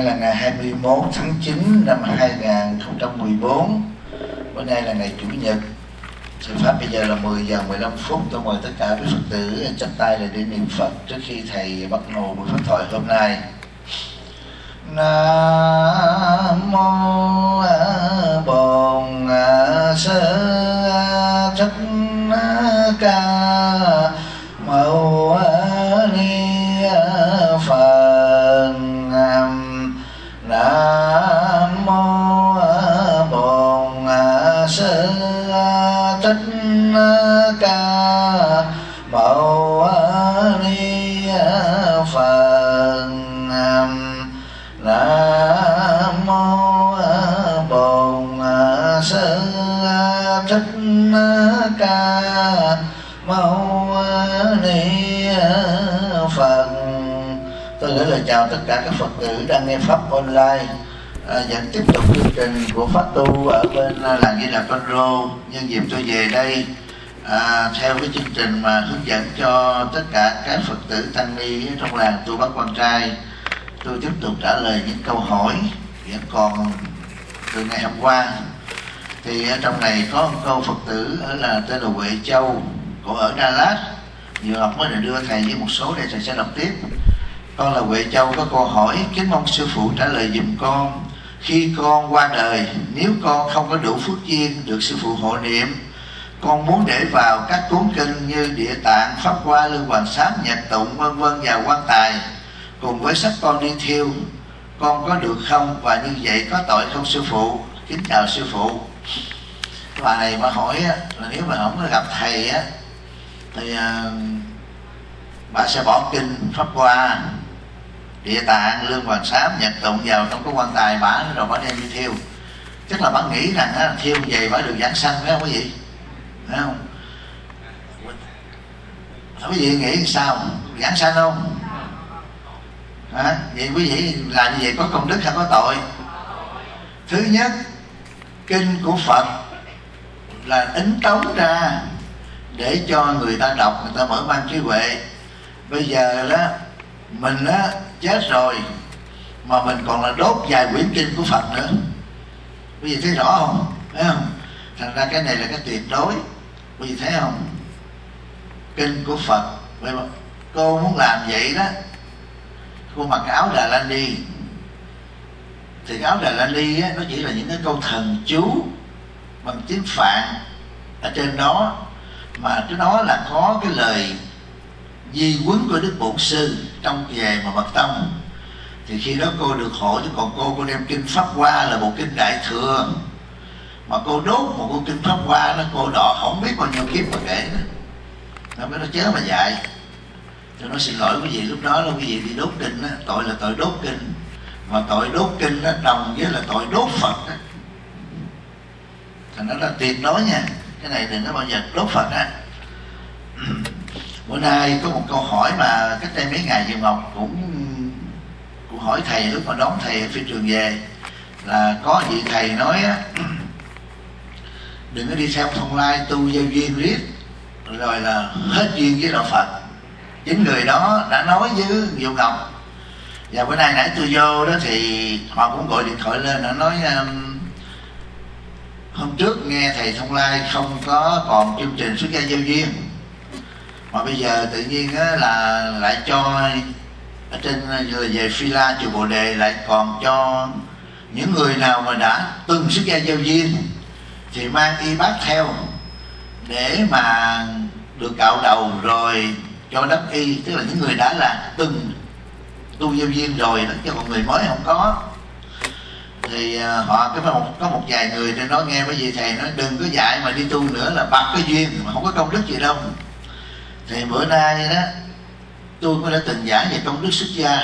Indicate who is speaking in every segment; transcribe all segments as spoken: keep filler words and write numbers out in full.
Speaker 1: nay là ngày hai mươi mốt tháng chín năm hai nghìn không trăm mười bốn. Bữa nay là ngày Chủ nhật. Thời pháp bây giờ là mười giờ mười lăm phút. Tôi mời tất cả quý Phật tử chắp tay để đi niệm Phật trước khi thầy bắt đầu buổi pháp thoại hôm nay. Nam mô Bổn Sư Thích Ca Mâu Ni Phật. Nam mô Bổn Sư Thích Ca Mâu Ni Phật. Nam mô Bổn Sư Thích Ca Mâu Ni Phật. Tôi gửi lời chào tất cả các Phật tử đang nghe pháp online. À, vẫn tiếp tục chương trình của pháp tu ở bên làng Di Đà Con Rô. Nhân dịp tôi về đây à, theo cái chương trình mà hướng dẫn cho tất cả các Phật tử tăng ni trong làng tu Bắc Quan Trai, tôi tiếp tục trả lời những câu hỏi vẫn còn từ ngày hôm qua. Thì ở trong này có một câu Phật tử ở là tên là Huệ Châu, cô ở Đà Lạt. Nhiều học mới được đưa thầy với một số để thầy sẽ đọc tiếp. Con là Huệ Châu có câu hỏi: kính mong sư phụ trả lời giùm con. Khi con qua đời, nếu con không có đủ phước duyên được sư phụ hộ niệm, con muốn để vào các cuốn kinh như Địa Tạng, Pháp Hoa, Lương Hoàng Sám, Nhật Tụng vân vân và Quan Tài cùng với sách con đi thiêu, con có được không? Và như vậy có tội không sư phụ? Kính chào sư phụ. Bà này mà hỏi á, là nếu mà không có gặp thầy á thì à, bà sẽ bỏ kinh Pháp Hoa, Địa Tạng, Lương Hoàng Sám, Nhật Tụng vào trong cái quan tài bả rồi bả đem đi thiêu. Chắc là bả nghĩ rằng á, thiêu về bả được giảng sanh, phải không quý vị? Phải không? Quý vị nghĩ sao? Giảng sanh không? À, vậy quý vị làm như vậy có công đức hay có tội? Thứ nhất, kinh của Phật là ấn tống ra để cho người ta đọc, người ta mở mang trí huệ. Bây giờ đó mình á chết rồi mà mình còn là đốt vài quyển kinh của Phật nữa, quý vị thấy rõ không? Thấy không? Thành ra cái này là cái tuyệt đối, quý vị thấy không? Kinh của Phật. Vậy mà cô muốn làm vậy đó, cô mặc áo Đà La Ni. Thì cái áo Đà La Ni á, nó chỉ là những cái câu thần chú bằng tiếng Phạn ở trên đó, mà cái đó là có cái lời di huấn của Đức Bổn Sư trong về mà mật tông. Thì khi đó cô được hộ, chứ còn cô cô đem kinh Pháp Hoa là một kinh Đại Thừa, mà cô đốt một con kinh Pháp Hoa đó, cô đọ không biết bao nhiêu kiếp mà kể đó. Nó mới nó chớ mà dạy. Tôi nói xin lỗi quý vị, lúc đó là quý vị đi đốt kinh đó, tội là tội đốt kinh, mà tội đốt kinh đó đồng với là tội đốt Phật đó. Thành đó là tuyệt đối nha, cái này đừng có bao giờ đốt Phật á. Bữa nay có một câu hỏi mà cách đây mấy ngày Diệu Ngọc cũng cũng hỏi thầy lúc mà đón thầy ở phi trường về, là có vị thầy nói á, đừng có đi theo Thông Lai tu giao duyên riết rồi là hết duyên với đạo Phật. Chính người đó đã nói với Diệu Ngọc. Và bữa nay nãy tôi vô đó thì họ cũng gọi điện thoại lên, họ nói um, hôm trước nghe thầy Thông Lai không có còn chương trình xuất gia giao duyên, mà bây giờ tự nhiên á, là lại cho ở trên về Phi La chùa Bồ Đề lại còn cho những người nào mà đã từng xuất gia giao duyên thì mang y bát theo để mà được cạo đầu rồi cho đắp y, tức là những người đã là từng tu giao duyên rồi đó, chứ còn người mới không có. Thì uh, họ cái một có một vài người trên đó nghe mấy vị thầy nói đừng có dạy mà đi tu nữa là bạc cái duyên mà không có công đức gì đâu. Thì bữa nay đó tôi cũng đã từng giảng về công đức xuất gia,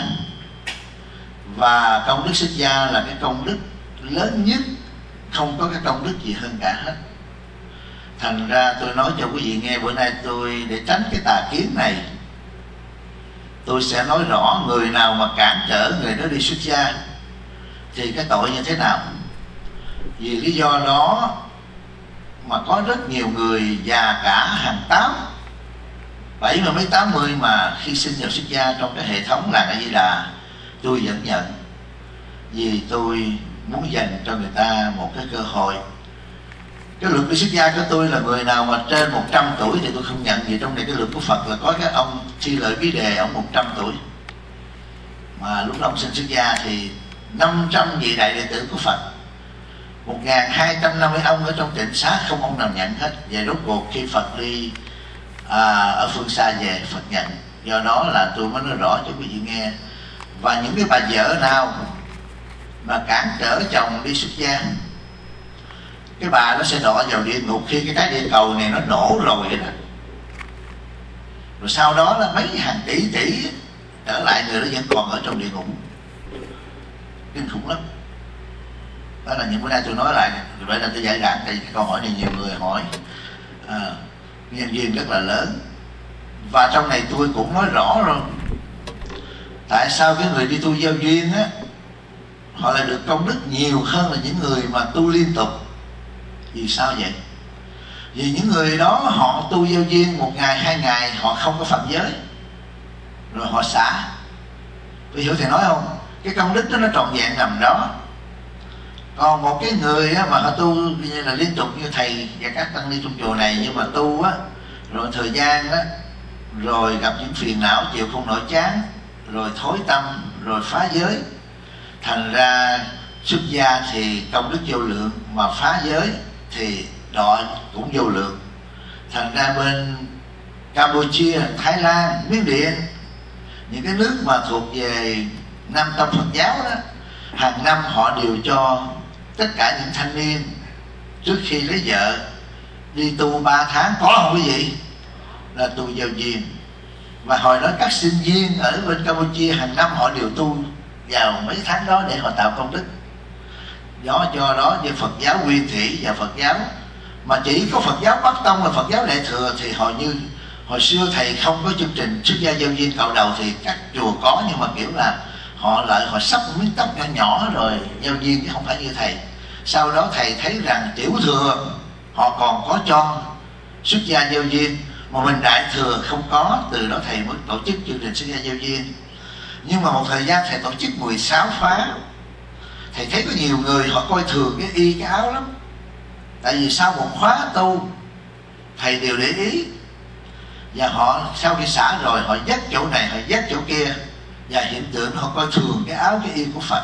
Speaker 1: và công đức xuất gia là cái công đức lớn nhất, không có cái công đức gì hơn cả hết. Thành ra tôi nói cho quý vị nghe bữa nay, tôi để tránh cái tà kiến này, tôi sẽ nói rõ người nào mà cản trở người đó đi xuất gia thì cái tội như thế nào. Vì lý do đó mà có rất nhiều người già cả hàng tám, bảy mươi mấy tám mươi mà khi sinh vào xuất gia trong cái hệ thống làng A Di Đà tôi vẫn nhận. vì tôi muốn dành cho người ta một cái cơ hội. Cái luật đi xuất gia của tôi là người nào mà trên một trăm tuổi thì tôi không nhận. Vì trong này cái luật của Phật là có cái ông Thi Lợi Bí Đề, ông một trăm tuổi, mà lúc đó ông xin xuất gia thì năm trăm vị đại đệ tử của Phật, một nghìn hai trăm năm mươi ông ở trong tịnh xá, không ông nào nhận hết. Và rốt cuộc khi Phật đi à, ở phương xa về, Phật nhận. Do đó là tôi mới nói rõ cho quý vị nghe. Và những cái bà vợ nào mà cản trở chồng đi xuất gia, cái bà nó sẽ đọa vào địa ngục khi cái trái địa cầu này nó nổ rồi đó. Rồi sau đó là mấy hàng tỷ tỷ trở lại, người đó vẫn còn ở trong địa ngục. Kinh khủng lắm. Đó là những bữa nay tôi nói lại, vậy là tôi giải đáp. Tại vì cái câu hỏi này nhiều người hỏi, à, nhân viên rất là lớn. Và trong này tôi cũng nói rõ rồi, tại sao cái người đi tu giao duyên á, họ lại được công đức nhiều hơn là những người mà tu liên tục. Vì sao vậy? Vì những người đó họ tu giao duyên một ngày, hai ngày, họ không có phạm giới, rồi họ xả. Vì hiểu thầy nói không? Cái công đức đó nó trọn vẹn nằm đó. Còn một cái người á, mà họ tu như là liên tục như thầy và các tăng ni trong chùa này, nhưng mà tu á, rồi thời gian á, rồi gặp những phiền não chịu không nổi, chán, rồi thối tâm, rồi phá giới. Thành ra xuất gia thì công đức vô lượng, mà phá giới thì đọa cũng vô lượng. Thành ra bên Campuchia, Thái Lan, Miến Điện, những cái nước mà thuộc về Nam Tông Phật giáo đó, hàng năm họ đều cho tất cả những thanh niên trước khi lấy vợ đi tu ba tháng, có không quý vị? Là tu giao duyên. Và hồi đó các sinh viên ở bên Campuchia hàng năm họ đều tu vào mấy tháng đó để họ tạo công đức. Do do đó như Phật giáo Nguyên Thủy và Phật giáo mà chỉ có Phật giáo Bắc Tông và Phật giáo Đại Thừa thì hồi như hồi xưa thầy không có chương trình xuất gia giao duyên cạo đầu, thì các chùa có, nhưng mà kiểu là họ lại họ sắp miếng tóc nhỏ nhỏ rồi giao duyên, chứ không phải như thầy. Sau đó thầy thấy rằng Tiểu Thừa họ còn có cho xuất gia giao duyên, mà mình Đại Thừa không có. Từ đó thầy mới tổ chức chương trình xuất gia giao duyên. Nhưng mà một thời gian thầy tổ chức mười sáu khóa, thầy thấy có nhiều người họ coi thường cái y cái áo lắm. Tại vì sau một khóa tu thầy đều để ý, và họ sau khi xả rồi họ dắt chỗ này, họ dắt chỗ kia, và hiện tượng họ coi thường cái áo cái y của Phật.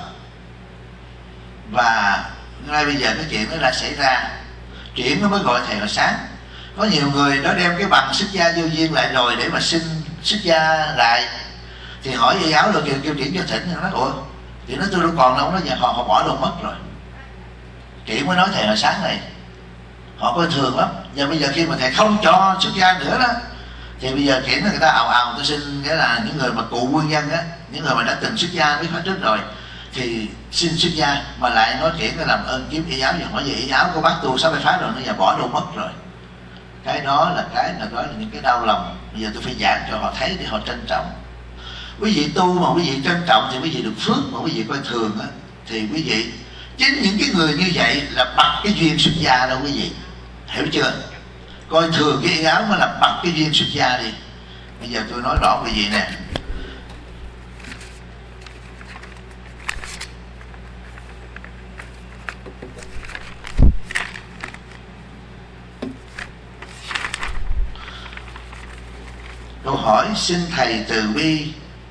Speaker 1: Và ngay bây giờ cái chuyện đó đã xảy ra, chuyện nó mới gọi thầy là sáng. Có nhiều người đó đem cái bằng xuất gia giao duyên lại rồi để mà xin xuất gia lại, thì hỏi y áo rồi kêu kêu chuyển cho thỉnh. Nó nói ủa, thì nói tôi đâu còn đâu. Nó giờ họ, họ bỏ đâu mất rồi. Chuyện mới nói thầy là sáng này, họ coi thường lắm. Và bây giờ khi mà thầy không cho xuất gia nữa đó, thì bây giờ chuyện người ta ào ào tôi xin, nghĩa là những người mà cụ quân nhân á, những người mà đã từng xuất gia với khóa trước rồi thì xin xuất gia, mà lại nói chuyện là làm ơn kiếm y áo, và hỏi về y áo của bác tu sáu mươi phái rồi, nó giờ bỏ đâu mất rồi. Cái đó là cái là đó là những cái đau lòng. Bây giờ tôi phải giảng cho họ thấy để họ trân trọng. Quý vị tu mà quý vị trân trọng thì quý vị được phước, mà quý vị coi thường á, thì quý vị chính những cái người như vậy là bật cái duyên xuất gia đâu quý vị, hiểu chưa? Coi thường cái y áo mới là bật cái duyên xuất gia đi. Bây giờ tôi nói rõ quý vị nè. Câu hỏi xin thầy từ bi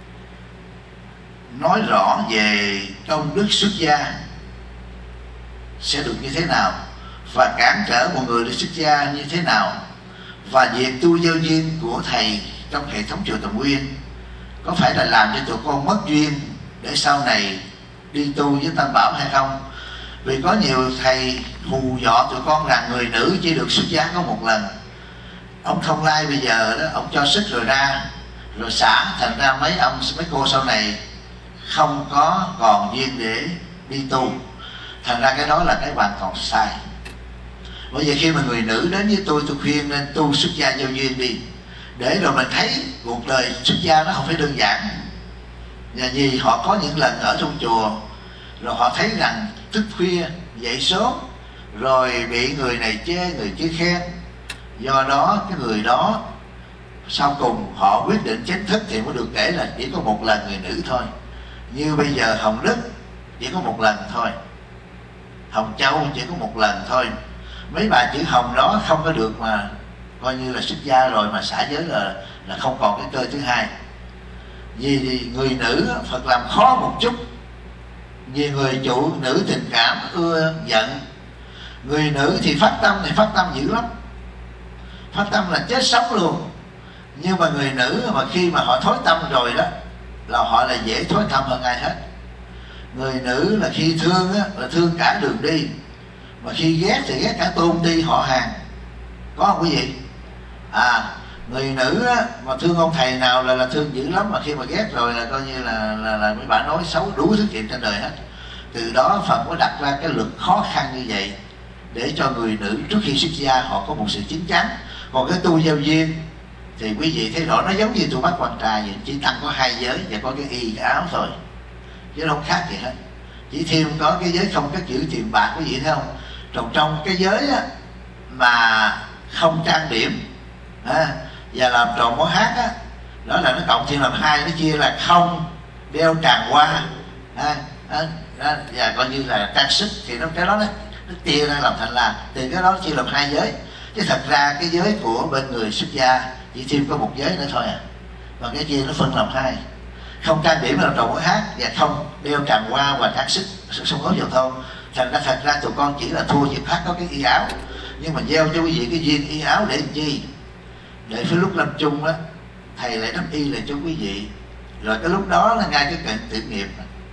Speaker 1: nói rõ về công đức xuất gia sẽ được như thế nào, và cản trở một người đi xuất gia như thế nào, và việc tu giao duyên của thầy trong hệ thống chùa Tầm Nguyên có phải là làm cho tụi con mất duyên để sau này đi tu với Tam Bảo hay không? Vì có nhiều thầy hù dọa tụi con rằng người nữ chỉ được xuất gia có một lần. Ông Thông Lai bây giờ đó, ông cho sức rồi ra rồi xả, thành ra mấy ông mấy cô sau này không có còn duyên để đi tu. Thành ra cái đó là cái hoàn toàn sai. Bởi vì khi mà người nữ đến với tôi, tôi khuyên nên tu xuất gia giao duyên đi, để rồi mình thấy cuộc đời xuất gia nó không phải đơn giản. Và vì họ có những lần ở trong chùa rồi họ thấy rằng thức khuya dậy sớm rồi bị người này chê người kia khen, do đó cái người đó sau cùng họ quyết định chính thức thì mới được kể là chỉ có một lần người nữ thôi. Như bây giờ Hồng Đức chỉ có một lần thôi, hồng châu chỉ có một lần thôi. Mấy bà chữ hồng đó không có được mà coi như là xuất gia rồi mà xả giới là là không còn cái cơ thứ hai. Vì người nữ Phật làm khó một chút, vì người chủ nữ tình cảm ưa giận. Người nữ thì phát tâm thì phát tâm dữ lắm, phát tâm là chết sống luôn. Nhưng mà người nữ mà khi mà họ thối tâm rồi đó là họ là dễ thối tâm hơn ai hết. Người nữ là khi thương á, là thương cả đường đi, mà khi ghét thì ghét cả tôn ti họ hàng. Có không quý vị? À, người nữ á, mà thương ông thầy nào là là thương dữ lắm, mà khi mà ghét rồi là coi như là là, là mấy bà nói xấu đủ thứ chuyện trên đời hết. Từ đó Phật có đặt ra cái luật khó khăn như vậy để cho người nữ trước khi xuất gia họ có một sự chín chắn. Còn cái tu giao duyên thì quý vị thấy rõ nó giống như tu bát quan trai vậy, chỉ tăng có hai giới và có cái y cái áo thôi, chứ không khác gì hết. Chỉ thêm có cái giới không cất giữ tiền bạc, quý vị thấy không? Trong trong cái giới á, mà không trang điểm à, và làm tròn món hát á, đó là nó cộng thêm làm hai, nó chia là không đeo tràng hoa à, à, à, và coi như là trang sức, thì nó cái đó nó, nó chia ra làm thành là từ cái đó chia làm hai giới. Chứ thật ra cái giới của bên người xuất gia chỉ thêm có một giới nữa thôi à, còn cái kia nó phân làm hai. Không trang điểm làm tròn món hát và không đeo tràng hoa và trang sức sông ốp dầu thơm. Thành ra thật ra tụi con chỉ là thua chữ khác có cái y áo, nhưng mà gieo cho quý vị cái duyên y áo để làm chi? Để phía lúc lâm chung á, thầy lại đắp y lại cho quý vị, rồi cái lúc đó là ngay cái cận tử nghiệp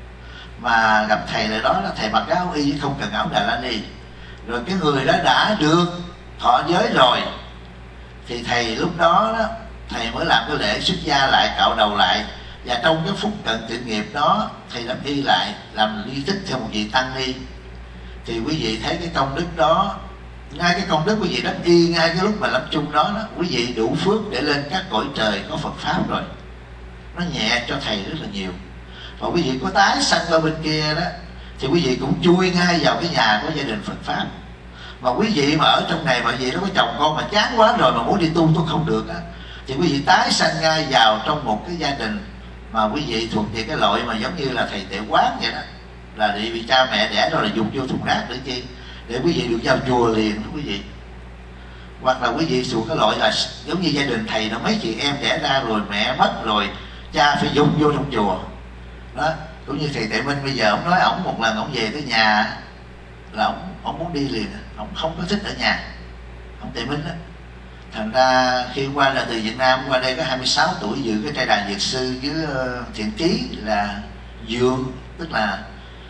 Speaker 1: mà gặp thầy lại đó là thầy mặc cái áo y chứ không cần áo Đà La Ni. Rồi cái người đó đã được thọ giới rồi thì thầy lúc đó, đó thầy mới làm cái lễ xuất gia lại, cạo đầu lại, và trong cái phút cận tử nghiệp đó thầy đắp y lại, làm ly thích theo một vị tăng ni. Thì quý vị thấy cái công đức đó, ngay cái công đức quý vị đắp y ngay cái lúc mà lâm chung đó, đó quý vị đủ phước để lên các cõi trời có Phật pháp rồi, nó nhẹ cho thầy rất là nhiều. Và quý vị có tái sanh qua bên kia đó thì quý vị cũng chui ngay vào cái nhà của gia đình Phật pháp. Mà quý vị mà ở trong này mà quý vị nó có chồng con mà chán quá rồi mà muốn đi tu tôi không được á, thì quý vị tái sanh ngay vào trong một cái gia đình mà quý vị thuộc về cái loại mà giống như là thầy tệ quán vậy đó, là để bị cha mẹ đẻ rồi là dùng vô thùng rác để chi? Để quý vị được vào chùa liền đó quý vị. Hoặc là quý vị thuộc cái loại là giống như gia đình thầy nó mấy chị em đẻ ra rồi mẹ mất rồi cha phải dùng vô trong chùa đó. Cũng như thầy Tệ Minh bây giờ ông nói ổng một lần ổng về tới nhà là ổng ổng muốn đi liền, ổng không có thích ở nhà, ông Tệ Minh đó. Thành ra khi qua là từ Việt Nam qua đây có hai mươi sáu tuổi, dự cái trai đàn Dược sư với Thiện Trí là Dương, tức là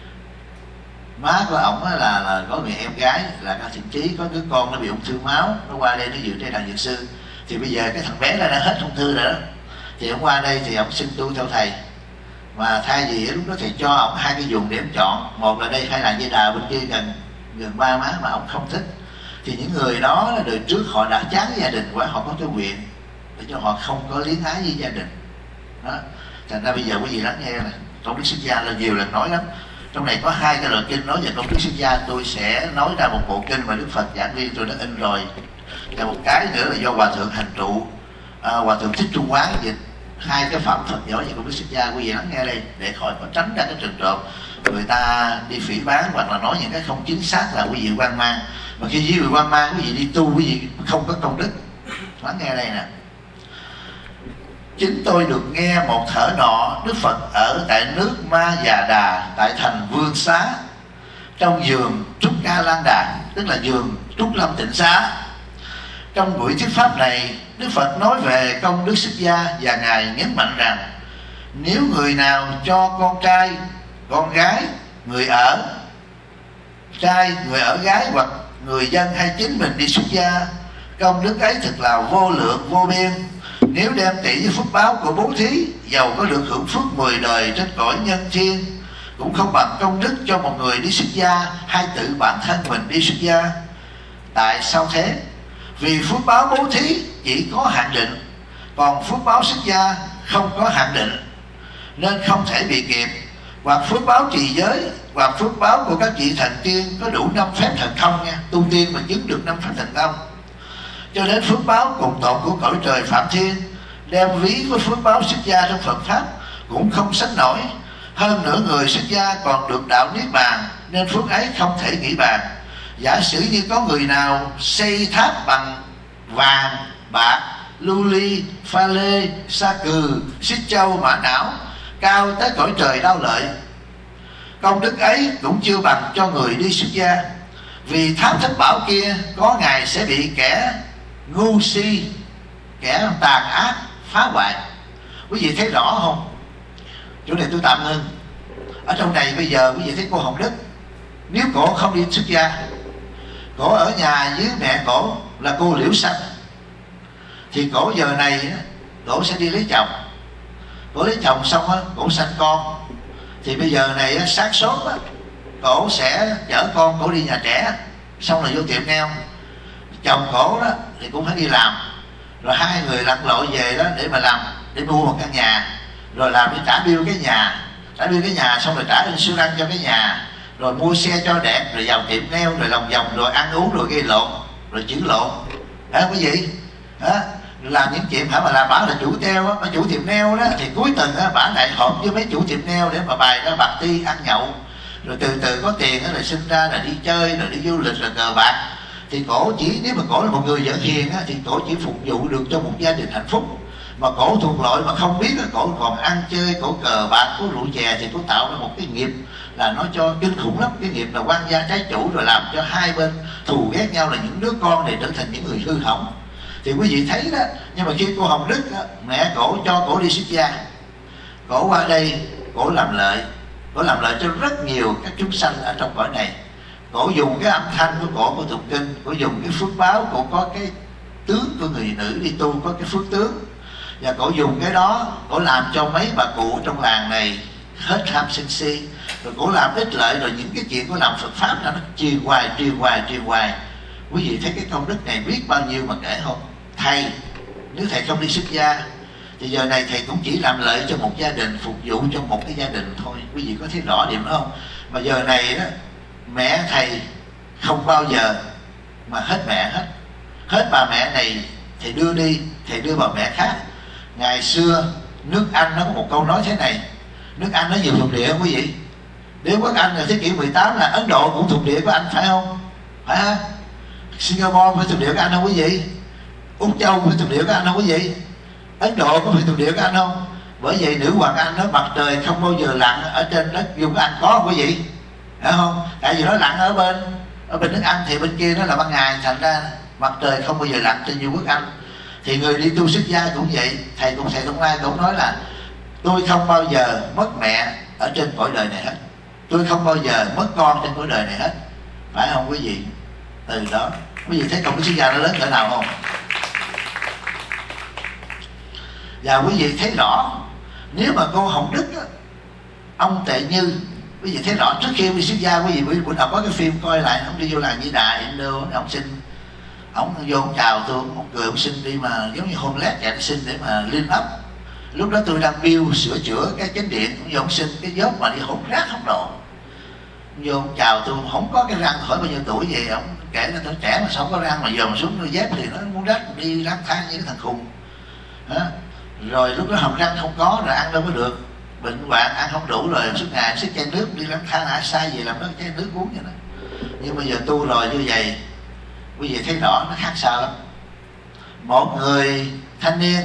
Speaker 1: má của ổng là, là có người em gái là ca Thiện Trí, có đứa con nó bị ung thư máu, nó qua đây nó dự trai đàn Dược sư. Thì bây giờ cái thằng bé đó đã hết ung thư rồi đó, thì ông qua đây thì ông xin tu theo thầy. Mà thay vì lúc đó thầy cho ông hai cái vùng để ông chọn, một là đây hay là Dây Đà bên kia gần gần ba má mà ông không thích, thì những người đó là đời trước họ đã chán gia đình quá, họ có cái quyền để cho họ không có liên ái với gia đình đó. Thành ra bây giờ quý vị lắng nghe này, trong Đức Xuất Gia là nhiều lần nói lắm. Trong này có hai cái lời kinh nói về công đức xuất gia, tôi sẽ nói ra một bộ kinh mà Đức Phật giảng riêng tôi đã in rồi. Và một cái nữa là do Hòa Thượng Hành Trụ, à, Hòa Thượng Thích Trung Quán dịch hai cái phẩm Phật giáo về công đức xuất gia. Quý vị lắng nghe đây để khỏi có tránh ra cái trường hợp người ta đi phỉ báng hoặc là nói những cái không chính xác là quý vị hoang mang. Mà khi quý vị hoang mang, quý vị đi tu, quý vị không có công đức. Lắng nghe đây nè. Chính tôi được nghe một thở nọ, Đức Phật ở tại nước Ma Già Đà, tại thành Vương Xá, trong vườn Trúc Ca Lan Đà, tức là vườn Trúc Lâm Tịnh Xá. Trong buổi thuyết pháp này, Đức Phật nói về công đức xuất gia và Ngài nhấn mạnh rằng nếu người nào cho con trai, con gái, người ở trai, người ở gái hoặc người dân hay chính mình đi xuất gia, công đức ấy thật là vô lượng vô biên. Nếu đem tỷ với phước báo của bố thí, giàu có được hưởng phước mười đời trên cõi nhân thiên, cũng không bằng công đức cho một người đi xuất gia hay tự bản thân mình đi xuất gia. Tại sao thế? Vì phước báo bố thí chỉ có hạn định, còn phước báo xuất gia không có hạn định, nên không thể bị kịp. Hoặc phước báo trì giới, hoặc phước báo của các vị thần tiên có đủ năm phép thần thông nha, tu tiên mà chứng được năm phép thần thông. Cho đến phước báo cùng tột của cõi trời Phạm Thiên, đem ví với phước báo xuất gia trong Phật Pháp cũng không sánh nổi. Hơn nữa người xuất gia còn được đạo niết bàn, nên phước ấy không thể nghĩ bàn. Giả sử như có người nào xây tháp bằng vàng, bạc, lưu ly, pha lê, sa cừ, xích châu, mã não, cao tới cõi trời đau lợi, công đức ấy cũng chưa bằng cho người đi xuất gia. Vì tháp thất bảo kia có ngày sẽ bị kẻ ngu si, kẻ tàn ác phá hoại. Quý vị thấy rõ không? Chỗ này tôi tạm ngưng. Ở trong này bây giờ quý vị thấy cô Hồng Đức, nếu cổ không đi xuất gia, cổ ở nhà với mẹ cổ là cô Liễu Xanh, thì cổ giờ này cổ sẽ đi lấy chồng. Cổ lấy chồng xong á, cổ sanh con, thì bây giờ này sáng sớm á, cổ sẽ chở con cổ đi nhà trẻ, xong rồi vô tiệm nail. Chồng cổ đó thì cũng phải đi làm, rồi hai người lặn lội về đó để mà làm, để mua một căn nhà, rồi làm để trả bill cái nhà, trả bill cái nhà xong rồi trả insurance cho cái nhà, rồi mua xe cho đẹp, rồi vào tiệm nail, rồi lòng vòng, rồi ăn uống, rồi gây lộn, rồi chữ lộn. Hả quý vị? Hả? Làm những chuyện hả mà làm bả là chủ teo á, bả chủ tiệm nail đó, thì cuối tuần á bả lại họp với mấy chủ tiệm nail để mà bài ra bạc ti ăn nhậu, rồi từ từ có tiền á, rồi sinh ra là đi chơi, rồi đi du lịch, rồi cờ bạc. Thì cổ chỉ, nếu mà cổ là một người vợ hiền á, thì cổ chỉ phục vụ được cho một gia đình hạnh phúc. Mà cổ thuộc loại mà không biết là cổ còn ăn chơi, cổ cờ bạc, cổ rượu chè, thì cổ tạo ra một cái nghiệp là nó cho kinh khủng lắm. Cái nghiệp là quan gia trái chủ, rồi làm cho hai bên thù ghét nhau, là những đứa con này trở thành những người hư hỏng. Thì quý vị thấy đó. Nhưng mà khi cô Hồng Đức đó, mẹ cổ cho cổ đi xuất gia, cổ qua đây cổ làm lợi, cổ làm lợi cho rất nhiều các chúng sanh ở trong cõi này. Cổ dùng cái âm thanh của cổ, của tụng kinh, cổ dùng cái phước báo, cổ có cái tướng của người nữ đi tu, có cái phước tướng, và cổ dùng cái đó cổ làm cho mấy bà cụ trong làng này hết tham sân si, rồi cổ làm ích lợi, rồi những cái chuyện cổ làm Phật pháp nó truyền hoài truyền hoài truyền hoài. Quý vị thấy cái công đức này biết bao nhiêu mà kể không? Thầy, nếu thầy không đi xuất gia thì giờ này thầy cũng chỉ làm lợi cho một gia đình, phục vụ cho một cái gia đình thôi. Quý vị có thấy rõ điểm đó không? Mà giờ này đó, mẹ thầy không bao giờ mà hết mẹ hết. Hết bà mẹ này thầy đưa đi, thầy đưa bà mẹ khác. Ngày xưa nước Anh nó có một câu nói thế này. Nước Anh nó nhiều thuộc địa không quý vị? Đế quốc Anh là thế kỷ mười tám, là Ấn Độ cũng thuộc địa của Anh phải không? Phải ha? Singapore phải thuộc địa của Anh không quý vị? Úc Châu phải thuộc địa của Anh không quý vị? Ấn Độ có phải thuộc địa của Anh không? Bởi vậy nữ hoàng Anh nói mặt trời không bao giờ lặn ở trên đất vùng Anh, có không quý vị? Phải không? Tại vì nó lặn ở bên ở bên nước Anh, thì bên kia nó là ban ngày, thành ra mặt trời không bao giờ lặn trên vương quốc Anh. Thì người đi tu xuất gia cũng vậy. Thầy cũng thầy Thông Lai cũng nói là tôi không bao giờ mất mẹ ở trên cõi đời này hết, tôi không bao giờ mất con trên cõi đời này hết. Phải không quý vị? Từ đó quý vị thấy công đức xuất gia nó lớn cỡ nào không? Và quý vị thấy rõ, nếu mà cô Hồng Đức á, ông Tệ Như, quý vị thấy rõ trước khi ông đi xuất gia, quý vị bữa nào có cái phim coi lại, ông đi vô làng Di Đà Indo, ông xin, ông vô ông chào tôi, ông cười, ông xin đi mà giống như homeless vậy, nó xin để mà lên ấp. Lúc đó tôi đang build sửa chữa cái chánh điện, ông vô ông xin cái job mà đi hốt rác không độ. Ông vô ông chào tôi, không có cái răng, hỏi bao nhiêu tuổi vậy, ông kể là tôi trẻ mà sao có răng, mà dòm xuống đôi dép thì nó muốn rác, đi lang thang như cái thằng khùng. Đó. Rồi lúc đó hàm răng không có, rồi ăn đâu có được, bệnh hoạn, ăn không đủ, rồi suốt ngày xích chai nước đi lang thang hả sai gì làm đó chai nước uống vậy đó. Nhưng bây giờ tu rồi như vậy, quý vị thấy rõ nó khác xa lắm. Một người thanh niên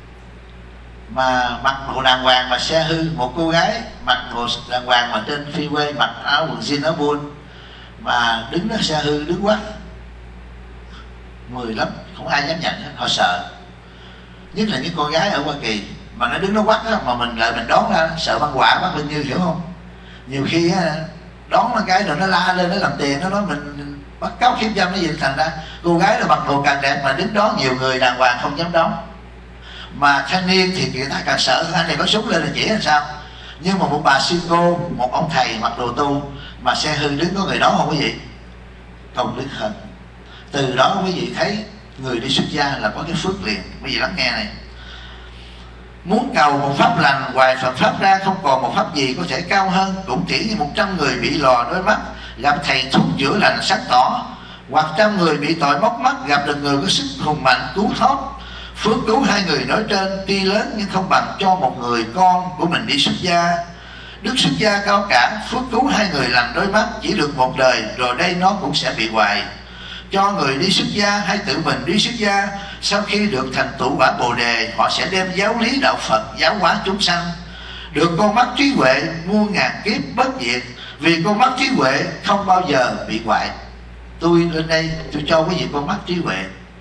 Speaker 1: mà mặc đồ đàng hoàng mà xe hư, một cô gái mặc đồ đàng hoàng mà trên freeway mặc áo quần jean áo buôn mà đứng đó xe hư đứng quát, mười lắm, không ai dám nhận hết, họ sợ. Nhất là những cô gái ở Hoa Kỳ mà nó đứng nó quát đó, mà mình lại mình đón ra, sợ băng quả bác Linh Như, hiểu không? Nhiều khi á, đón nó cái rồi nó la lên, nó làm tiền, nó nói mình bắt cóc khiếp dâm cái gì, thành ra cô gái là mặc đồ càng đẹp mà đứng đó nhiều người đàng hoàng không dám đón. Mà thanh niên thì người ta càng sợ, anh này có súng lên là chỉ làm sao. Nhưng mà một bà sư cô, một ông thầy mặc đồ tu mà xe hư đứng có người đó không quý vị? Công đức hơn. Từ đó quý vị thấy người đi xuất gia là có cái phước liền. Quý vị lắng nghe này. Muốn cầu một pháp lành, ngoài Phật pháp ra không còn một pháp gì có thể cao hơn. Cũng chỉ như một trăm người bị lò đôi mắt gặp thầy thuốc chữa lành sáng tỏ, hoặc trăm người bị tội móc mắt gặp được người có sức hùng mạnh cứu thoát. Phước cứu hai người nói trên tuy lớn nhưng không bằng cho một người con của mình đi xuất gia. Đức xuất gia cao cả, phước cứu hai người lành đôi mắt, chỉ được một đời rồi đây nó cũng sẽ bị hoại. Cho người đi xuất gia hay tự mình đi xuất gia, sau khi được thành tựu quả Bồ đề, họ sẽ đem giáo lý đạo Phật giáo hóa chúng sanh. Được con mắt trí huệ muôn ngàn kiếp bất diệt, vì con mắt trí huệ không bao giờ bị hoại. Tôi lên đây tôi cho quý vị con mắt trí huệ,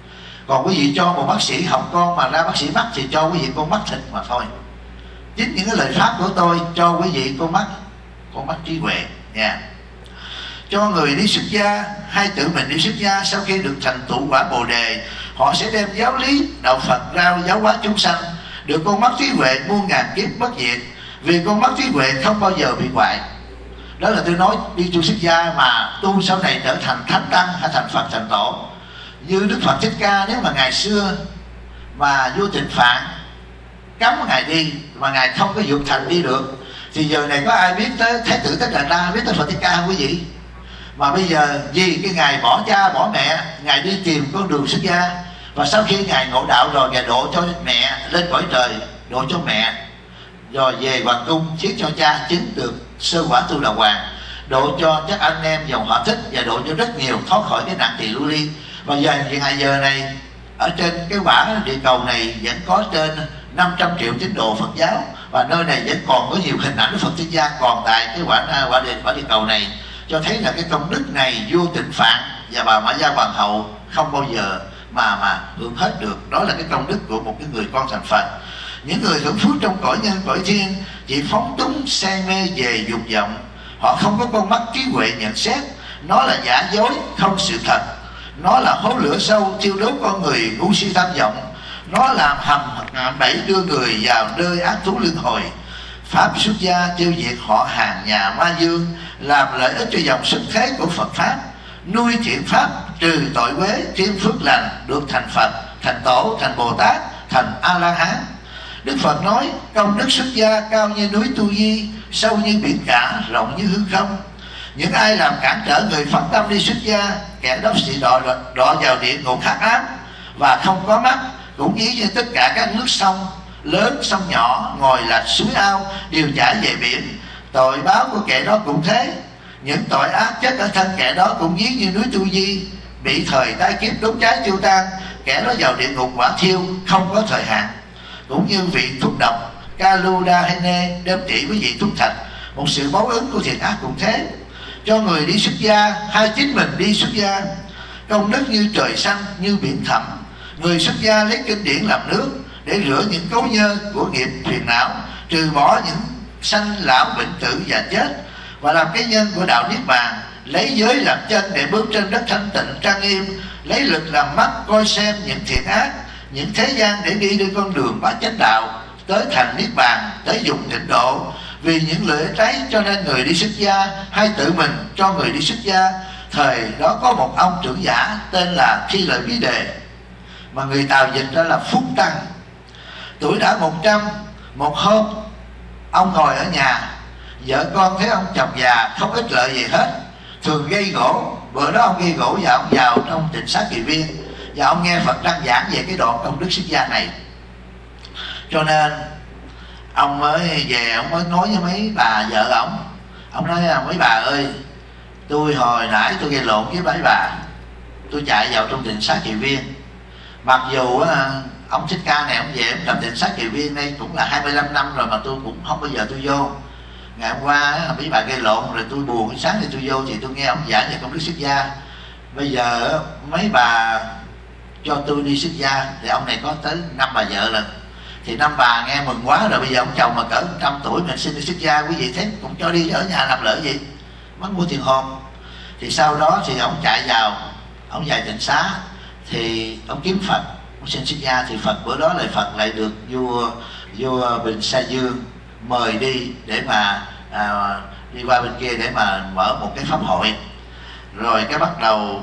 Speaker 1: còn quý vị cho một bác sĩ học con mà ra bác sĩ mắt thì cho quý vị con mắt thịt mà thôi. Chính những cái lời pháp của tôi cho quý vị con mắt con mắt trí huệ nha. Yeah. Cho người đi xuất gia hay tự mình đi xuất gia, sau khi được thành tựu quả Bồ đề, họ sẽ đem giáo lý đạo Phật rao giáo hóa chúng sanh. Được con mắt trí huệ muôn ngàn kiếp bất diệt, vì con mắt trí huệ không bao giờ bị hoại. Đó là tôi nói đi tu xuất gia mà tu sau này trở thành thánh tăng hay thành Phật thành tổ. Như Đức Phật Thích Ca, nếu mà ngày xưa mà vua Tịnh Phạn cấm ngài đi mà ngài không có vượt thành đi được, thì giờ này có ai biết tới Thái tử Tất Đạt Đa, biết tới Phật Thích Ca không quý vị? Mà bây giờ vì cái ngài bỏ cha bỏ mẹ, ngài đi tìm con đường xuất gia, và sau khi ngài ngộ đạo rồi, ngài độ cho mẹ lên cõi trời, độ cho mẹ rồi về hoàng cung khiến cho cha chứng được sơ quả tu đà hoàng, độ cho các anh em dòng họ Thích, và độ cho rất nhiều thoát khỏi cái nạn tỳ lưu ly. Và giờ ngày giờ này ở trên cái quả địa cầu này vẫn có trên năm trăm triệu tín đồ Phật giáo, và nơi này vẫn còn có nhiều hình ảnh của Phật Thích Ca còn tại cái quả quả địa, quả địa cầu này, cho thấy là cái công đức này vua Tịnh Phạn và bà Mã Gia Hoàng hậu không bao giờ mà mà hưởng hết được. Đó là cái công đức của một cái người con thành Phật. Những người hưởng phước trong cõi nhân cõi thiên chỉ phóng túng say mê về dục vọng, họ không có con mắt trí huệ nhận xét nó là giả dối không sự thật, nó là hố lửa sâu thiêu đốt con người ngu si tham vọng, nó làm hầm bẫy đưa người vào nơi ác thú luân hồi. Pháp xuất gia tiêu diệt họ hàng nhà ma dương, làm lợi ích cho dòng xuất thế của Phật pháp, nuôi thiện pháp, trừ tội quế, thêm phước lành, được thành Phật, thành Tổ, thành Bồ Tát, thành A La Hán. Đức Phật nói công đức xuất gia cao như núi Tu Di, sâu như biển cả, rộng như hư không. Những ai làm cản trở người phát tâm đi xuất gia, kẻ đó sẽ đọa đọa vào địa ngục hắc ám và không có mắt, cũng ý như tất cả các nước sông lớn sông nhỏ, ngòi lạch suối ao đều chảy về biển. Tội báo của kẻ đó cũng thế, những tội ác chất ở thân kẻ đó cũng ví như núi Tu Di, bị thời tái kiếp đốt cháy tiêu tan, kẻ đó vào địa ngục quả thiêu không có thời hạn. Cũng như vị thuốc độc Kaludahene đem trị với vị thuốc thạch, một sự báo ứng của thiện ác cũng thế. Cho người đi xuất gia hay chính mình đi xuất gia, công đức như trời xanh như biển thẳm. Người xuất gia lấy kinh điển làm nước để rửa những cấu nhơ của nghiệp phiền não, trừ bỏ những sanh lão bệnh tử và chết, và làm cái nhân của đạo niết bàn. Lấy giới làm chân để bước trên đất thanh tịnh trang nghiêm, lấy lực làm mắt coi xem những thiện ác, những thế gian để đi trên con đường bát chánh đạo, tới thành niết bàn, tới dục tịnh độ. Vì những lợi ích ấy cho nên người đi xuất gia hay tự mình cho người đi xuất gia. Thời đó có một ông trưởng giả tên là Thi Lợi Bí Đề, mà người Tàu dịch ra là Phúc Tăng. Tuổi đã một trăm, một hôm ông ngồi ở nhà, vợ con thấy ông chồng già không ích lợi gì hết, thường gây gỗ. Bữa đó ông gây gỗ và ông vào trong Tịnh Xá Kỳ Viên, và ông nghe Phật đang giảng về cái đoạn công đức xuất gia này. Cho nên ông mới về, ông mới nói với mấy bà vợ ông, ông nói mấy bà ơi, tôi hồi nãy tôi gây lộn với mấy bà, tôi chạy vào trong Tịnh Xá Kỳ Viên. Mặc dù ông Thích Ca này ông về ông làm Tịnh Xá Kỳ Viên đây cũng là hai mươi lăm năm rồi, mà tôi cũng không bao giờ tôi vô. Ngày hôm qua mấy bà gây lộn rồi tôi buồn, sáng thì tôi vô thì tôi nghe ông giảng về công đức xuất gia. Bây giờ mấy bà cho tôi đi xuất gia thì ông này có tới năm bà vợ lần, thì năm bà nghe mừng quá rồi. Bây giờ ông chồng mà cỡ trăm tuổi mình xin đi xuất gia, quý vị thấy cũng cho đi, ở nhà làm lợi gì, mất mua tiền hôn. Thì sau đó thì ông chạy vào, ông vào Tịnh Xá thì ông kiếm Phật, ông xin xuất gia. Thì Phật bữa đó lại Phật lại được vua vua Bình Sa Dương mời đi để mà à, đi qua bên kia để mà mở một cái pháp hội. Rồi cái bắt đầu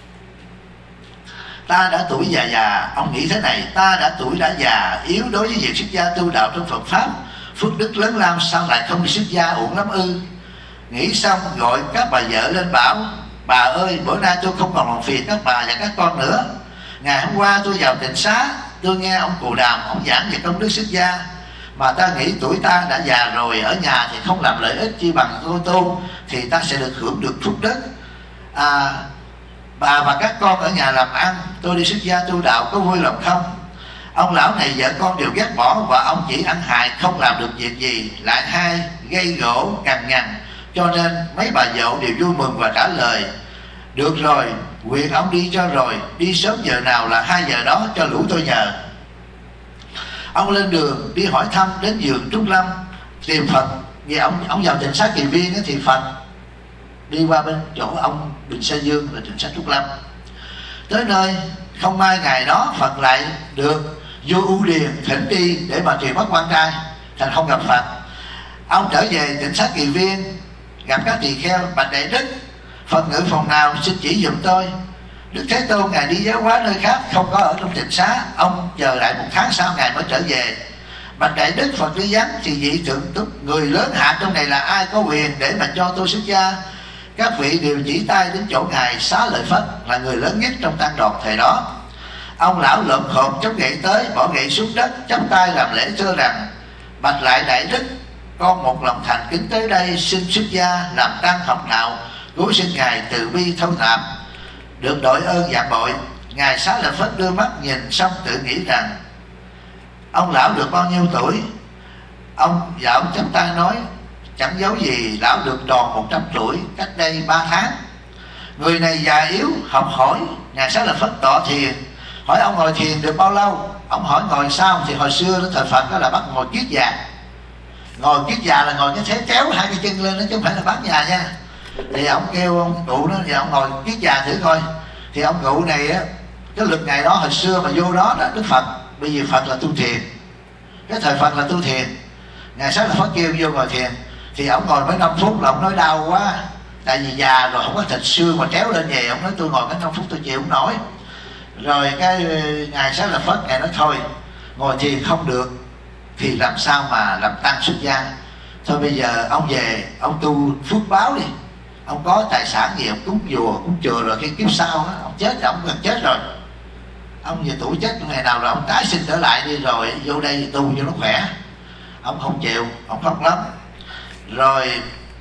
Speaker 1: ta đã tuổi già già, ông nghĩ thế này, ta đã tuổi đã già yếu đối với việc xuất gia tu đạo trong Phật pháp, phước đức lớn lao sao lại không đi xuất gia uổng lắm ư. Nghĩ xong gọi các bà vợ lên bảo, bà ơi bữa nay tôi không còn làm phiền các bà và các con nữa. Ngày hôm qua tôi vào Tịnh Xá, tôi nghe ông Cù Đàm ông giảng về công đức xuất gia, mà ta nghĩ tuổi ta đã già rồi, ở nhà thì không làm lợi ích chi bằng tôi tôn, thì ta sẽ được hưởng được phúc đất. À, bà và các con ở nhà làm ăn, tôi đi xuất gia tu đạo có vui lòng không? Ông lão này vợ con đều ghét bỏ, và ông chỉ ăn hại, không làm được việc gì, lại hay gây gỗ cằn nhằn, cho nên mấy bà vợ đều vui mừng và trả lời: được rồi, quyền ông đi cho rồi, đi sớm giờ nào là hai giờ đó, cho lũ tôi nhờ. Ông lên đường đi hỏi thăm đến vườn Trúc Lâm tìm Phật, vì ông ông vào Tịnh Xá Kỳ Viên thì Phật đi qua bên chỗ ông Bình Sa Dương là Tịnh Xá Trúc Lâm. Tới nơi không may ngày đó Phật lại được vua U Điền thỉnh đi để mà truyền mất quan trai, thành không gặp Phật. Ông trở về Tịnh Xá Kỳ Viên gặp các tỳ kheo: bạch Đại Đức, Phật ngự phòng nào xin chỉ giùm tôi. Đức Thế Tôn ngài đi giáo hóa nơi khác, không có ở trong Tịnh Xá. Ông chờ lại một tháng sau ngài mới trở về. Bạch Đại Đức, Phật đi vắng thì vị thượng túc người lớn hạ trong này là ai có quyền để mà cho tôi xuất gia? Các vị đều chỉ tay đến chỗ ngài Xá Lợi Phất, là người lớn nhất trong tăng đoàn thời đó. Ông lão lợm khộm chống gậy tới, bỏ gậy xuống đất, chắp tay làm lễ thưa rằng: bạch lại Đại Đức, con một lòng thành kính tới đây xin xuất gia làm tăng học đạo, cố xin ngài từ bi thâu nạp. Được đội ơn dạ bội. Ngài Xá Lợi Phất đưa mắt nhìn xong tự nghĩ rằng: ông lão được bao nhiêu tuổi? Ông dạo chắp tay nói: chẳng giấu gì, lão được tròn một trăm tuổi cách đây ba tháng. Người này già yếu, học hỏi. Ngài Xá Lợi Phất tọa thiền, hỏi ông ngồi thiền được bao lâu? Ông hỏi ngồi sao? Thì hồi xưa đó, thời Phật đó là bắt ngồi kiết già. Ngồi kiết già là ngồi cái thế kéo hai cái chân lên đó, chứ không phải là bán già nha. Thì ông kêu ông cụ đó, thì ông ngồi kiết già thử coi. Thì ông cụ này á, cái lực ngày đó hồi xưa mà vô đó là Đức Phật, bây giờ Phật là tu thiền, cái thời Phật là tu thiền. Ngài Xá Lợi Phất kêu vô ngồi thiền, thì ông ngồi mấy năm phút là ông nói đau quá, tại vì già rồi không có thịt xương mà kéo lên về. Ông nói tôi ngồi cái năm phút tôi chịu không nổi. Rồi cái ngài Xá Lợi Phất ngài nói thôi, ngồi thiền không được thì làm sao mà làm tăng xuất gia. Thôi bây giờ ông về ông tu phước báo đi, ông có tài sản gì ông cúng chùa cúng chùa, rồi cái kiếp sau đó, ông chết rồi, ông gần chết rồi, ông về tuổi chết ngày nào rồi ông tái sinh trở lại đi, rồi vô đây tu cho nó khỏe. Ông không chịu, ông khóc lắm. Rồi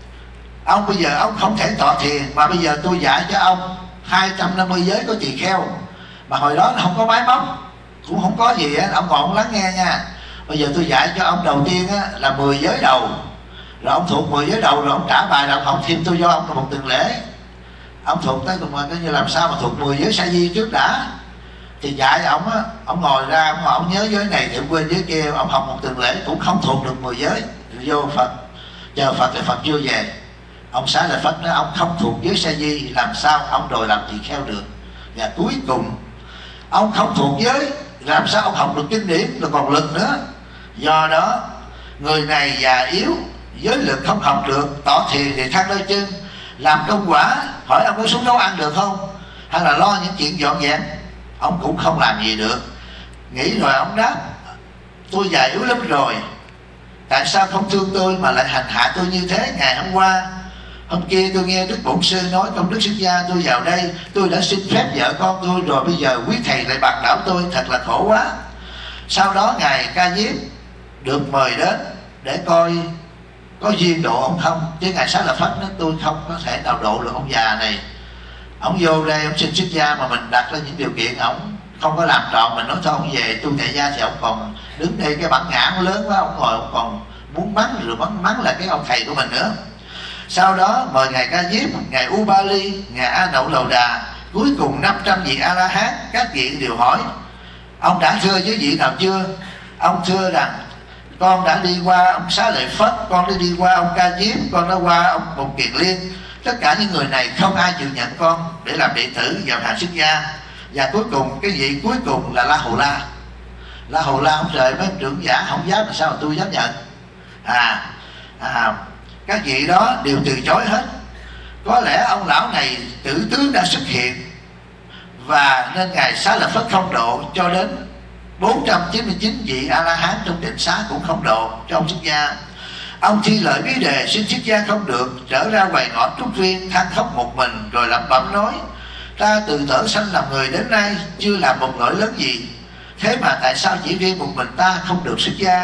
Speaker 1: ông bây giờ ông không thể tọa thiền, mà bây giờ tôi dạy cho ông hai trăm năm mươi giới có tỳ kheo, mà hồi đó không có máy móc cũng không có gì á, ông còn ông lắng nghe nha. Bây giờ tôi dạy cho ông đầu tiên á, là mười giới đầu, rồi ông thuộc mười giới đầu, rồi ông trả bài đạo học thêm tôi cho ông một tuần lễ. Ông thuộc tới cùng cái như làm sao mà thuộc mười giới sa di trước đã. Thì dạy ông á, ông ngồi ra ông, ông nhớ giới này thì ông quên giới kia, ông học một tuần lễ cũng không thuộc được mười giới. Rồi vô Phật, chờ Phật thì Phật chưa về. Ông Xá Lợi Phất nói ông không thuộc giới sa di, làm sao ông đòi làm tỳ kheo được. Và cuối cùng ông không thuộc giới, làm sao ông học được kinh điển rồi còn lực nữa. Do đó người này già yếu, giới lực không học được, tỏ thiền thì thăng đôi chân, làm công quả. Hỏi ông có xuống nấu ăn được không, hay là lo những chuyện dọn dẹp, ông cũng không làm gì được. Nghĩ rồi ông đáp: tôi già yếu lắm rồi, tại sao không thương tôi mà lại hành hạ tôi như thế? Ngày hôm qua hôm kia tôi nghe Đức Bổn Sư nói công đức xuất gia, tôi vào đây tôi đã xin phép vợ con tôi rồi, bây giờ quý thầy lại bạc đảo tôi, thật là khổ quá. Sau đó ngài Ca Diếp được mời đến để coi có duyên độ ông không, chứ ngài Xá Lợi Phất nói tôi không có thể nào độ được ông già này. Ông vô đây ông xin xuất gia mà mình đặt ra những điều kiện ông không có làm trọn, mình nói thôi ông về tu tại gia, thì ông còn đứng đây cái bản ngã lớn quá, ông ngồi ông còn muốn mắng rồi mắng mắng là cái ông thầy của mình nữa. Sau đó mời ngài Ca Diếp, ngài Ubali, ngài A Nậu Lầu Đà, cuối cùng năm trăm vị A La Hán. Các vị đều hỏi ông đã thưa với vị nào chưa? Ông thưa rằng con đã đi qua ông Xá Lợi Phất, con đã đi qua ông Ca Diếp, con đã qua ông Bồ Kiền Liên. Tất cả những người này không ai chịu nhận con để làm đệ tử vào hàng xuất gia. Và cuối cùng cái vị cuối cùng là La Hầu La. La Hầu La ông trời mấy trưởng giả không dám, làm sao mà tôi dám nhận. À, à các vị đó đều từ chối hết. Có lẽ ông lão này tử tướng đã xuất hiện, và nên ngài Xá Lợi Phất không độ, cho đến bốn trăm chín mươi chín vị A La Hán trong Định Xá cũng không độ cho ông xuất gia. Ông thi lợi bí đề xin xuất gia không được, trở ra ngoài ngõ Trúc Viên than khóc một mình, rồi lẩm bẩm nói: ta từ thuở sanh làm người đến nay chưa làm một lỗi lớn gì, thế mà tại sao chỉ riêng một mình ta không được xuất gia?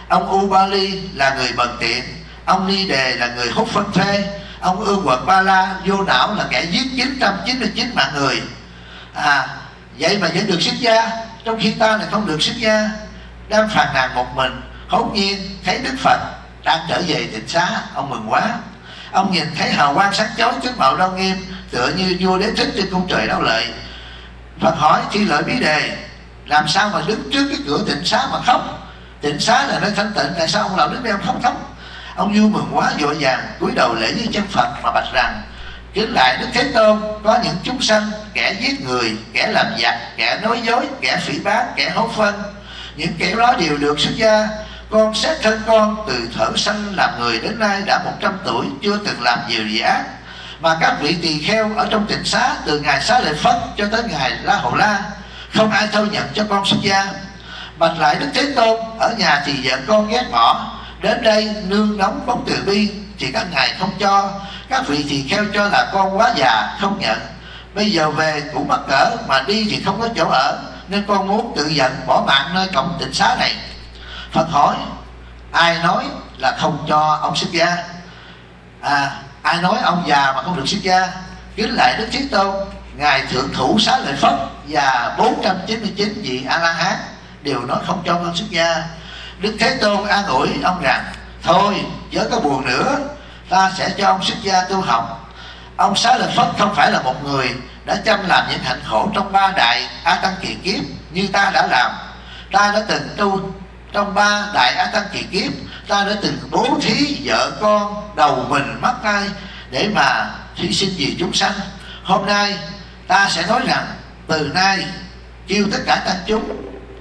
Speaker 1: ông Ubali là người bần tiện, ông Ni Đề là người hút phân phê, ông Ương Quật Ba La vô não là kẻ giết chín trăm chín mươi chín mạng người. À, vậy mà vẫn được xuất gia, trong khi ta lại không được xuất gia. Đang phàn nàn một mình, hốt nhiên thấy Đức Phật đang trở về tịnh xá, ông mừng quá. Ông nhìn thấy hào quang sáng chói trước mạo Đao Nghiêm, tựa như vua đế thích trên cung trời Đao Lợi. Phật hỏi Thi Lợi Bí Đề, làm sao mà đứng trước cái cửa tịnh xá mà khóc? Tịnh xá là nơi thanh tịnh, tại sao ông lão đứng đây ông khóc khóc? Ông vui mừng quá, vội vàng cúi đầu lễ với chân Phật mà bạch rằng: kính lại Đức Thế Tôn, có những chúng sanh kẻ giết người, kẻ làm giặc, kẻ nói dối, kẻ phỉ báng, kẻ hốt phân, những kẻ đó đều được xuất gia. Con xét thân con từ thở sanh làm người đến nay đã một trăm tuổi, chưa từng làm nhiều gì ác. Mà các vị tỳ kheo ở trong tịnh xá, từ ngài Xá Lợi Phất cho tới ngài La Hầu La, không ai thâu nhận cho con xuất gia. Bạch lại Đức Thế Tôn, ở nhà thì vợ con ghét bỏ, đến đây nương nóng bóng từ bi thì các ngài không cho. Các vị tỳ kheo cho là con quá già không nhận. Bây giờ về cũng mắc cỡ, mà đi thì không có chỗ ở, nên con muốn tự giận bỏ mạng nơi cổng tịnh xá này. Phật hỏi: ai nói là không cho ông xuất gia? À, ai nói ông già mà không được xuất gia? Kính lại Đức Thế Tôn, ngài Thượng Thủ Xá Lợi Phất và bốn trăm chín mươi chín vị A La Hán đều nói không cho ông xuất gia. Đức Thế Tôn an ủi ông rằng: thôi chớ có buồn nữa, ta sẽ cho ông xuất gia tu học. Ông Xá Lợi Phất không phải là một người đã chăm làm những hạnh khổ trong ba đại A Tăng Kỳ Kiếp như ta đã làm. Ta đã từng tu trong ba đại A Tăng Kỳ Kiếp, ta đã từng bố thí vợ con, đầu mình mắt tay để mà hy sinh vì chúng sanh. Hôm nay ta sẽ nói rằng từ nay kêu tất cả tăng chúng,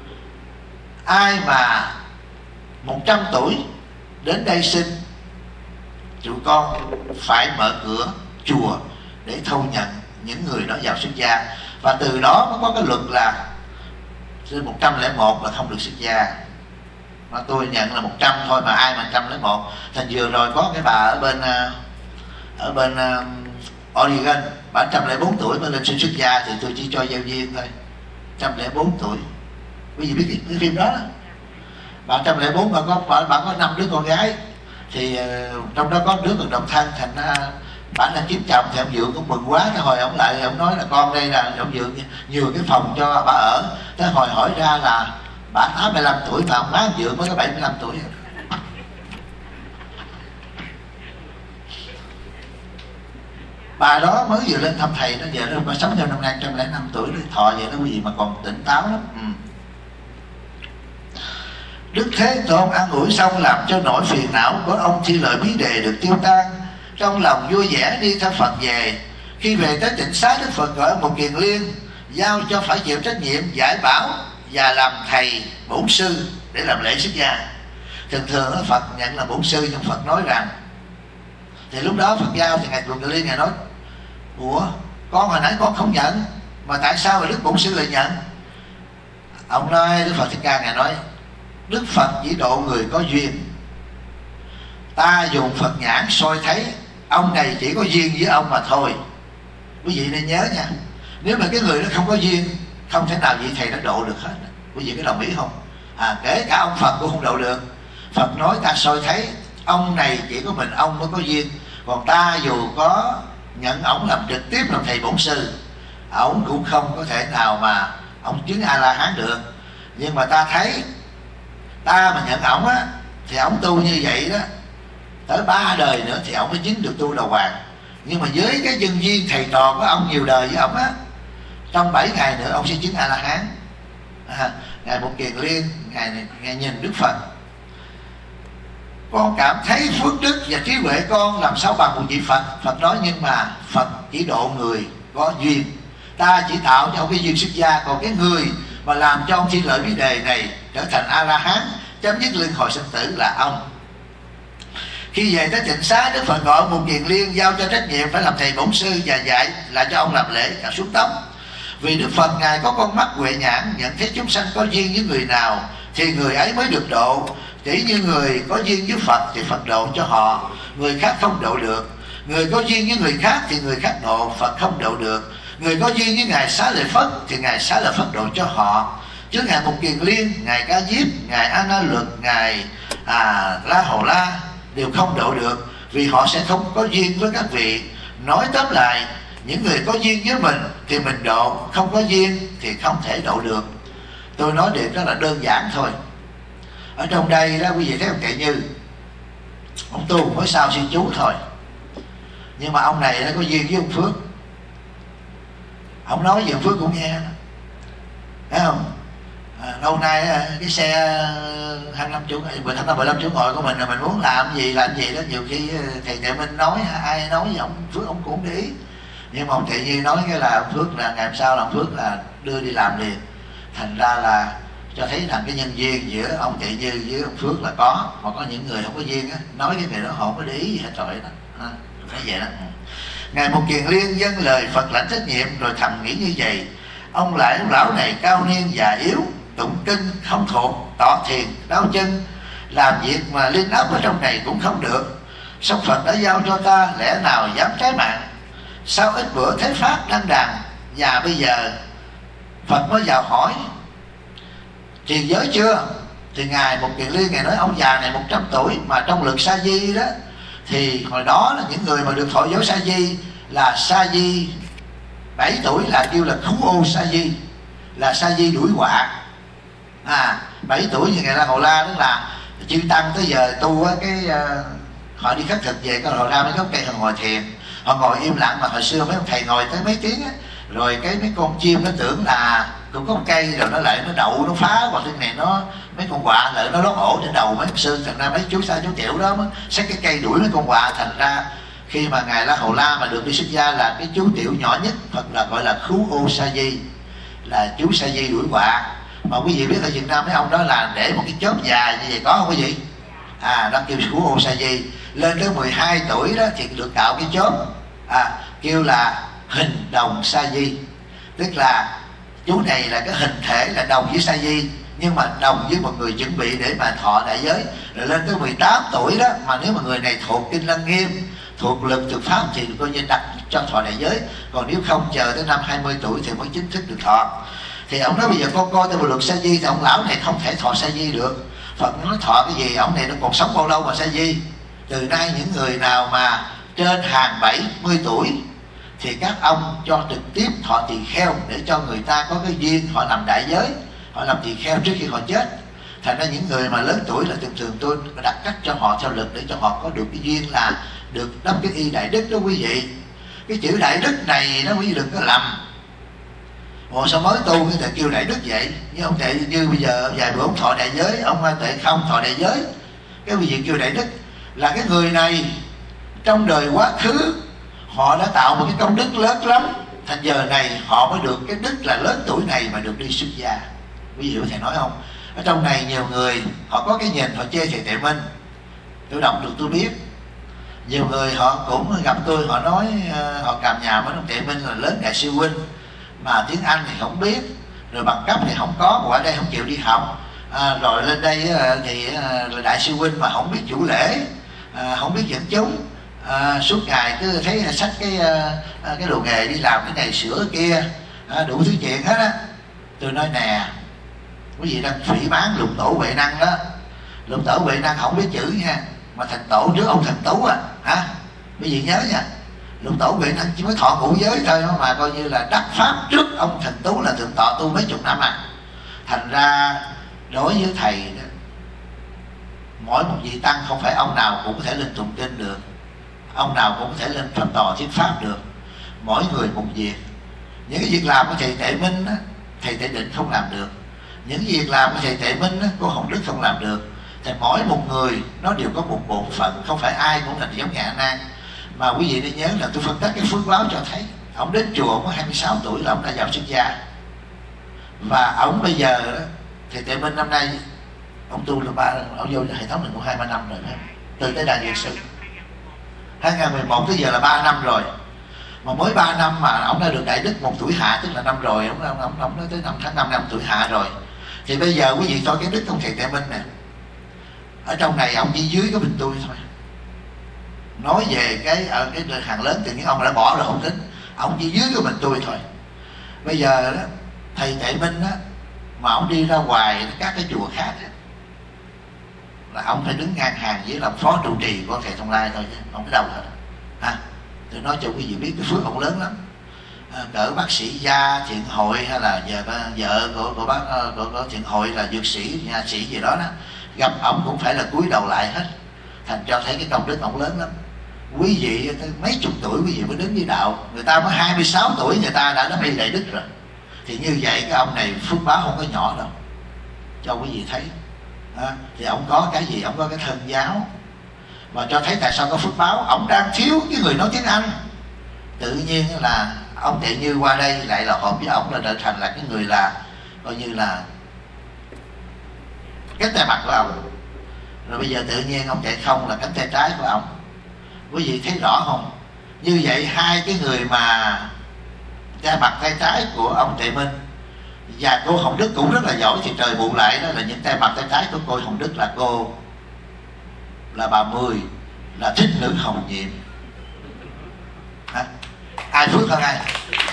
Speaker 1: ai mà một trăm tuổi đến đây sinh, tụi con phải mở cửa chùa để thâu nhận những người đó vào xuất gia. Và từ đó mới có cái luật là trên một trăm lẻ một là không được xuất gia. Mà tôi nhận là một trăm thôi, mà ai mà một trăm lẻ một. Thành vừa rồi có cái bà ở bên ở bên Oregon, bà một trăm lẻ bốn tuổi mới lên xin xuất gia, thì tôi chỉ cho giao duyên thôi. một trăm lẻ bốn tuổi, quý vị biết cái, cái phim đó đó. Bà một trăm lẻ bốn, bà có bà, bà có năm đứa con gái, thì uh, trong đó có đứa còn độc thân, thành ra bà đang kiếm chồng, thì ông Dượng cũng mừng quá. Thế hồi ông lại ông nói là con đây là ông Dượng nhiều cái phòng cho bà ở. Thế hồi hỏi ra là bà tám mươi lăm tuổi, mà ông má ông Dượng mới có bảy mươi lăm tuổi. Bà đó mới vừa lên thăm thầy đó, giờ nó bà sống theo năm nay một trăm lẻ năm tuổi, thọ vậy đó quý vị, mà còn tỉnh táo lắm. ừ. Đức Thế Tôn an ủi xong, làm cho nỗi phiền não của ông Thi Lợi Bí Đề được tiêu tan. Trong lòng vui vẻ đi theo Phật về. Khi về tới tịnh xá, Đức Phật gọi một kiền liên, giao cho phải chịu trách nhiệm giải bảo và làm thầy bổn sư để làm lễ xuất gia. Thường thường Phật nhận là bổn sư, nhưng Phật nói rằng, thì lúc đó Phật giao thì ngài kiền liên ngài nói: ủa, con hồi nãy con không nhận, mà tại sao mà Đức bổn sư lại nhận? Ông nói, Đức Phật Thích Ca ngài nói: Đức Phật chỉ độ người có duyên. Ta dùng Phật nhãn soi thấy ông này chỉ có duyên với ông mà thôi. Quý vị nên nhớ nha, nếu mà cái người đó không có duyên, không thể nào vị thầy đó độ được hết. Quý vị có đồng ý không? À, kể cả ông Phật cũng không độ được. Phật nói ta soi thấy ông này chỉ có mình ông mới có duyên, còn ta dù có nhận ổng làm trực tiếp làm thầy bổn sư, ổng cũng không có thể nào mà ông chứng A La Hán được. Nhưng mà ta thấy, ta mà nhận ổng á, thì ổng tu như vậy đó, tới ba đời nữa thì ổng mới chứng được tu đầu hoàng. Nhưng mà với cái nhân duyên thầy trò của ông nhiều đời với ổng á, trong bảy ngày nữa ông sẽ chứng A La Hán. à, Ngài Một Kiền Liên, Ngài này, Ngài nhìn Đức Phật: con cảm thấy phước đức và trí huệ con làm sao bằng một vị Phật. Phật nói: nhưng mà Phật chỉ độ người có duyên, ta chỉ tạo cho ông cái duyên xuất gia. Còn cái người mà làm cho ông Thi Lợi Bí Đề này trở thành A La Hán, chấm dứt luân hồi sinh tử là ông. Khi về tới tịnh xá, Đức Phật gọi Một Kiền Liên, giao cho trách nhiệm phải làm thầy bổn sư và dạy lại cho ông làm lễ cả xuống tóc. Vì Đức Phật ngài có con mắt huệ nhãn, nhận thấy chúng sanh có duyên với người nào thì người ấy mới được độ. Chỉ như người có duyên với Phật thì Phật độ cho họ, người khác không độ được. Người có duyên với người khác thì người khác độ, Phật không độ được. Người có duyên với ngài Xá Lợi Phất thì ngài Xá Lợi Phất độ cho họ. Chứ ngài Một Kiền Liên, ngài Ca Diếp, ngài A Na Luật, ngài à, La Hầu La đều không độ được, vì họ sẽ không có duyên với các vị. Nói tóm lại, những người có duyên với mình thì mình độ, không có duyên thì không thể độ được. Tôi nói điểm rất là đơn giản thôi. Ở trong đây đó quý vị thấy ông Kệ Như, ông tu mới sao sư chú thôi, nhưng mà ông này nó có duyên với ông Phước. Ông nói gì ông Phước cũng nghe, thấy không? À, lâu nay cái xe hai mươi lăm chỗ mười năm mười lăm chỗ ngồi của mình là mình muốn làm gì làm gì đó, nhiều khi thầy Tuệ Minh nói, ai nói với ông Phước ông cũng để ý. Nhưng mà ông Thị Như nói cái là ông Phước là ngày hôm sau là ông Phước là đưa đi làm liền. Thành ra là cho thấy rằng cái nhân duyên giữa ông Thị Như với ông Phước là có, mà có những người không có duyên á, nói cái người đó họ không có để ý gì hết trọi đó. À, thấy vậy đó. Ngài Một Kiền Liên dâng lời Phật lãnh trách nhiệm rồi thầm nghĩ như vậy: ông lại ông lão này cao niên già yếu, tụng kinh không thuộc, tỏ thiền đau chân, làm việc mà liên ấp ở trong này cũng không được. Song Phật đã giao cho ta, lẽ nào dám trái mạng? Sao ít bữa thế pháp đăng đàn, và bây giờ Phật mới vào hỏi truyền giới chưa? Thì Ngài Một Kiền Liên Ngài nói ông già này một trăm tuổi, mà trong lực Sa Di đó thì hồi đó là những người mà được thọ giới Sa Di là Sa Di bảy tuổi là kêu là Khú Ô Sa Di, là Sa Di đuổi họa. À, bảy tuổi như Ngài La Hầu La, tức là chư tăng tới giờ tu á, cái uh, họ đi khất thực về cái Hầu La mấy gốc cây họ ngồi thiền, họ ngồi im lặng. Mà hồi xưa mấy ông thầy ngồi tới mấy tiếng á, rồi cái mấy con chim nó tưởng là cũng có một cây, rồi nó lại nó đậu nó phá vào trên này, nó mấy con quạ lại nó lót ổ trên đầu mấy sư. Thành ra mấy chú Sa chú Tiểu đó mới xách cái cây đuổi mấy con quạ. Thành ra khi mà Ngài La Hầu La mà được đi xuất gia là cái chú Tiểu nhỏ nhất, Phật là gọi là Khú Ô Sa Di, là chú Sa Di đuổi quạ. Mà quý vị biết ở Việt Nam mấy ông đó là để một cái chớp dài như vậy, có không quý vị? À, đó kêu Khú Ô Sa Di. Lên tới mười hai tuổi đó thì được cạo cái chớp, à, kêu là hình đồng Sa Di, tức là chú này là cái hình thể là đồng với Sa Di, nhưng mà đồng với một người chuẩn bị để mà thọ đại giới. Rồi lên tới mười tám tuổi đó, mà nếu mà người này thuộc Kinh Lăng Nghiêm, thuộc lực thực pháp thì coi như đặt cho thọ đại giới. Còn nếu không chờ tới năm hai mươi tuổi thì mới chính thức được thọ. Thì ông nói bây giờ con coi tới bộ luật Sa Di thì ông lão này không thể thọ Sa Di được. Phật nói thọ cái gì, ông này nó còn sống bao lâu mà Sa Di? Từ nay những người nào mà trên hàng bảy mươi tuổi thì các ông cho trực tiếp thọ tỳ kheo, để cho người ta có cái duyên họ làm đại giới, họ làm tỳ kheo trước khi họ chết. Thành ra những người mà lớn tuổi là thường thường tôi đặt cách cho họ theo lực để cho họ có được cái duyên là được đắp cái y đại đức đó quý vị. Cái chữ đại đức này nó quý vị đừng có lầm. Ồ sao mới tu cái thầy kêu đại đức vậy? Như ông Tệ Như bây giờ vài bữa ông thọ đại giới, ông Tệ không thọ đại giới, cái quý vị kêu đại đức là cái người này trong đời quá khứ họ đã tạo một cái công đức lớn lắm, thành giờ này họ mới được cái đức là lớn tuổi này mà được đi xuất gia. Quý vị hiểu thầy nói không? Ở trong này nhiều người họ có cái nhìn, họ chê thầy Tuệ Minh, tôi đọc được tôi biết. Nhiều người họ cũng gặp tôi, họ nói họ cảm nhà với ông Tuệ Minh là lớn đại sư huynh, mà tiếng Anh thì không biết, rồi bằng cấp thì không có, mà ở đây không chịu đi học, à, rồi lên đây thì là đại sư huynh mà không biết chủ lễ, à, không biết dẫn chúng, à, suốt ngày cứ thấy xách cái cái đồ nghề đi làm cái này sửa cái kia, à, đủ thứ chuyện hết á. Tôi nói nè, quý vị đang phỉ bán Lục Tổ Huệ Năng đó. Lục Tổ Huệ Năng không biết chữ nha, mà thành tổ trước ông Thành Tú à, hả? Quý vị nhớ nha, Lục Tổ Huệ Năng chỉ mới thọ ngũ giới thôi, mà coi như là đắc pháp trước ông Thành Tú là thượng tọa tu mấy chục năm à. Thành ra đối với thầy đó, mỗi một vị tăng không phải ông nào cũng có thể lên tụng kinh được, ông nào cũng có thể lên pháp tòa thuyết pháp được. Mỗi người một việc. Những cái việc làm của thầy Tuệ Minh đó, thầy Tuệ Định không làm được. Những việc làm của thầy Tuệ Minh đó, cô Hồng Đức không làm được. Thì mỗi một người nó đều có một bộ phận, không phải ai cũng là giống nhà Nan. Mà quý vị nên nhớ là tôi phân tích cái phước báo cho thấy ông đến chùa ông có hai mươi sáu tuổi là ông đã vào xuất gia. Và ông bây giờ đó, thầy Tuệ Minh năm nay ông tu là ba, ông vô hệ thống này cũng hai ba năm rồi, từ tới Đại Việt Sự hai nghìn mười một tới giờ là ba năm rồi. Mà mới ba năm mà ông đã được đại đức một tuổi hạ, tức là năm rồi, ông ông ông, ông nói tới năm tháng năm năm tuổi hạ rồi. Thì bây giờ quý vị coi cái đức ông thầy Tuệ Minh nè, ở trong này ông chỉ dưới cái bình tôi thôi. Nói về cái ở cái hàng lớn thì những ông đã bỏ rồi không tính, ông chỉ dưới cái bình tôi thôi. Bây giờ đó thầy Tuệ Minh đó mà ông đi ra ngoài các cái chùa khác đó, là ông phải đứng ngang hàng với làm phó trụ trì của thầy Thông Lai thôi chứ không có đâu hết. À, tôi nói cho quý vị biết cái phước ông lớn lắm. À, cỡ bác sĩ Gia Thiện Hội hay là vợ vợ của của bác của, của Thiện Hội là dược sĩ nha sĩ gì đó đó, gặp ông cũng phải là cúi đầu lại hết. Thành cho thấy cái công đức ông lớn lắm. Quý vị mấy chục tuổi quý vị mới đứng với đạo, người ta mới hai mươi sáu tuổi người ta đã đã đi đại đức rồi. Thì như vậy cái ông này phước báo không có nhỏ đâu, cho quý vị thấy. À, thì ông có cái gì? Ông có cái thân giáo, mà cho thấy tại sao có phước báo. Ông đang thiếu cái người nói tiếng Anh, tự nhiên là ông Tệ Như qua đây lại là hợp với ông, là trở thành là cái người là coi như là cánh tay mặt của ông. Rồi bây giờ tự nhiên ông Tệ Không là cánh tay trái của ông. Quý vị thấy rõ không? Như vậy hai cái người mà tay mặt tay trái của ông Tệ Minh và cô Hồng Đức cũng rất là giỏi, thì trời bù lại đó là những tay mặt tay trái của cô Hồng Đức là cô là bà Mười, là thích nữ hồng nhiệm. Hả? Ai phước hơn ai?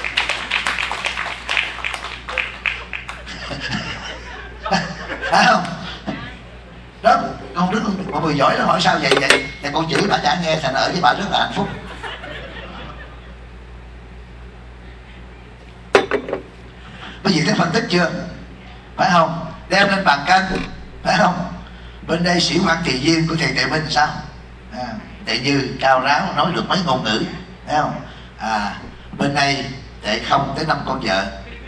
Speaker 1: Phải không? Đó, con Đức bà Mười giỏi, nó hỏi sao vậy vậy? Thì con chửi bà chả nghe, thành ở với bà rất là hạnh phúc. Quý vị thấy phân tích chưa? Phải không? Đem lên bàn cân, phải không? Bên đây sĩ quan Tỳ Viên của thầy Tệ Minh sao? À, Tệ Như cao ráo nói được mấy ngôn ngữ, phải không? À, bên đây Tệ Không tới năm con vợ.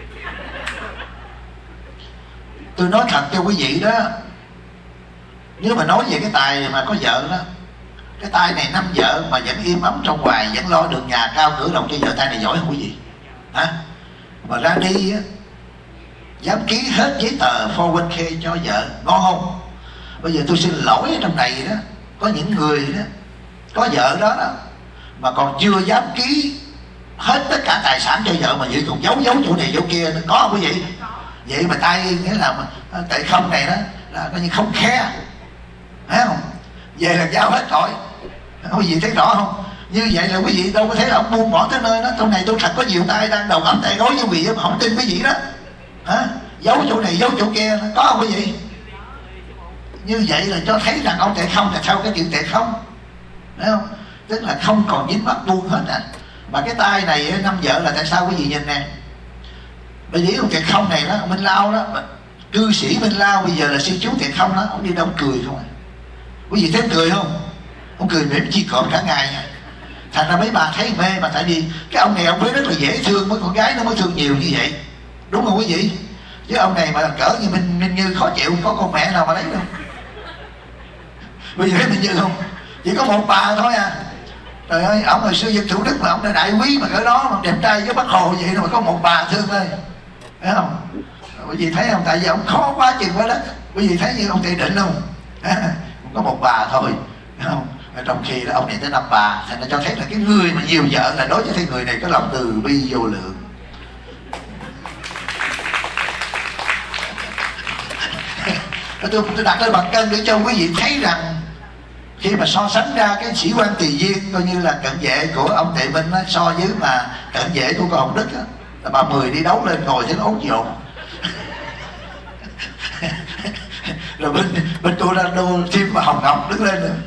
Speaker 1: Tôi nói thật cho quý vị đó, nếu mà nói về cái tài mà có vợ đó, cái tay này năm vợ mà vẫn im ấm trong hoài, vẫn lo được nhà cao cửa rộng cho vợ, tay này giỏi không quý vị? Hả? Mà ra đi á, dám ký hết giấy tờ four one k cho vợ, ngon không? Bây giờ tôi xin lỗi ở trong này đó, có những người đó có vợ đó, đó mà còn chưa dám ký hết tất cả tài sản cho vợ, mà vậy còn giấu giấu chỗ này chỗ kia, có không quý vị? Vậy mà tay nghĩa là Tệ Không này đó là coi như không khe, thấy không? Về là giao hết rồi. Quý vị thấy rõ không? Như vậy là quý vị đâu có thấy là ông buông bỏ tới nơi đó. Trong này tôi thật có nhiều tay đang đầu ẩm tay gối với quý vị mà không tin quý vị đó. Hả? Giấu chỗ này giấu chỗ kia, có không quý vị? Như vậy là cho thấy rằng ông Tệ Không là theo cái chuyện Tệ Không, thấy không? Tức là không còn dính mắc buông hết à. Mà cái tay này năm vợ là tại sao quý vị nhìn nè? Bởi vì ông Tệ Không này đó, ông Minh Lao đó, cư sĩ Minh Lao bây giờ là sư chú Tệ Không đó, ông đi đâu cười không à? Quý vị thấy cười không? Ông cười mỉm chi cọp cả ngày à. Thành ra mấy bà thấy mê, mà tại vì cái ông này ông ấy rất là dễ thương, mấy con gái nó mới thương nhiều như vậy, đúng không quý vị? Chứ ông này mà cỡ như Minh, Minh Như khó chịu, có con mẹ nào mà lấy đâu. Bây giờ thấy Minh Như không? Chỉ có một bà thôi à. Trời ơi, ông hồi xưa dân Thủ Đức mà ông đã đại quý mà cỡ đó, mà đẹp trai với Bác Hồ vậy mà có một bà thương thôi, phải không? Quý vị thấy không? Tại vì ông khó quá chừng quá đó. Quý vị thấy như ông Tề Định không? Có một bà thôi, phải không? Trong khi đó ông này tới năm bà, thành ra cho thấy là cái người mà nhiều vợ là đối với cái người này có lòng từ bi vô lượng. tôi, tôi đặt lên bàn cân để cho quý vị thấy rằng khi mà so sánh ra cái sĩ quan Tỳ Viên coi như là cận vệ của ông Tệ Minh đó, so với mà cận vệ của cô Hồng Đức đó, là bà Mười đi đấu lên ngồi thấy nó ốt dồn. Rồi bên bên cô ra đô thêm bà Hồng Ngọc đứng lên nữa.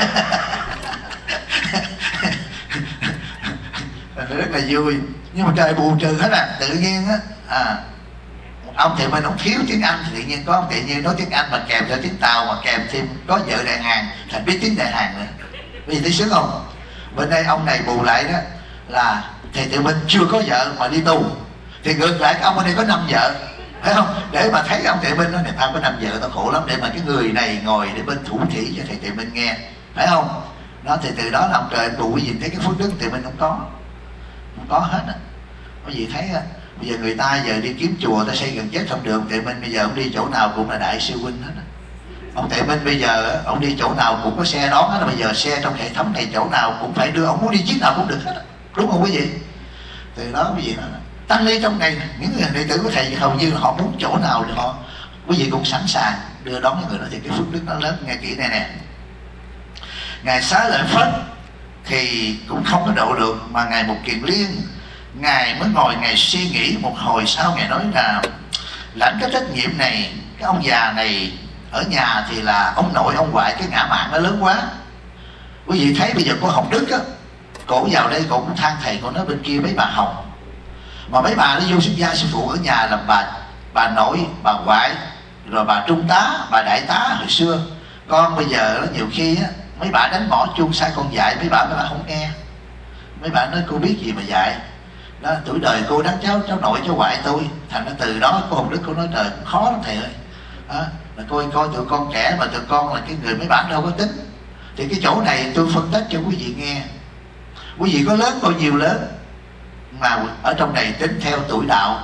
Speaker 1: Rất là vui. Nhưng mà trời bù trừ hết à. Tự nhiên á, à, ông Tệ Minh ông thiếu tiếng Anh, tự nhiên có ông Tệ Như nói tiếng Anh mà kèm theo tiếng Tàu, mà kèm thêm có vợ Đại Hàn, thành biết tiếng Đại Hàn nữa. Vì thấy sướng không? Bên đây ông này bù lại đó là thầy Tệ Minh chưa có vợ mà đi tu, thì ngược lại ông ở đây có năm vợ, phải không? Để mà thấy ông Tệ Minh nói này tao có năm vợ tao khổ lắm, để mà cái người này ngồi để bên thủ thủy cho thầy Tệ Minh nghe, phải không? Đó thì từ đó là ông trời bù, quý vị thấy cái phước đức Tệ Minh không có, không có hết á. Quý vị thấy á, bây giờ người ta giờ đi kiếm chùa ta xây gần chết trong đường, Tệ Minh bây giờ ông đi chỗ nào cũng là đại sư huynh hết á. Ông Tệ Minh bây giờ ông đi chỗ nào cũng có xe đón hết, bây giờ xe trong hệ thống này chỗ nào cũng phải đưa, ông muốn đi chiếc nào cũng được hết á, đúng không quý vị? Từ đó quý vị nói tăng ni trong này, những người đệ tử của thầy hầu như họ muốn chỗ nào thì họ, quý vị cũng sẵn sàng đưa đón những người đó, thì cái phước đức nó lớn. Nghe kỹ này nè, ngài Xá Lợi Phất thì cũng không có độ được, mà ngài Mục Kiền Liên ngài mới ngồi ngài suy nghĩ một hồi sau, ngài nói là lãnh cái trách nhiệm này, cái ông già này Ở nhà thì là ông nội ông ngoại cái ngã mạn nó lớn quá. Quý vị thấy bây giờ có Hồng Đức á, cổ vào đây cổ cũng than thầy, cổ nói bên kia mấy bà Hồng, mà mấy bà nó vô xuất gia sư phụ ở nhà làm bà bà nội, bà ngoại, rồi bà trung tá, bà đại tá hồi xưa. Con bây giờ nó nhiều khi á, mấy bà đánh mỏ chuông sai con dạy, mấy bà mấy bà không nghe. Mấy bà nói cô biết gì mà dạy. Đó, tuổi đời cô đánh cháu cháu nội cháu ngoại tôi. Thành ra từ đó cô Hồng Đức cô nói trời cũng khó lắm thầy ơi. Đó, là coi coi tụi con trẻ mà tụi con là cái người mấy bà đâu có tính. Thì cái chỗ này tôi phân tích cho quý vị nghe. Quý vị có lớn bao nhiêu lớn mà ở trong này tính theo tuổi đạo.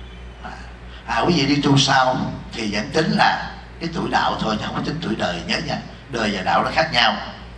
Speaker 1: À, quý vị đi tu sau thì vẫn tính là cái tuổi đạo thôi, chứ không có tính tuổi đời, nhớ nha. Đời và đạo nó khác nhau.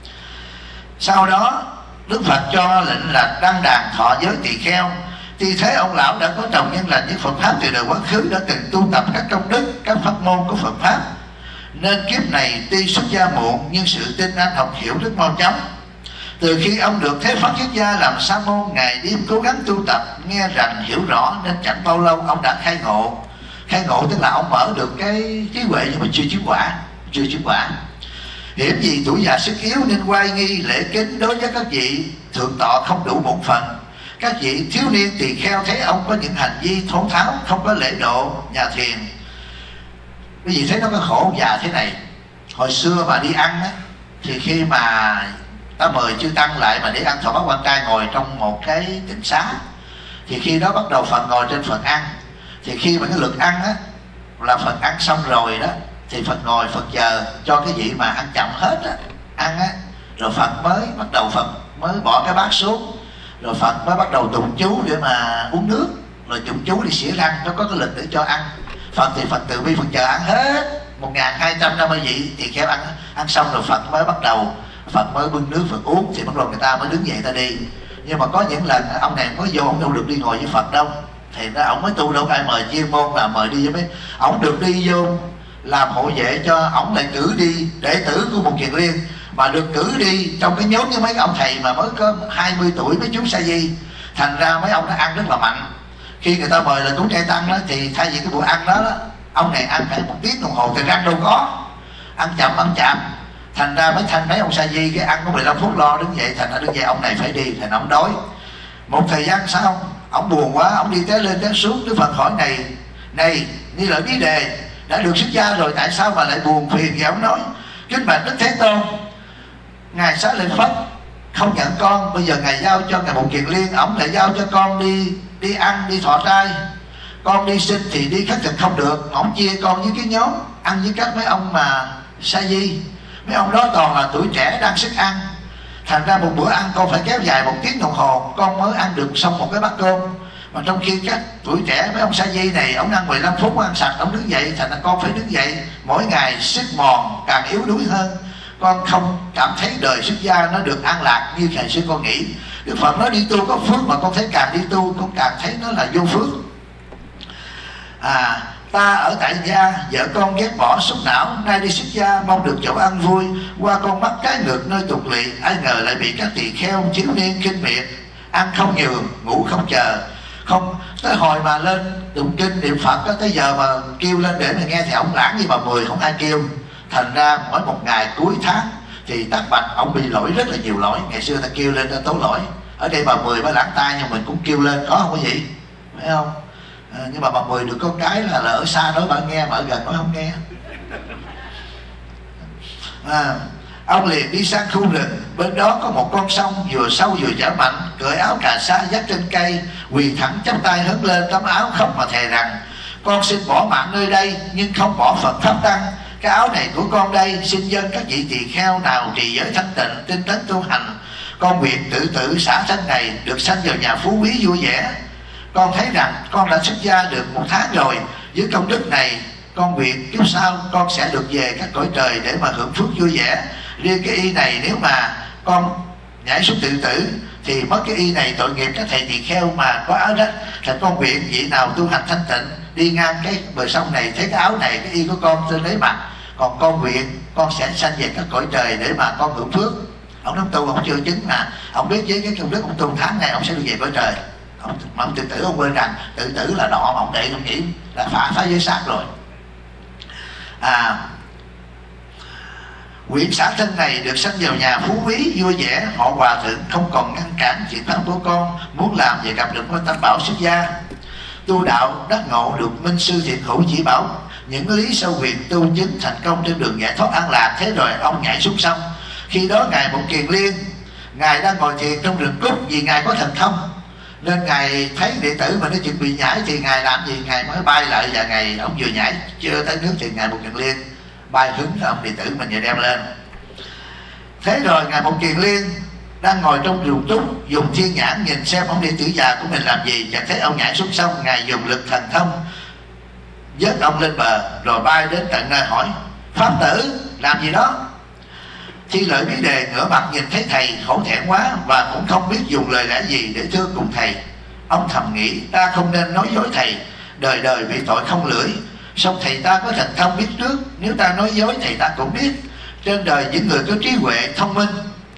Speaker 1: Sau đó Đức Phật cho lệnh là đăng đàn thọ giới tỳ kheo. Thì thế ông lão đã có trồng nhân lành với Phật pháp từ đời quá khứ, đã từng tu tập các công đức, các pháp môn của Phật pháp, nên kiếp này tuy xuất gia muộn nhưng sự tin anh học hiểu rất mau chóng. Từ khi ông được thế Phật xuất gia làm sa môn, ngày đêm cố gắng tu tập, nghe rằng hiểu rõ, nên chẳng bao lâu ông đã khai ngộ. Khai ngộ tức là ông mở được cái trí huệ nhưng mà chưa chứng quả, chưa chứng quả. Hiểm gì tuổi già sức yếu nên oai nghi lễ kính đối với các vị thượng tọa không đủ bổn phận. Các vị thiếu niên tỳ kheo thấy ông có những hành vi thốn tháo, không có lễ độ nhà thiền. Quý vị thấy nó có khổ ông già thế này. Hồi xưa mà đi ăn á, thì khi mà ta mời chư tăng lại mà để ăn thọ bát quan trai ngồi trong một cái tịnh xá, thì khi đó bắt đầu Phật ngồi trên Phật ăn. Thì khi mà cái lượt ăn á là Phật ăn xong rồi đó, thì Phật ngồi Phật chờ cho cái vị mà ăn chậm hết á ăn á, rồi Phật mới bắt đầu Phật mới bỏ cái bát xuống, rồi Phật mới bắt đầu tụng chú để mà uống nước, rồi tụng chú đi xỉa răng, nó có cái lực để cho ăn. Phật thì Phật từ bi Phật chờ ăn hết một nghìn hai trăm năm mươi vị thì khéo ăn ăn xong rồi Phật mới bắt đầu Phật mới bưng nước Phật uống, thì bắt đầu người ta mới đứng dậy ta đi. Nhưng mà có những lần ông này mới vô, ông đâu được đi ngồi với Phật đâu, thì nó ông mới tu đâu ai mời chuyên môn là mời đi với mấy ông được đi vô làm hộ vệ cho ổng, lại cử đi đệ tử của một Kiền Liên, mà được cử đi trong cái nhóm với mấy ông thầy mà mới có hai mươi tuổi, mấy chú sa di. Thành ra mấy ông nó ăn rất là mạnh. Khi người ta mời là cúng trai tăng đó, thì thay vì cái bữa ăn đó, đó ông này ăn phải một tiếng đồng hồ thì răng đâu có, ăn chậm ăn chậm. Thành ra mấy thanh mấy ông sa di cái ăn có mười lăm phút lo đứng dậy, thành ra đứng dậy ông này phải đi, thành ông đói. Một thời gian sau ông buồn quá, ông đi tới lên tới xuống. Đức Phật hỏi này này như lợi bí đề, đã được xuất gia rồi tại sao mà lại buồn phiền? Và ông nói kính bạch Đức Thế Tôn, ngài Xá Lợi Phất không nhận con, bây giờ ngài giao cho ngài Một Kiền Liên, ổng lại giao cho con đi đi ăn đi thọ trai. Con đi sinh thì đi khất thực không được, ổng chia con với cái nhóm ăn với các mấy ông mà sa di. Mấy ông đó toàn là tuổi trẻ đang sức ăn, thành ra một bữa ăn con phải kéo dài một tiếng đồng hồ con mới ăn được xong một cái bát cơm. Mà trong khi các tuổi trẻ mấy ông sa di này, ông ăn mười lăm phút ăn sạch, ông đứng dậy, thành ra con phải đứng dậy mỗi ngày sức mòn càng yếu đuối hơn. Con không cảm thấy đời xuất gia nó được an lạc như ngày xưa con nghĩ. Đức Phật nói đi tu có phước, mà con thấy càng đi tu con càng thấy nó là vô phước. À, ta ở tại gia, vợ con ghét bỏ xúc não, nay đi xuất gia mong được chỗ ăn vui, qua con mắt cái ngược nơi tục lỵ, ai ngờ lại bị các tỳ kheo thiếu niên kinh miệt, ăn không nhường, ngủ không chờ. Không tới hồi mà lên tụng kinh niệm Phật đó, tới giờ mà kêu lên để mà nghe thì ông lãng như bà Mười, không ai kêu. Thành ra mỗi một ngày cuối tháng thì tắc bạch ông bị lỗi rất là nhiều lỗi. Ngày xưa ta kêu lên ta tố lỗi, ở đây bà Mười bà lãng tai nhưng mình cũng kêu lên, có không có gì, phải không? À, nhưng mà bà Mười được con cái là, là ở xa nói bà nghe, mà ở gần nói không nghe. À, ông liền đi sang khu rừng, bên đó có một con sông vừa sâu vừa chảy mạnh, cởi áo cà sa dắt trên cây, quỳ thẳng chắp tay hất lên tấm áo khóc mà thề rằng con xin bỏ mạng nơi đây nhưng không bỏ Phật pháp tăng. Cái áo này của con đây xin dâng các vị tỳ kheo nào trì giới thanh tịnh, tinh tấn tu hành. Con nguyện tự tử xả thân này, được sanh vào nhà phú quý vui vẻ. Con thấy rằng con đã xuất gia được một tháng rồi, với công đức này con nguyện kiếp sau con sẽ được về các cõi trời để mà hưởng phước vui vẻ. Riêng cái y này nếu mà con nhảy xuống tự tử thì mất cái y này tội nghiệp các thầy tỳ kheo mà có áo rách. Thì con nguyện vị nào tu hành thanh tịnh đi ngang cái bờ sông này thấy cái áo này, cái y của con trên lấy mặt, còn con nguyện con sẽ sanh về các cõi trời để mà con hưởng phước. Ông nói tu ông chưa chứng mà ông biết với cái công đức ông tu tháng này ông sẽ được về cõi trời. Ông, mà ông tự tử ông quên rằng tự tử là đọ mà ông đệ không nghĩ là phá phá giới sát rồi. À, Quyển xã thân này được sanh vào nhà phú quý vui vẻ, họ hòa thượng không còn ngăn cản chuyện pháp của con, muốn làm và gặp được con tam bảo xuất gia. Tu đạo đắc ngộ được minh sư thiện hữu chỉ bảo những lý sâu huyền, tu chứng thành công trên đường giải thoát an lạc. Thế rồi ông nhảy xuống sông. Khi đó ngài Một Kiền Liên, ngài đang ngồi thiền trong rừng Cúc, vì ngài có thần thông nên ngài thấy đệ tử mà nó chuẩn bị nhảy thì ngài làm gì? Ngài mới bay lại, và ngài ông vừa nhảy chưa tới nước thì ngài Một Kiền Liên bay hứng ông đệ tử mình và đem lên. Thế rồi ngài Một Kiền Liên đang ngồi trong rừng Trúc, dùng thiên nhãn nhìn xem ông đệ tử già của mình làm gì, và thấy ông nhảy xuống sông. Ngài dùng lực thần thông vớt ông lên bờ, rồi bay đến tận nơi hỏi: pháp tử làm gì đó? Thi Lợi Bí Đề ngửa mặt nhìn thấy thầy, hổ thẹn quá và cũng không biết dùng lời lẽ gì để thưa cùng thầy. Ông thầm nghĩ: ta không nên nói dối thầy, đời đời bị tội không lưỡi. Song thầy ta có thần thông biết trước, nếu ta nói dối thầy ta cũng biết. Trên đời những người có trí huệ thông minh,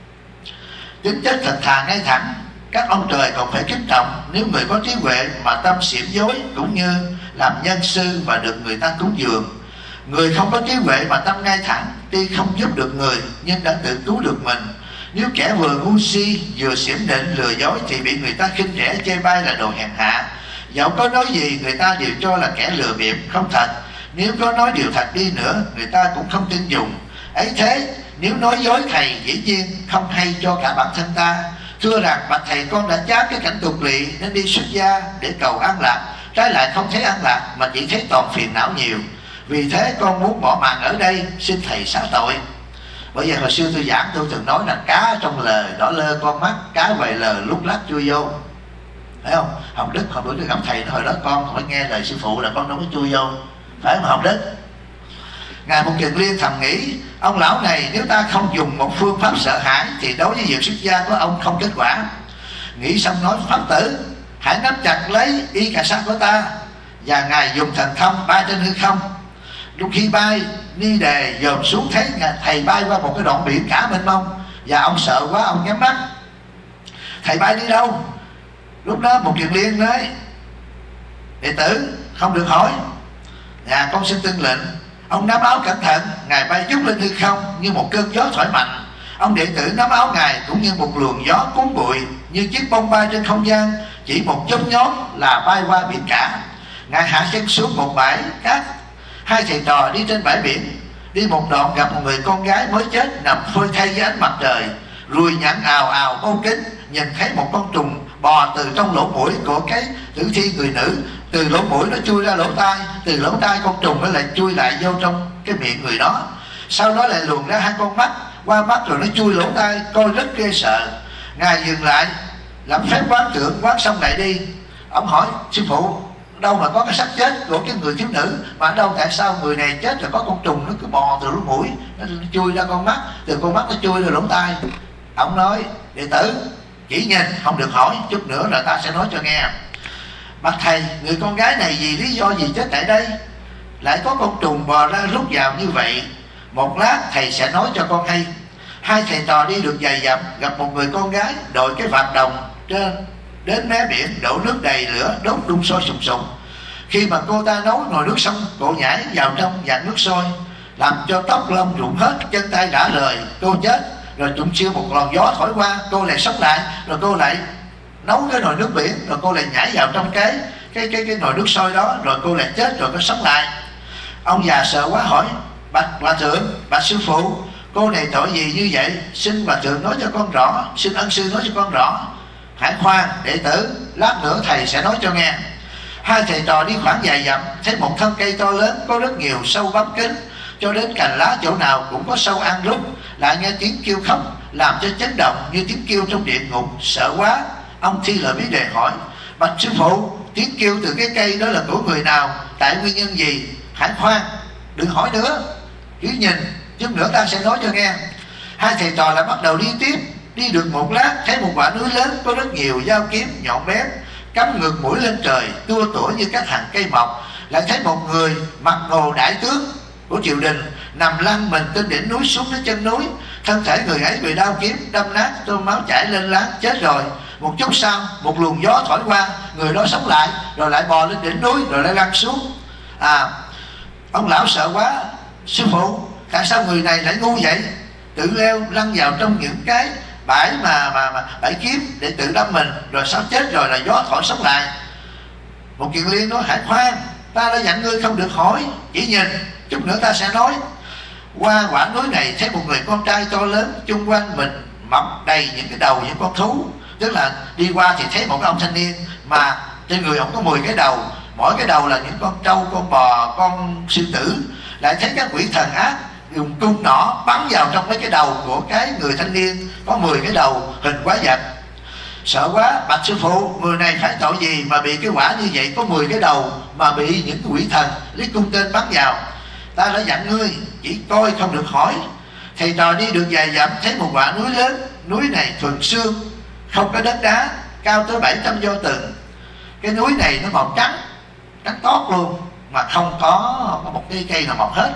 Speaker 1: tính chất thật thà ngay thẳng, các ông trời còn phải kính trọng. Nếu người có trí huệ mà tâm xỉm dối, cũng như làm nhân sư và được người ta cúng dường. Người không có trí huệ mà tâm ngay thẳng, tuy không giúp được người nhưng đã tự cứu được mình. Nếu kẻ vừa ngu si vừa xỉm định lừa dối thì bị người ta khinh rẻ chê bai là đồ hèn hạ. Dẫu có nói gì người ta đều cho là kẻ lừa bịp không thật. Nếu có nói điều thật đi nữa, người ta cũng không tin dùng. Ấy thế, nếu nói dối thầy dĩ nhiên không hay cho cả bản thân ta. Thưa rằng: bạch thầy, con đã chán cái cảnh tục lỵ nên đi xuất gia để cầu an lạc, trái lại không thấy an lạc mà chỉ thấy toàn phiền não nhiều. Vì thế con muốn bỏ mạng ở đây, xin thầy xá tội. Bởi vậy hồi xưa tôi giảng tôi thường nói là cá trong lờ đỏ lơ con mắt, cá về lờ lúc lắc chui vô. Phải không? Hồng Đức hồi bữa tôi gặp thầy hồi đó con phải nghe lời sư phụ là con đâu có chui vô. Phải không Hồng Đức? Ngài Một Kiền Liên thầm nghĩ: ông lão này nếu ta không dùng một phương pháp sợ hãi thì đối với việc xuất gia của ông không kết quả. Nghĩ xong nói: pháp tử, hãy nắm chặt lấy y cà sa của ta. Và ngài dùng thần thông bay trên hư không. Lúc khi bay, Ni Đề dòm xuống thấy thầy bay qua một cái đoạn biển cả mênh mông, và ông sợ quá, ông nhắm mắt. Thầy bay đi đâu? Lúc đó Một Kiền Liên nói: đệ tử không được hỏi. Dạ con xin tuân lệnh. Ông nắm áo cẩn thận, ngài bay vút lên hư không như một cơn gió thổi mạnh. Ông đệ tử nắm áo ngài cũng như một luồng gió cuốn bụi, như chiếc bông bay trên không gian, chỉ một chớp nhón là bay qua biển cả. Ngài hạ chân xuống một bãi cát. Hai thầy trò đi trên bãi biển. Đi một đoạn gặp một người con gái mới chết nằm phơi thay dưới ánh mặt trời, ruồi nhặn ào ào bâu kính. Nhìn thấy một con trùng bò từ trong lỗ mũi của cái tử thi người nữ. Từ lỗ mũi nó chui ra lỗ tai, từ lỗ tai con trùng nó lại chui lại vô trong cái miệng người đó. Sau đó lại luồn ra hai con mắt, qua mắt rồi nó chui lỗ tai, coi rất ghê sợ. Ngài dừng lại làm phép quán tưởng, quán xong lại đi. Ông hỏi: sư phụ, đâu mà có cái xác chết của cái người thiếu nữ, mà đâu tại sao người này chết rồi có con trùng nó cứ bò từ lỗ mũi, nó chui ra con mắt, từ con mắt nó chui ra lỗ tai. Ông nói: đệ tử chỉ nhìn không được hỏi, chút nữa rồi ta sẽ nói cho nghe. Bạch thầy, người con gái này vì lý do gì chết tại đây? Lại có con trùng bò ra rút vào như vậy. Một lát thầy sẽ nói cho con hay. Hai thầy trò đi được vài dặm, gặp một người con gái đội cái vạt đồng trên đến mé biển, đổ nước đầy lửa đốt đun sôi sùng sùng. Khi mà cô ta nấu nồi nước xong, cô nhảy vào trong vạt nước sôi, làm cho tóc lông rụng hết, chân tay rã rời. Cô chết, rồi trụng siêu một làn gió thổi qua, cô lại sống lại, rồi cô lại nấu cái nồi nước biển, rồi cô lại nhảy vào trong cái cái cái cái nồi nước sôi đó, rồi cô lại chết, rồi cô sống lại. Ông già sợ quá hỏi: bạch hòa thượng, bạch sư phụ, cô này tội gì như vậy? Xin hòa thượng nói cho con rõ, xin ân sư nói cho con rõ. Hãy khoan đệ tử, lát nữa thầy sẽ nói cho nghe. Hai thầy trò đi khoảng vài dặm, thấy một thân cây to lớn có rất nhiều sâu bám kín, cho đến cành lá chỗ nào cũng có sâu ăn rút. Lại nghe tiếng kêu khóc làm cho chấn động như tiếng kêu trong địa ngục. Sợ quá, ông Thi Lợi Bí Đề hỏi: bạch sư phụ, tiếng kêu từ cái cây đó là của người nào, tại nguyên nhân gì? Hãy khoan, đừng hỏi nữa, cứ nhìn, chút nữa ta sẽ nói cho nghe. Hai thầy trò lại bắt đầu đi tiếp. Đi được một lát, thấy một quả núi lớn có rất nhiều dao kiếm nhọn bén cắm ngược mũi lên trời, tua tủa như các hàng cây mọc. Lại thấy một người mặc đồ đại tướng của triều đình nằm lăn mình trên đỉnh núi xuống đến chân núi. Thân thể người ấy bị đao kiếm đâm nát, tôm máu chảy lên láng, chết rồi. Một chút sau, một luồng gió thổi qua, người đó sống lại, rồi lại bò lên đỉnh núi, rồi lại lăn xuống. À, ông lão sợ quá: sư phụ, tại sao người này lại ngu vậy? tự leo lăn vào trong những cái bãi mà, mà, mà bãi kiếm để tự đâm mình, rồi sao chết rồi là gió thổi sống lại. Một Kiền Liên nói: hãy khoan, ta đã dặn ngươi không được hỏi, chỉ nhìn, chút nữa ta sẽ nói. Qua quả núi này thấy một người con trai to lớn, chung quanh mình mọc đầy những cái đầu những con thú. Tức là đi qua thì thấy một cái ông thanh niên mà trên người ông có mười cái đầu, mỗi cái đầu là những con trâu, con bò, con sư tử. Lại thấy các quỷ thần ác dùng cung nỏ bắn vào trong mấy cái đầu của cái người thanh niên có mười cái đầu hình quái vật. Sợ quá, bạch sư phụ, người này phải tội gì mà bị cái quả như vậy, có mười cái đầu mà bị những cái quỷ thần lấy cung tên bắn vào. Ta đã dặn ngươi chỉ coi không được hỏi. Thầy trò đi được vài dặm thấy một quả núi lớn. Núi này thuần xương, không có đất đá, cao tới bảy trăm do từng. Cái núi này nó màu trắng, trắng toát luôn, mà không có, có một cây cây nào mọc hết.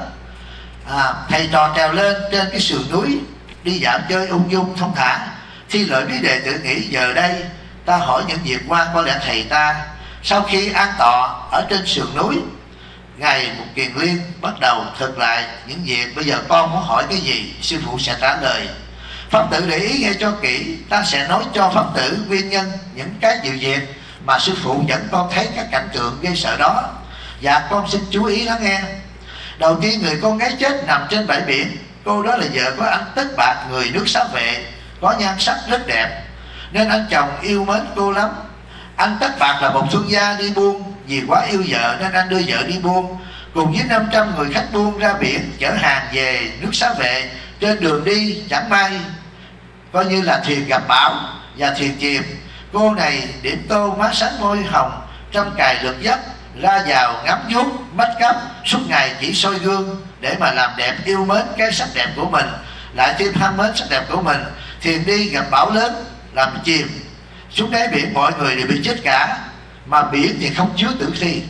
Speaker 1: À, thầy trò trèo lên trên cái sườn núi, đi dạo chơi ung dung thông thả. Thi lợi bí đề tự nghĩ: giờ đây ta hỏi những việc qua có lẽ thầy ta. Sau khi an tọa ở trên sườn núi, ngài Một Kiền Liên bắt đầu thực lại những việc bây giờ con muốn hỏi cái gì, sư phụ sẽ trả lời. Pháp tử để ý nghe cho kỹ, ta sẽ nói cho pháp tử nguyên nhân những cái sự việc mà sư phụ dẫn con thấy các cảnh tượng gây sợ đó. Dạ con xin chú ý lắng nghe. Đầu tiên, người con gái chết nằm trên bãi biển. Cô đó là vợ của anh Tất Bạc, người nước Xá Vệ, có nhan sắc rất đẹp, nên anh chồng yêu mến cô lắm. Anh Tất Bạc là một thương gia đi buôn, vì quá yêu vợ nên anh đưa vợ đi buôn. Cùng với năm trăm người khách buôn ra biển chở hàng về nước Xá Vệ. Trên đường đi chẳng may coi như là thuyền gặp bão và thuyền chìm. Cô này điểm tô má sáng môi hồng, trăm cài lượt dấp, ra vào ngắm vuốt make up, suốt ngày chỉ soi gương để mà làm đẹp, yêu mến cái sắc đẹp của mình, lại thêm ham mến sắc đẹp của mình. Thuyền đi gặp bão lớn làm chìm xuống đáy biển, mọi người đều bị chết cả, mà biển thì không chứa tử thi.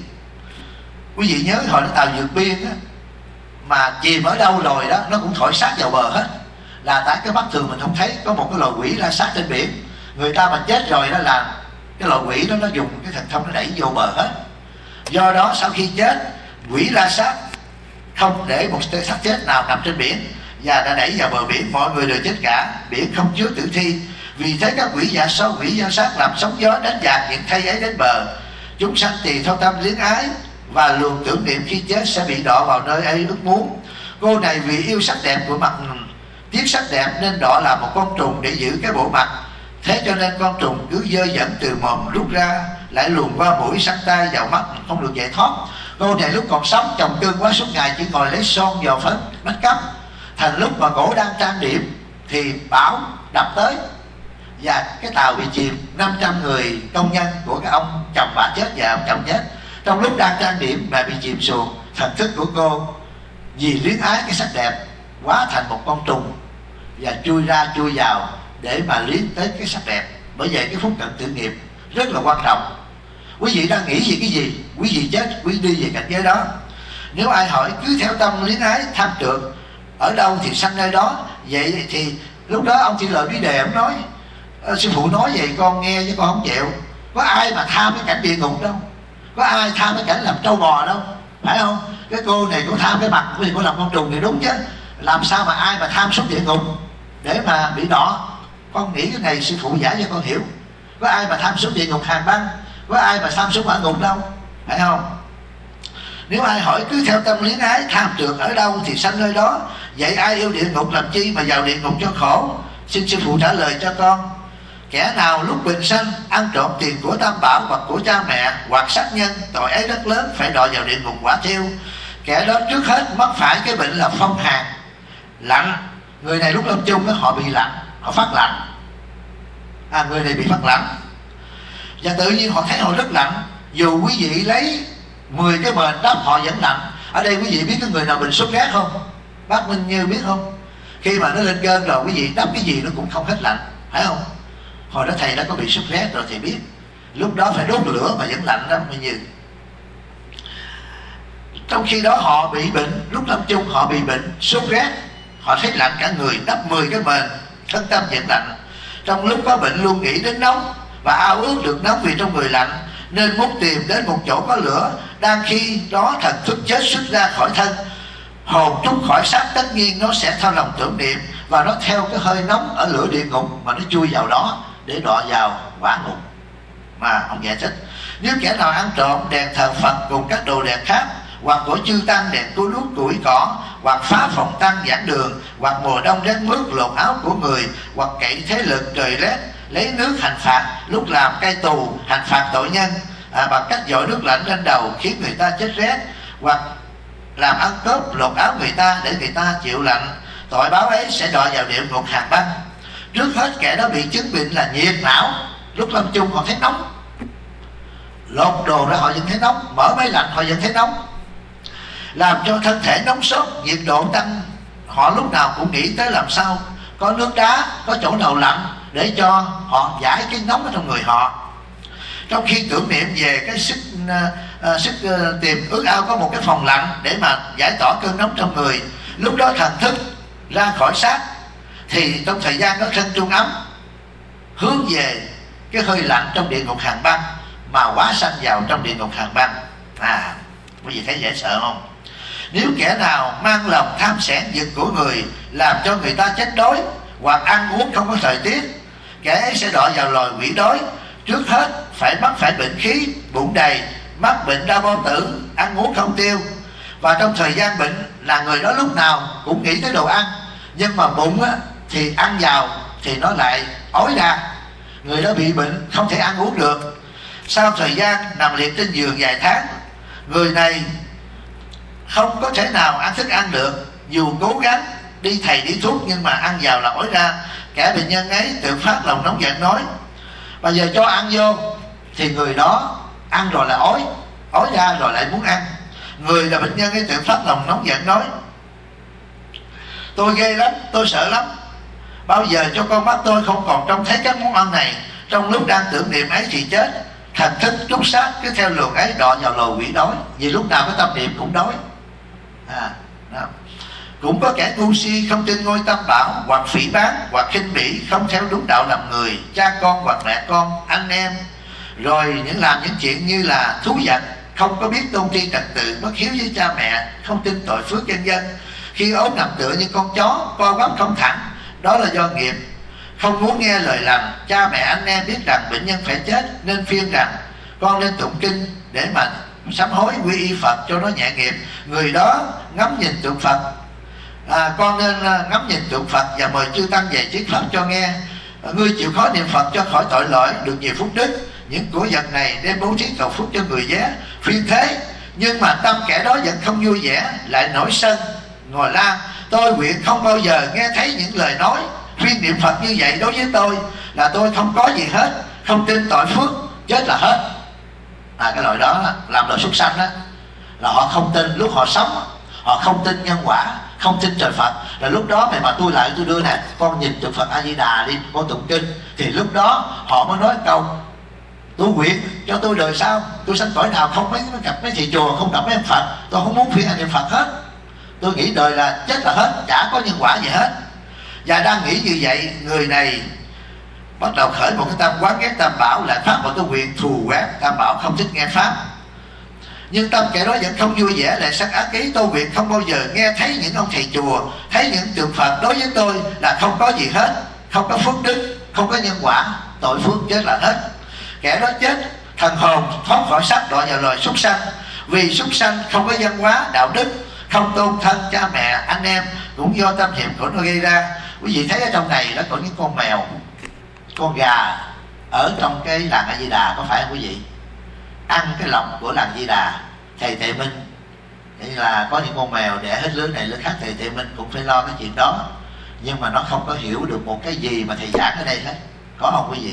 Speaker 1: Quý vị nhớ hồi nó tàu vượt biên á, mà chìm ở đâu rồi đó nó cũng thổi sát vào bờ hết, là tại cái mắt thường mình không thấy có một cái loài quỷ la sát trên biển. Người ta mà chết rồi đó là cái loài quỷ đó nó dùng cái thần thông nó đẩy vô bờ hết. Do đó sau khi chết, quỷ la sát không để một xác chết nào nằm trên biển và đã đẩy vào bờ biển, mọi người đều chết cả, biển không chứa tử thi. Vì thế các quỷ dạ sâu, quỷ dạ sát làm sóng gió đánh dạt những thây ấy đến bờ. Chúng sanh tùy theo tâm luyến ái và luồng tưởng niệm khi chết sẽ bị đọa vào nơi ấy ước muốn. Cô này vì yêu sắc đẹp của mặt, tiếc sắc đẹp nên đọa là một con trùng để giữ cái bộ mặt. Thế cho nên con trùng cứ dơ dẫn từ mồm rút ra, lại luồn qua mũi, sang tay, vào mắt, không được giải thoát. Cô này lúc còn sống chồng cưng quá, suốt ngày chỉ ngồi lấy son vào phấn make up. Thành lúc mà cổ đang trang điểm thì bão đập tới và cái tàu bị chìm. Năm trăm người công nhân của cái ông chồng bà chết và ông chồng chết. Trong lúc đang trang điểm mà bị chìm xuồng, thần thức của cô vì luyến ái cái sắc đẹp hóa thành một con trùng và chui ra chui vào để mà luyến tới cái sắc đẹp. Bởi vậy cái phúc cận tưởng niệm rất là quan trọng. Quý vị đang nghĩ về cái gì, quý vị chết quý đi về cảnh giới đó. Nếu ai hỏi cứ theo tâm luyến ái tham trượt, ở đâu thì sanh nơi đó. Vậy thì lúc đó ông Chỉ Lợi Bí Đề ông nói: sư phụ nói vậy con nghe chứ con không chịu. Có ai mà tham cái cảnh địa ngục đâu, có ai tham cái cảnh làm trâu bò đâu, phải không? Cái cô này có tham cái mặt thì cô làm con trùng thì đúng chứ. Làm sao mà ai mà tham xuống địa ngục để mà bị đọa? Con nghĩ cái này sư phụ giải cho con hiểu. Có ai mà tham xuống địa ngục hàng băng, có ai mà tham xuống hỏa ngục đâu, phải không? Nếu ai hỏi cứ theo tâm luyến ái tham trượt, ở đâu thì sanh nơi đó. Vậy ai yêu địa ngục làm chi mà vào địa ngục cho khổ? Xin sư phụ trả lời cho con. Kẻ nào lúc bình sanh ăn trộm tiền của tam bảo hoặc của cha mẹ hoặc sát nhân, tội ấy rất lớn, phải đọa vào địa ngục quả thiêu. Kẻ đó trước hết mắc phải cái bệnh là phong hàn, lạnh. Người này lúc lâm chung đó, họ bị lạnh, họ phát lạnh. À, người này bị phát lạnh và tự nhiên họ thấy họ rất lạnh. Dù quý vị lấy mười cái mền đắp họ vẫn lạnh. Ở đây quý vị biết cái người nào bị sốt rét không? Bác Minh Như biết không? Khi mà nó lên cơn rồi quý vị đắp cái gì nó cũng không hết lạnh, phải không? Hồi đó thầy đã có bị sốt rét rồi thầy biết. Lúc đó phải đốt lửa mà vẫn lạnh đó Minh Như. Trong khi đó họ bị bệnh, lúc lâm chung họ bị bệnh sốt rét, họ thấy lạnh cả người, đắp mười cái mền, thân tâm vẫn lạnh. Trong lúc có bệnh luôn nghĩ đến nóng và ao ước được nóng vì trong người lạnh, nên muốn tìm đến một chỗ có lửa. Đang khi đó thần thức chết xuất ra khỏi thân, hồn trút khỏi xác, tất nhiên nó sẽ theo lòng tưởng niệm và nó theo cái hơi nóng ở lửa địa ngục mà nó chui vào đó để đọa vào quả ngục. Mà ông giải thích, nếu kẻ nào ăn trộm đèn thờ Phật cùng các đồ đèn khác, hoặc của chư tăng đèn cối đuốc củi cỏ, hoặc phá phòng tăng giảng đường, hoặc mùa đông rét mướt lột áo của người, hoặc cậy thế lực trời rét lấy nước hành phạt, lúc làm cai tù hành phạt tội nhân à, bằng cách dội nước lạnh lên đầu khiến người ta chết rét, hoặc làm ăn cướp lột áo người ta để người ta chịu lạnh, tội báo ấy sẽ đọa vào địa ngục hàng băng. Trước hết kẻ đó bị chứng bệnh là nhiệt não, lúc lâm chung còn thấy nóng, lột đồ ra họ vẫn thấy nóng, mở máy lạnh họ vẫn thấy nóng, làm cho thân thể nóng sốt, nhiệt độ tăng. Họ lúc nào cũng nghĩ tới làm sao có nước đá, có chỗ nào lạnh để cho họ giải cái nóng ở trong người họ. Trong khi tưởng niệm về cái sức uh, sức uh, tìm ước ao có một cái phòng lạnh để mà giải tỏa cơn nóng trong người, lúc đó thần thức ra khỏi xác, thì trong thời gian đó thân trung ấm hướng về cái hơi lạnh trong địa ngục hàng băng mà hóa sanh vào trong địa ngục hàng băng. À, quý vị thấy dễ sợ không? Nếu kẻ nào mang lòng tham sẻn giật của người, làm cho người ta chết đói, hoặc ăn uống không có thời tiết, kẻ ấy sẽ đọa vào loài quỷ đói. Trước hết phải mắc phải bệnh khí, bụng đầy, mắc bệnh đau bao tử, ăn uống không tiêu. Và trong thời gian bệnh là người đó lúc nào cũng nghĩ tới đồ ăn, nhưng mà bụng á, thì ăn vào thì nó lại ói ra. Người đó bị bệnh không thể ăn uống được. Sau thời gian nằm liệt trên giường vài tháng, người này không có thể nào ăn thức ăn được, dù cố gắng đi thầy đi thuốc nhưng mà ăn vào là ói ra. Kẻ bệnh nhân ấy tự phát lòng nóng giận nói, bây giờ cho ăn vô, thì người đó ăn rồi là ói, ói ra rồi lại muốn ăn. Người là bệnh nhân ấy tự phát lòng nóng giận nói, tôi ghê lắm, tôi sợ lắm, bao giờ cho con mắt tôi không còn trông thấy các món ăn này. Trong lúc đang tưởng niệm ấy thì chết, thần thức trút xác cứ theo luồng ấy đọa vào lò quỷ đói, vì lúc nào cái tâm niệm cũng đói. À, đó. Cũng có kẻ ngu si không tin ngôi tam bảo, hoặc phỉ báng, hoặc khinh bỉ, không theo đúng đạo làm người, cha con hoặc mẹ con, anh em, rồi những làm những chuyện như là thú vật, không có biết tôn tri trật tự, bất hiếu với cha mẹ, không tin tội phước nhân dân. Khi ốm nằm tựa như con chó, co quắp không thẳng, đó là do nghiệp. Không muốn nghe lời lành, cha mẹ anh em biết rằng bệnh nhân phải chết nên khuyên rằng con nên tụng kinh để mà sám hối quy y Phật cho nó nhẹ nghiệp. Người đó ngắm nhìn tượng Phật, à, con nên ngắm nhìn tượng Phật và mời chư tăng về thuyết pháp cho nghe. Ngươi chịu khó niệm Phật cho khỏi tội lỗi, được nhiều phúc đức. Những của vật này đem bố thí cầu phúc cho người vé. Phiên thế, nhưng mà tâm kẻ đó vẫn không vui vẻ, lại nổi sân ngồi la, tôi nguyện không bao giờ nghe thấy những lời nói khuyên niệm Phật như vậy. Đối với tôi là tôi không có gì hết, không tin tội phước, chết là hết. À, cái loại đó làm loại súc sanh đó, là họ không tin. Lúc họ sống họ không tin nhân quả, không tin trời Phật, là lúc đó mày mà tôi lại tôi đưa nè, con nhìn tượng Phật A Di Đà đi, con tụng kinh, thì lúc đó họ mới nói câu tôi nguyện cho tôi đời sau tôi sanh cõi nào không mấy gặp mấy thầy chùa, không gặp mấy ông Phật, tôi không muốn phiên hành niệm Phật hết. Tôi nghĩ đời là chết là hết, chả có nhân quả gì hết. Và đang nghĩ như vậy, người này bắt đầu khởi một cái tâm quán ghét tam bảo, lại phát một cái nguyện thù quán tam bảo, không thích nghe pháp. Nhưng tâm kẻ đó vẫn không vui vẻ, lại sắc ác ý, tôi nguyện không bao giờ nghe thấy những ông thầy chùa, thấy những tượng Phật, đối với tôi là không có gì hết, không có phước đức, không có nhân quả, tội phước, chết là hết. Kẻ đó chết, thần hồn thoát khỏi xác đọa vào loài súc sanh. Vì súc sanh không có văn hóa đạo đức, không tôn thân cha mẹ anh em, cũng do tâm niệm của nó gây ra. Quý vị thấy ở trong này nó có những con mèo, con gà ở trong cái làng A Di Đà, có phải không quý vị? Ăn cái lòng của làng Di Đà. Thầy Tệ Minh thì là có những con mèo đẻ hết lứa này lứa khác, thầy Tệ Minh cũng phải lo cái chuyện đó, nhưng mà nó không có hiểu được một cái gì mà thầy giảng ở đây hết. Có không quý vị?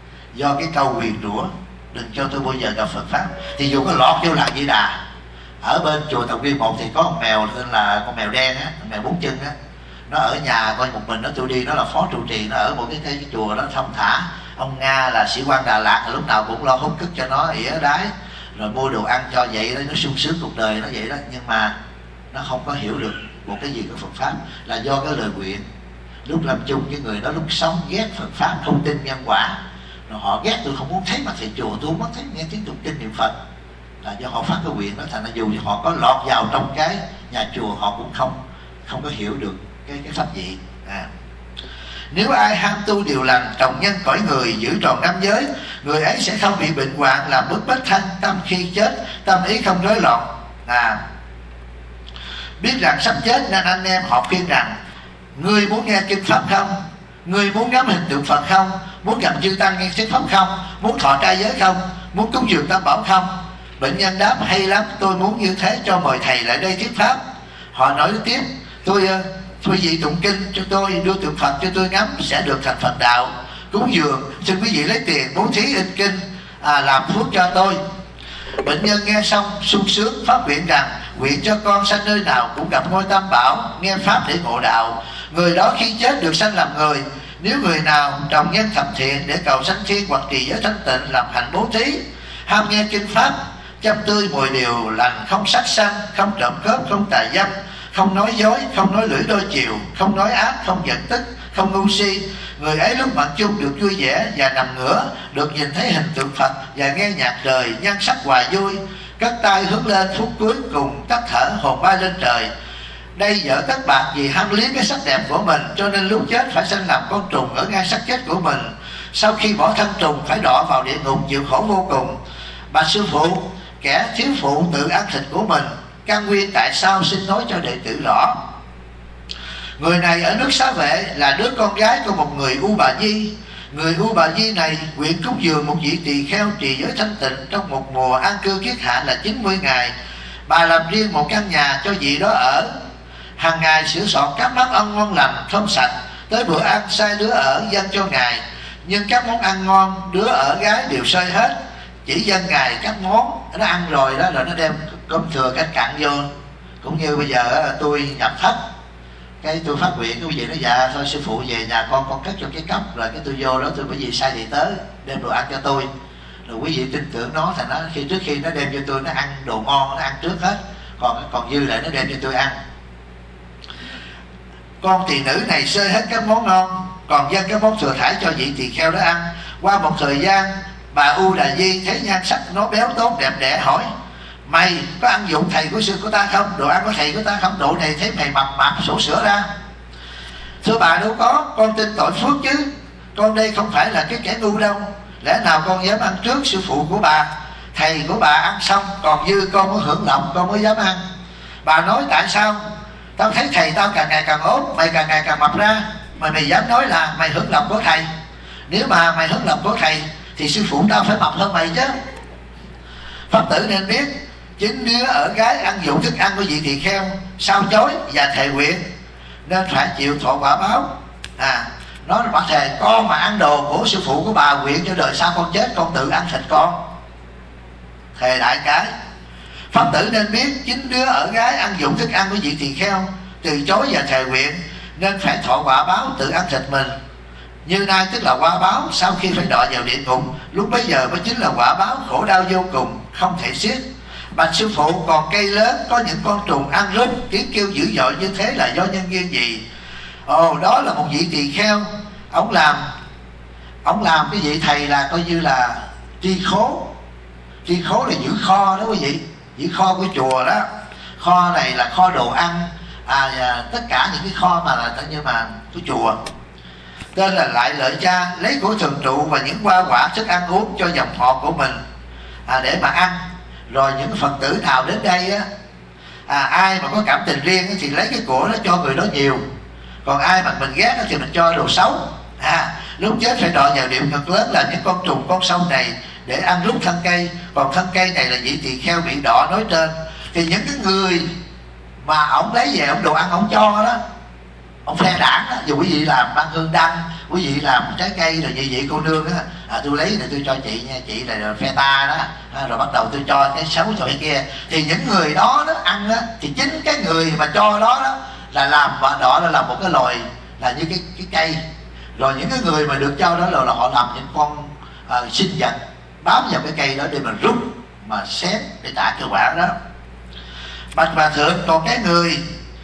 Speaker 1: Do cái câu nguyền rủa đừng cho tôi bao giờ gặp Phật pháp. Thì dù có lọt vô làng Di Đà, ở bên chùa Tàu Viên một thì có con mèo tên là con mèo đen á, con mèo bốn chân á, nó ở nhà coi một mình nó, tôi đi, nó là phó trụ trì, nó ở một cái, cái, cái chùa đó thông thả. Ông Nga là sĩ quan Đà Lạt, lúc nào cũng lo hút cức cho nó, ỉa đái, rồi mua đồ ăn cho vậy đó, nó sung sướng cuộc đời nó vậy đó. Nhưng mà nó không có hiểu được một cái gì của Phật pháp, là do cái lời nguyện. Lúc làm chung với người đó, lúc sống ghét Phật pháp, không tin nhân quả, rồi họ ghét tôi, không muốn thấy mặt thầy chùa, tôi không muốn thấy nghe tiếng tụng kinh niệm Phật, là do họ phát cái nguyện đó. Thành ra dù họ có lọt vào trong cái nhà chùa, họ cũng không không có hiểu được cái cái pháp vị. À. Nếu ai ham tu điều lành, trồng nhân cõi người, giữ tròn năm giới, người ấy sẽ không bị bệnh hoạn, làm bước bách thanh, tâm khi chết tâm ý không rối loạn. À. Biết rằng sắp chết nên anh em họ khuyên rằng: ngươi muốn nghe kinh pháp không? Ngươi muốn ngắm hình tượng Phật không? Muốn gặp chư tăng nghe thuyết pháp không? Muốn thọ trai giới không? Muốn cúng dường tam bảo không? Bệnh nhân đáp: hay lắm, tôi muốn như thế, cho mời thầy lại đây thuyết pháp. Họ nói tiếp: tôi thôi vị tụng kinh cho tôi, đưa tượng Phật cho tôi ngắm, sẽ được thành Phật đạo. Cúng dường xin quý vị lấy tiền bố thí in kinh, à, làm phước cho tôi. Bệnh nhân nghe xong sung sướng, phát nguyện rằng: nguyện cho con sanh nơi nào cũng gặp ngôi tam bảo, nghe pháp để ngộ đạo. Người đó khi chết được sanh làm người. Nếu người nào trồng nhân thập thiện để cầu sanh thiên hoặc trì giới thanh tịnh, làm hạnh bố thí, ham nghe kinh pháp, chăm tươi mùi điều lành, không sát sanh, không trộm cướp, không tà dâm, không nói dối, không nói lưỡi đôi chiều, không nói ác, không giận tức, không ngu si, người ấy lúc mạng chung được vui vẻ và nằm ngửa, được nhìn thấy hình tượng Phật và nghe nhạc trời, nhan sắc hòa vui, cất tay hướng lên, phút cuối cùng tắt thở, hồn bay lên trời. Đây vợ tất bạc vì ham liếng cái sắc đẹp của mình, cho nên lúc chết phải sanh làm con trùng ở ngang xác chết của mình. Sau khi bỏ thân trùng phải đọa vào địa ngục chịu khổ vô cùng. Bà sư phụ, kẻ thiếu phụ tự ăn thịt của mình, căn nguyên tại sao xin nói cho đệ tử rõ. Người này ở nước Xá Vệ là đứa con gái của một người U Bà Di. Người U Bà Di này nguyện cúng dường một vị tỳ kheo trì giới thanh tịnh trong một mùa an cư kiết hạ là chín mươi ngày. Bà làm riêng một căn nhà cho vị đó ở. Hàng ngày sửa soạn các món ăn ngon lành, thơm sạch, tới bữa ăn sai đứa ở dâng cho ngài. Nhưng các món ăn ngon đứa ở gái đều sơi hết, chỉ dâng ngài các món nó ăn rồi đó, rồi nó đem cơm thừa canh cặn vô. Cũng như bây giờ tôi nhập thất, cái tôi phát nguyện cái gì nó dạ thôi sư phụ về nhà con con cất trong cái cốc, rồi cái tôi vô đó tôi bởi vì sai thì tới đem đồ ăn cho tôi, rồi quý vị tin tưởng nó, thành nó khi trước khi nó đem cho tôi nó ăn đồ ngon, nó ăn trước hết, còn còn dư lại nó đem cho tôi ăn. Con tỳ nữ này xơi hết các món ngon, còn dâng các món thừa thải cho vị tỳ kheo đó ăn. Qua một thời gian, bà U Đà Di thấy nhan sắc nó béo tốt đẹp đẽ, hỏi: mày có ăn dụng thầy của sư của ta không? Đồ ăn của thầy của ta không? Độ này thấy mày mập mạp sổ sữa ra. Thưa bà, đâu có, con tin tội phước chứ, con đây không phải là cái kẻ ngu đâu. Lẽ nào con dám ăn trước sư phụ của bà? Thầy của bà ăn xong còn dư con mới hưởng lòng, con mới dám ăn. Bà nói: tại sao? Tao thấy thầy tao càng ngày càng ốm, mày càng ngày càng mập ra, mà mày dám nói là mày hưởng lòng của thầy. Nếu mà mày hưởng lòng của thầy thì sư phụ tao phải mập hơn mày chứ. Pháp tử nên biết, chính đứa ở gái ăn dụng thức ăn của vị tỳ kheo, sao chối và thề nguyện, nên phải chịu thọ quả báo. À, nó bà thề: con mà ăn đồ của sư phụ của bà, nguyện cho đời sau con chết con tự ăn thịt con. Thề đại cái. Pháp tử nên biết, chính đứa ở gái ăn dụng thức ăn của vị tỳ kheo, từ chối và thề nguyện, nên phải thọ quả báo tự ăn thịt mình. Như nay tức là quả báo sau khi phải đọa vào địa ngục, lúc bấy giờ mới chính là quả báo khổ đau vô cùng, không thể xiết. Bạch sư phụ, còn cây lớn có những con trùng ăn rút, tiếng kêu dữ dội như thế là do nhân duyên gì? Ồ, đó là một vị tỳ kheo, ông làm ông làm cái vị thầy là coi như là tri khố. Tri khố là giữ kho đó quý vị, giữ kho của chùa đó. Kho này là kho đồ ăn, à, à tất cả những cái kho mà là như mà của chùa. Tên là Lại Lợi Cha, lấy của thường trụ và những hoa quả thức ăn uống cho dòng họ của mình, à, để mà ăn. Rồi những Phật tử nào đến đây á, à, ai mà có cảm tình riêng thì lấy cái của nó cho người đó nhiều, còn ai mà mình ghét thì mình cho đồ xấu. À, lúc chết phải đọa vào địa ngục lớn là những con trùng con sâu này để ăn rút thân cây. Còn thân cây này là vị tỳ kheo bị đọa nói trên. Thì những cái người mà ổng lấy về ổng đồ ăn ổng cho đó, ông phe đảng đó, dù quý vị làm băng hương đăng, quý vị làm trái cây rồi như vậy cô nương á, à, tôi lấy này tôi cho chị nha, chị là phe ta đó, à, rồi bắt đầu tôi cho cái xấu cho cái kia. Thì những người đó đó ăn đó, thì chính cái người mà cho đó đó là làm và đó là một cái loài là như cái cái cây. Rồi những cái người mà được cho đó là, là họ làm những con à, sinh vật bám vào cái cây đó để mà rút mà xén để trả kết quả đó. Bạch Hòa Thượng, còn cái người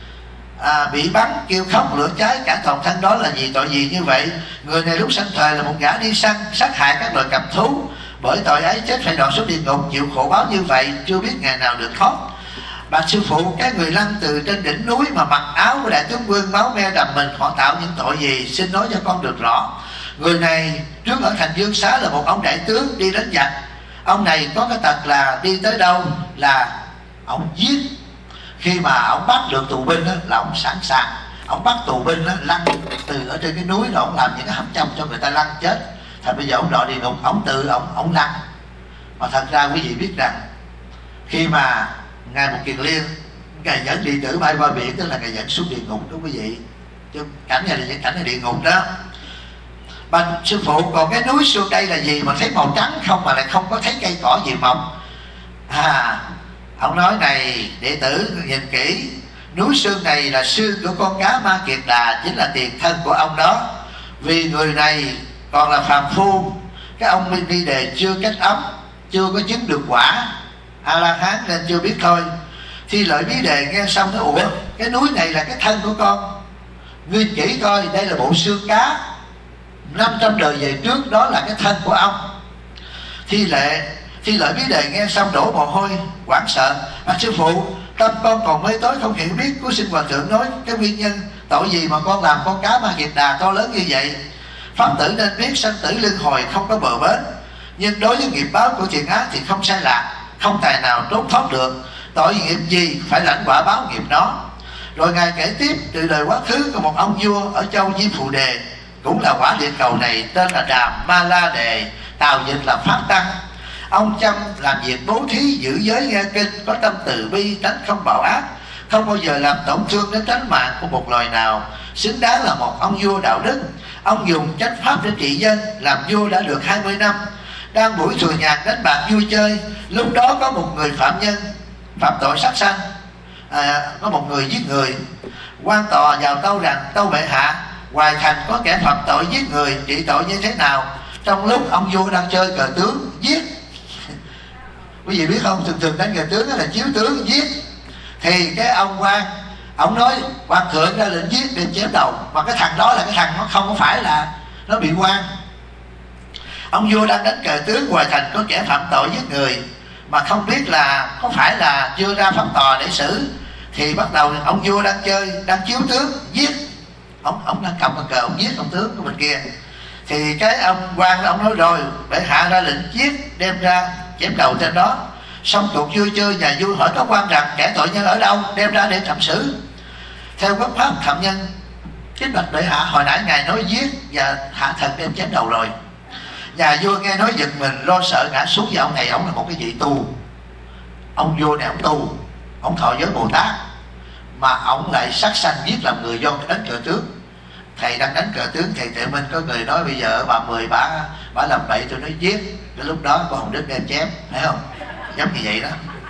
Speaker 1: À, bị bắn kêu khóc lửa cháy cả toàn thân đó là gì, tội gì như vậy? Người này lúc sanh thời là một gã đi săn sát hại các loài cầm thú, bởi tội ấy chết phải đọa xuống địa ngục chịu khổ báo như vậy, chưa biết ngày nào được thoát. Bạch sư phụ, cái người lăn từ trên đỉnh núi mà mặc áo của đại tướng quân, máu me đầm mình, họ tạo những tội gì? Xin nói cho con được rõ. Người này trước ở thành Dương Xá là một ông đại tướng đi đánh giặc. Ông này có cái tật là đi tới đâu là ông giết. Khi mà ông bắt được tù binh đó, là ông sẵn sàng. Ông bắt tù binh đó, lăn từ ở trên cái núi đó, ông làm những cái hầm châm cho người ta lăn chết. Thành bây giờ ông đòi địa ngục, ông tự ông ông lăn. Mà thật ra quý vị biết rằng khi mà Ngài Một Kiền Liên Ngài dẫn đệ tử bay qua biển, tức là Ngài dẫn xuống địa ngục đó quý vị. Chứ cảnh này là những cảnh ở địa ngục đó. Bạch sư phụ, còn cái núi xưa đây là gì mà thấy màu trắng không mà lại không có thấy cây cỏ gì mọc? À, ông nói này đệ tử nhìn kỹ, núi xương này là xương của con cá Ma Kiệt Đà, chính là tiền thân của ông đó. Vì người này còn là phàm phu, cái ông Minh Đi Đề chưa kết ấm, chưa có chứng được quả A La Hán nên chưa biết thôi. Thi Lợi Bí Đề nghe xong nói: ủa, cái núi này là cái thân của con, ngươi chỉ coi đây là bộ xương cá năm trăm đời về trước, đó là cái thân của ông. Thi lệ Thi Lợi Bí Đề nghe xong đổ mồ hôi hoảng sợ: à, sư phụ, tâm con còn mới tối không hiểu biết. Của xin hòa thượng nói cái nguyên nhân tội gì mà con làm con cá Ma Kiệt Đà to lớn như vậy. Pháp tử nên biết sanh tử luân hồi không có bờ bến, nhưng đối với nghiệp báo của thiện ác thì không sai lạc, không tài nào trốn thoát được. Tội nghiệp gì phải lãnh quả báo nghiệp đó. Rồi Ngài kể tiếp từ đời quá khứ của một ông vua ở châu Diêm Phù Đề, cũng là quả địa cầu này, tên là Đàm Ma La Đề, tào dịch là Pháp Tăng. Ông chăm làm việc bố thí, giữ giới, nghe kinh, có tâm từ bi, tránh không bạo ác, không bao giờ làm tổn thương đến tánh mạng của một loài nào, xứng đáng là một ông vua đạo đức. Ông dùng chánh pháp để trị dân, làm vua đã được hai mươi năm. Đang buổi thừa nhạc đánh bạc vui chơi, lúc đó có một người phạm nhân phạm tội sát sanh, à, có một người giết người. Quan tòa vào tâu rằng: tâu bệ hạ, Hoài Thành có kẻ phạm tội giết người, trị tội như thế nào? Trong lúc ông vua đang chơi cờ tướng, giết. Quý vị biết không, thường thường đánh cờ tướng là chiếu tướng giết. Thì cái ông quan, ông nói quan thượng ra lệnh giết, đem chém đầu. Mà cái thằng đó là cái thằng nó không có phải là nó bị quan. Ông vua đang đánh cờ tướng, Hoài Thành có kẻ phạm tội giết người, mà không biết là có phải là chưa ra pháp tòa để xử. Thì bắt đầu ông vua đang chơi, đang chiếu tướng, giết. Ông, ông đang cầm cờ, ông giết ông tướng của bên kia. Thì cái ông quan ông nói rồi, bệ hạ ra lệnh giết, đem ra chém đầu trên đó. Xong cuộc vui chơi, nhà vua hỏi các quan rằng kẻ tội nhân ở đâu, đem ra để thẩm xử. Theo quốc pháp phạm nhân: kính bạch bệ hạ, hồi nãy ngài nói giết và hạ thần đem chém đầu rồi. Nhà vua nghe nói giật mình, lo sợ ngã xuống. Và ông này ông là một cái vị tu, ông vua này ông tu, ông thọ giới Bồ Tát, mà ông lại sát sanh giết làm người do cái đánh cờ tướng. Thầy đang đánh cờ tướng, thầy Tuệ Minh có người nói bây giờ bà mười bả bả làm bậy, tôi nói giết. Cái lúc đó có Hồng Đức đem chém, thấy không? Giống như vậy đó.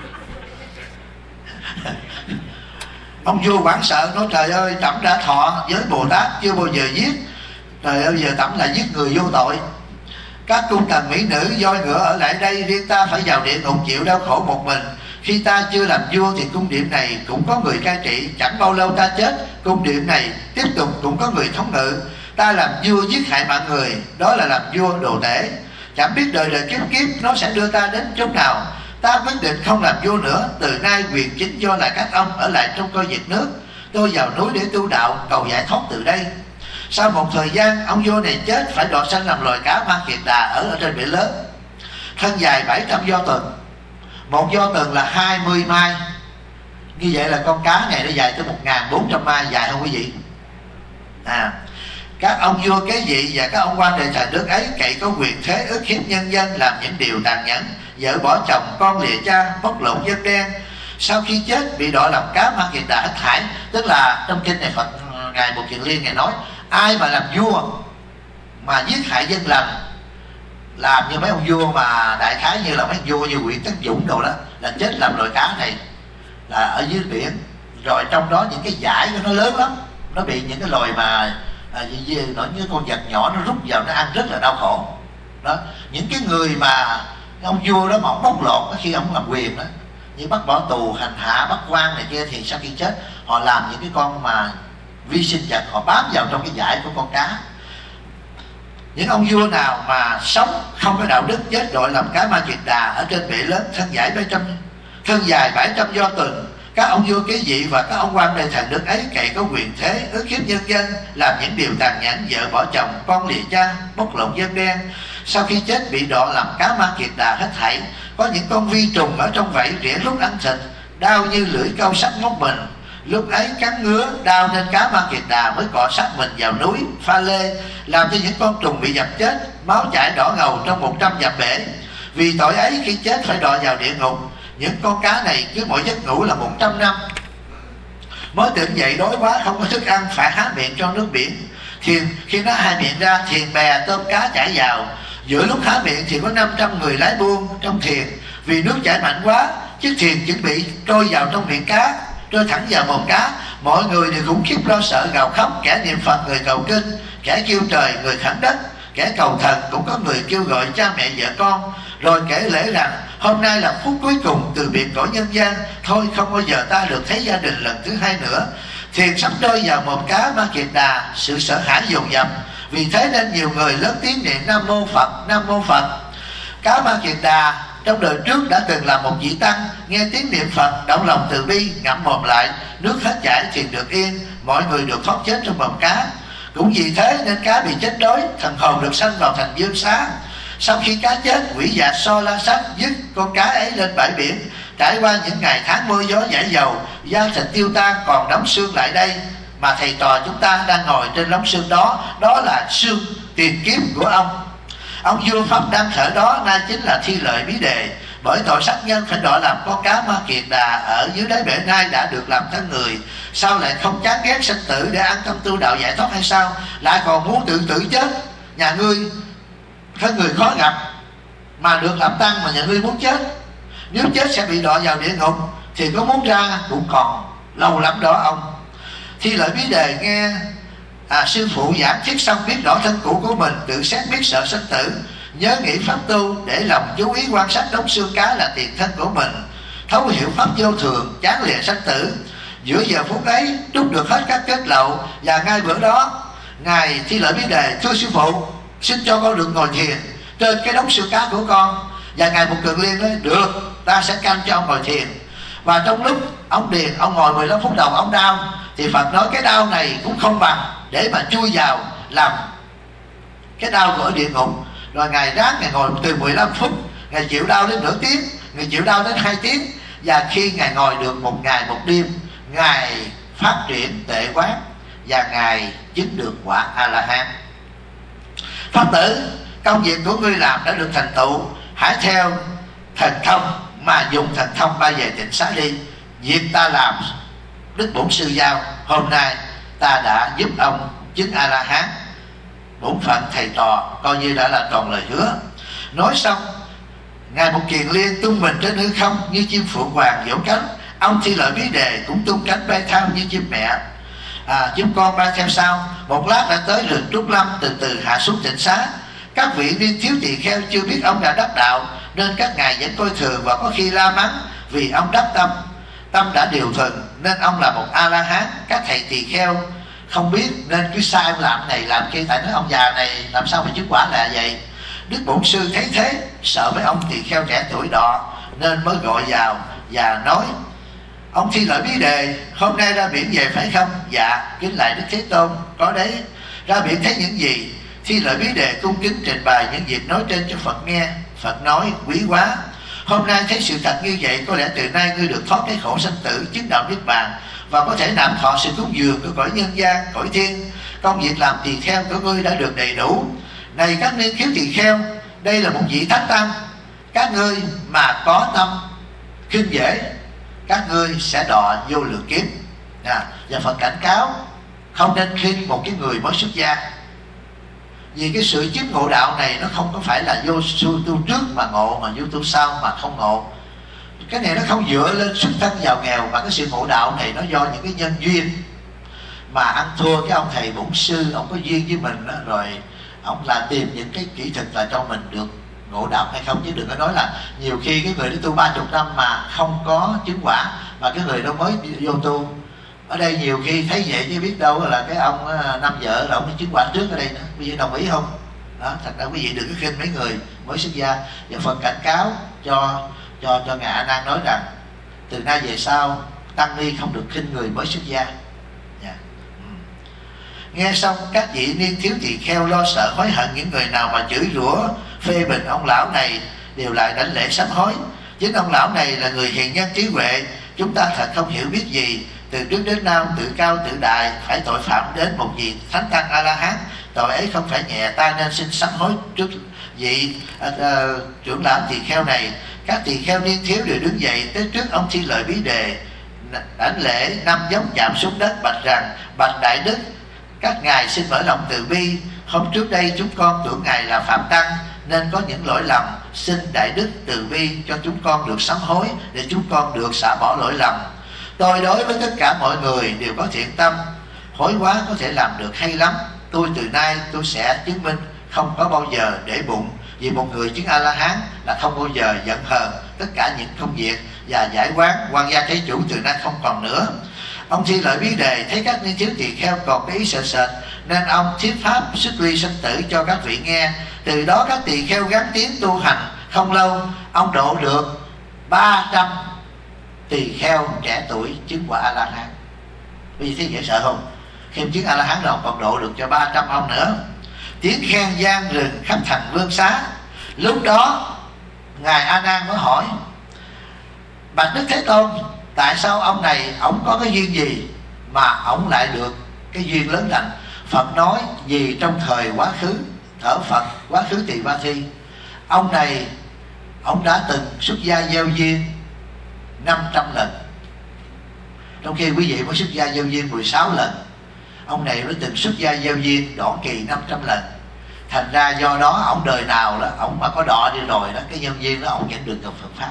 Speaker 1: Ông vua hoảng sợ nói: trời ơi, trẫm đã thọ giới Bồ Tát chưa bao giờ giết. Trời ơi, giờ trẫm là giết người vô tội. Các cung thần mỹ nữ voi ngựa ở lại đây, riêng ta phải vào địa ngục chịu đau khổ một mình. Khi ta chưa làm vua thì cung điện này cũng có người cai trị, chẳng bao lâu ta chết, cung điện này tiếp tục cũng có người thống ngự. Ta làm vua giết hại mạng người, đó là làm vua đồ tể. Chẳng biết đời đời kiếp kiếp nó sẽ đưa ta đến chỗ nào. Ta quyết định không làm vua nữa, từ nay quyền chính do là các ông ở lại trong coi việc nước. Tôi vào núi để tu đạo, cầu giải thoát từ đây. Sau một thời gian, ông vua này chết, phải đọa sanh làm loài cá Ma Kiệt Đà ở, ở trên biển lớn. Thân dài bảy trăm do tuần, một do tuần là hai mươi mai. Như vậy là con cá này nó dài tới một nghìn bốn trăm mai, dài không quý vị? À, các ông vua kế vị và các ông quan đề thành nước ấy cậy có quyền thế ức hiếp nhân dân, làm những điều tàn nhẫn, vợ bỏ chồng, con lìa cha, bóc lột dân đen. Sau khi chết bị đọa làm cá Ma Kiệt Đà hết thảy. Tức là trong kinh này Phật Ngài Một Kiền Liên Ngài nói ai mà làm vua mà giết hại dân lành, làm như mấy ông vua mà đại khái như là mấy vua như Nguyễn Tất Dũng đồ đó, là chết làm loài cá này là ở dưới biển. Rồi trong đó những cái dải của nó lớn lắm, nó bị những cái loài mà à, nó như con vật nhỏ nó rút vào nó ăn rất là đau khổ đó. Những cái người mà ông vua đó mà ông bóc lột khi ông làm quyền đó, như bắt bỏ tù, hành hạ, bắt quan này kia, thì sau khi chết họ làm những cái con mà vi sinh vật, họ bám vào trong cái dải của con cá. Những ông vua nào mà sống không có đạo đức chết đội làm cá Ma Kiệt Đà ở trên bể lớn, thân dài bảy trăm thân dài bảy trăm do tuần, Các ông vua kế vị và các ông quan đại thần nước ấy cậy có quyền thế, ức hiếp nhân dân, làm những điều tàn nhẫn, vợ bỏ chồng, con lìa cha, bóc lột dân đen. Sau khi chết bị đọa làm cá ma kiệt đà hết thảy. Có những con vi trùng ở trong vảy rỉa lúc ăn thịt, đau như lưỡi câu sắt móc mình. Lúc ấy cắn ngứa đau nên cá ma kiệt đà mới cọ sát mình vào núi pha lê, làm cho những con trùng bị dập chết, máu chảy đỏ ngầu trong một trăm dặm bể. Vì tội ấy khi chết phải đọa vào địa ngục. Những con cá này cứ mỗi giấc ngủ là một trăm năm. Mới tỉnh dậy đói quá không có thức ăn, phải há miệng cho nước biển. Thuyền khi nó hai miệng ra, thuyền bè tôm cá chảy vào. Giữa lúc há miệng thì có năm trăm người lái buông trong thuyền. Vì nước chảy mạnh quá, chiếc thuyền chuẩn bị trôi vào trong miệng cá, trôi thẳng vào mồm cá. Mọi người đều khủng khiếp lo sợ gào khóc, kẻ niệm Phật người cầu kinh, kẻ kêu trời người khẩn đất, kẻ cầu thần, cũng có người kêu gọi cha mẹ vợ con. Rồi kể lễ rằng hôm nay là phút cuối cùng từ biệt cõi nhân gian, thôi không bao giờ ta được thấy gia đình lần thứ hai nữa. Thuyền sắp rơi vào mồm cá ma kiệt đà, sự sợ hãi dồn dập. Vì thế nên nhiều người lớn tiếng niệm Nam Mô Phật, Nam Mô Phật. Cá ma kiệt đà trong đời trước đã từng là một vị tăng, nghe tiếng niệm Phật động lòng từ bi, ngậm mồm lại, nước hết chảy, thuyền được yên, mọi người được thoát chết trong mồm cá. Cũng vì thế nên cá bị chết đói, thần hồn được sanh vào thành dương xá. Sau khi cá chết, quỷ dạ so la sát dứt con cá ấy lên bãi biển. Trải qua những ngày tháng mưa gió giải dầu, da thịt tiêu tan còn đóng xương lại đây. Mà thầy trò chúng ta đang ngồi trên đống xương đó, đó là xương tiền kiếm của ông. Ông vua Pháp đang thở đó nay chính là Thi Lợi Bí Đề. Bởi tội sát nhân phải đọa làm con cá ma kiệt đà ở dưới đáy bể, nay đã được làm thân người. Sao lại không chán ghét sinh tử để an tâm tu đạo giải thoát hay sao? Lại còn muốn tự tử chết. Nhà ngươi thân người khó gặp mà được làm tăng, mà nhà ngươi muốn chết. Nếu chết sẽ bị đọa vào địa ngục, thì có muốn ra cũng còn lâu lắm đó ông. Thi Lợi Bí Đề nghe à, sư phụ giảng thuyết xong, biết rõ thân cũ của mình, tự xét biết sợ sinh tử, nhớ nghĩ pháp tu, để lòng chú ý quan sát đống xương cá là tiền thân của mình, thấu hiểu pháp vô thường, chán lìa sanh tử. Giữa giờ phút ấy trút được hết các kết lậu, và ngay bữa đó ngài Thi Lợi Bí Đề: thưa sư phụ, xin cho con được ngồi thiền trên cái đống xương cá của con. Và ngài Một Kiền Liên nói: được, ta sẽ canh cho ông ngồi thiền. Và trong lúc ông điền, ông ngồi mười lăm phút đầu ông đau, thì Phật nói cái đau này cũng không bằng để mà chui vào làm cái đau của địa ngục. Rồi ngài ráng ngài ngồi từ mười lăm phút, ngài chịu đau đến nửa tiếng, ngài chịu đau đến hai tiếng. Và khi ngài ngồi được một ngày một đêm, ngài phát triển tuệ quán và ngài chứng được quả A La Hán. Pháp tử, công việc của ngươi làm đã được thành tựu, hãy theo thần thông mà dùng thần thông bay về tịnh xá đi. Việc ta làm Đức Bổn Sư giao, hôm nay ta đã giúp ông chứng A La Hán. Bổn phận thầy trò coi như đã là tròn lời hứa. Nói xong, ngài Một Kiền Liên tung mình trên hư không như chim phượng hoàng vỗ cánh. Ông Thi Lợi Bí Đề cũng tung cánh bay theo như chim mẹ, à, chim con bay theo sau. Một lát đã tới rừng Trúc Lâm, từ từ hạ xuống tịnh xá. Các vị niên thiếu tỳ kheo chưa biết ông đã đắc đạo, nên các ngài vẫn coi thường và có khi la mắng. Vì ông đắc tâm, tâm đã điều thuần, nên ông là một A La Hán. Các thầy tỳ kheo không biết nên cứ sai ông làm này làm kia, tại nói ông già này làm sao mà chứng quả là vậy. Đức Bổn Sư thấy thế, sợ với ông tỳ kheo trẻ tuổi đó, nên mới gọi vào và nói: ông Thi Lợi Bí Đề, hôm nay ra biển về phải không? Dạ, kính lại Đức Thế Tôn, có đấy. Ra biển thấy những gì? Thi Lợi Bí Đề cung kính trình bày những việc nói trên cho Phật nghe. Phật nói: quý quá, hôm nay thấy sự thật như vậy, có lẽ từ nay ngươi được thoát cái khổ sanh tử, chứng đạo niết bàn, và có thể nạm thọ sự cúng dường của cõi nhân gian, cõi thiên. Công việc làm tỳ kheo của ngươi đã được đầy đủ. Này các niên khiếu tỳ kheo, đây là một vị thánh tăng, các ngươi mà có tâm khinh dễ, các ngươi sẽ đọa vô lượng kiếp. À, và Phật cảnh cáo không nên khinh một cái người mới xuất gia, vì cái sự chứng ngộ đạo này nó không có phải là vô tu trước mà ngộ, mà vô tu sau mà không ngộ. Cái này nó không dựa lên xuất thân giàu nghèo, mà cái sự ngộ đạo này nó do những cái nhân duyên mà ăn thua cái ông thầy bổn sư, ông có duyên với mình đó, rồi ông là tìm những cái kỹ thuật là cho mình được ngộ đạo hay không. Chứ đừng có nói là nhiều khi cái người đi tu ba chục năm mà không có chứng quả, mà cái người đó mới vô tu. Ở đây nhiều khi thấy vậy chứ biết đâu là cái ông năm vợ là ông chứng quả trước ở đây nữa. Bây giờ đồng ý không? Đó, thật ra quý vị đừng có khinh mấy người mới xuất gia. Và Phật cảnh cáo cho cho cho ngài A Nan nói rằng từ nay về sau tăng ni không được khinh người mới xuất gia. Yeah. Ừ. Nghe xong các vị niên thiếu tỳ kheo lo sợ hối hận, những người nào mà chửi rủa phê bình ông lão này đều lại đảnh lễ sám hối. Chính ông lão này là người hiền nhân trí huệ, chúng ta thật không hiểu biết gì, từ trước đến nay tự cao tự đại, phải tội phạm đến một vị thánh tăng A La Hán, tội ấy không phải nhẹ, ta nên xin sám hối trước vị uh, uh, trưởng lão tỳ kheo này. Các tỳ kheo niên thiếu đều đứng dậy tới trước ông Thi Lợi Bí Đề, đảnh lễ năm dốc chạm xuống đất, bạch rằng: bạch đại đức, các ngài xin mở lòng từ bi, hôm trước đây chúng con tưởng ngài là phạm tăng nên có những lỗi lầm, xin đại đức từ bi cho chúng con được sám hối để chúng con được xả bỏ lỗi lầm. Tôi đối với tất cả mọi người đều có thiện tâm, hối quá có thể làm được hay lắm. Tôi từ nay tôi sẽ chứng minh không có bao giờ để bụng, vì một người chứng A La Hán là không bao giờ giận hờn, tất cả những công việc và giải quán quan gia trái chủ từ nay không còn nữa. Ông Thi Lợi Bí Đề thấy các niên thiếu tỳ kheo còn cái ý sợ sệt, nên ông thuyết pháp xuất ly sinh tử cho các vị nghe. Từ đó các tỳ kheo gắn tiếng tu hành, không lâu ông độ được ba trăm tỳ kheo trẻ tuổi chứng quả A La Hán. Bây giờ thấy dễ sợ không? Khi chứng A La Hán rồi ông còn độ được cho ba trăm ông nữa. Tiếng khen vang rừng khắp thành Vương Xá. Lúc đó ngài A Nan mới hỏi: bạch Đức Thế Tôn, tại sao ông này ông có cái duyên gì mà ông lại được cái duyên lớn lành? Phật nói: vì trong thời quá khứ, thở Phật quá khứ Tỳ Ba Thi, ông này ông đã từng xuất gia gieo duyên năm trăm lần, trong khi quý vị mới xuất gia gieo duyên mười sáu lần. Ông này nó từng xuất gia gieo duyên đoạn kỳ năm trăm lần. Thành ra do đó ông đời nào đó ông mà có đọ đi rồi đó, cái nhân duyên đó ông vẫn được gặp Phật pháp,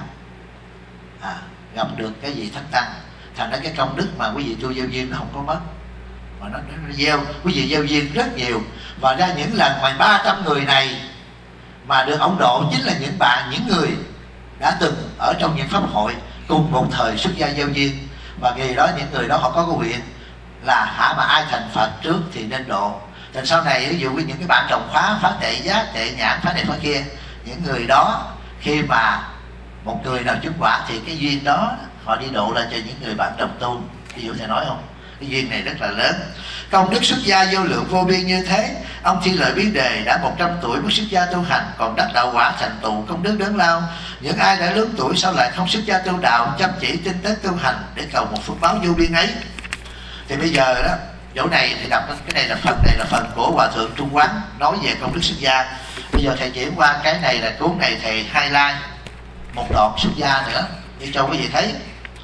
Speaker 1: à, gặp được cái gì thánh tăng. Thành ra cái công đức mà quý vị tu gieo duyên nó không có mất, mà nó, nó gieo, quý vị gieo duyên rất nhiều. Và ra những lần mà ba trăm người này mà được ông độ chính là những bạn, những người đã từng ở trong những pháp hội cùng một thời xuất gia gieo duyên. Và vì đó những người đó họ có cái nguyện là hả mà ai thành Phật trước thì nên độ. Thành sau này ví dụ như những cái bạn trồng khóa phá tệ giác, tệ nhãn, phá này phá kia, những người đó khi mà một người nào chứng quả thì cái duyên đó họ đi độ lại cho những người bạn đồng tu. Ví dụ thầy nói không? Cái duyên này rất là lớn. Công đức xuất gia vô lượng vô biên như thế. Ông Thi Lợi Bí Đề đã một trăm tuổi mới xuất gia tu hành, còn đắc đạo quả thành tựu công đức lớn lao. Những ai đã lớn tuổi sao lại không xuất gia tu đạo, chăm chỉ tinh tấn tu hành để cầu một phước báo vô biên ấy? Thì bây giờ đó, chỗ này thì đọc cái này là phần này là phần của Hòa Thượng Trung Quán nói về công đức xuất gia. Bây giờ thầy chuyển qua cái này là cuốn này thầy highlight một đoạn xuất gia nữa để cho quý vị thấy.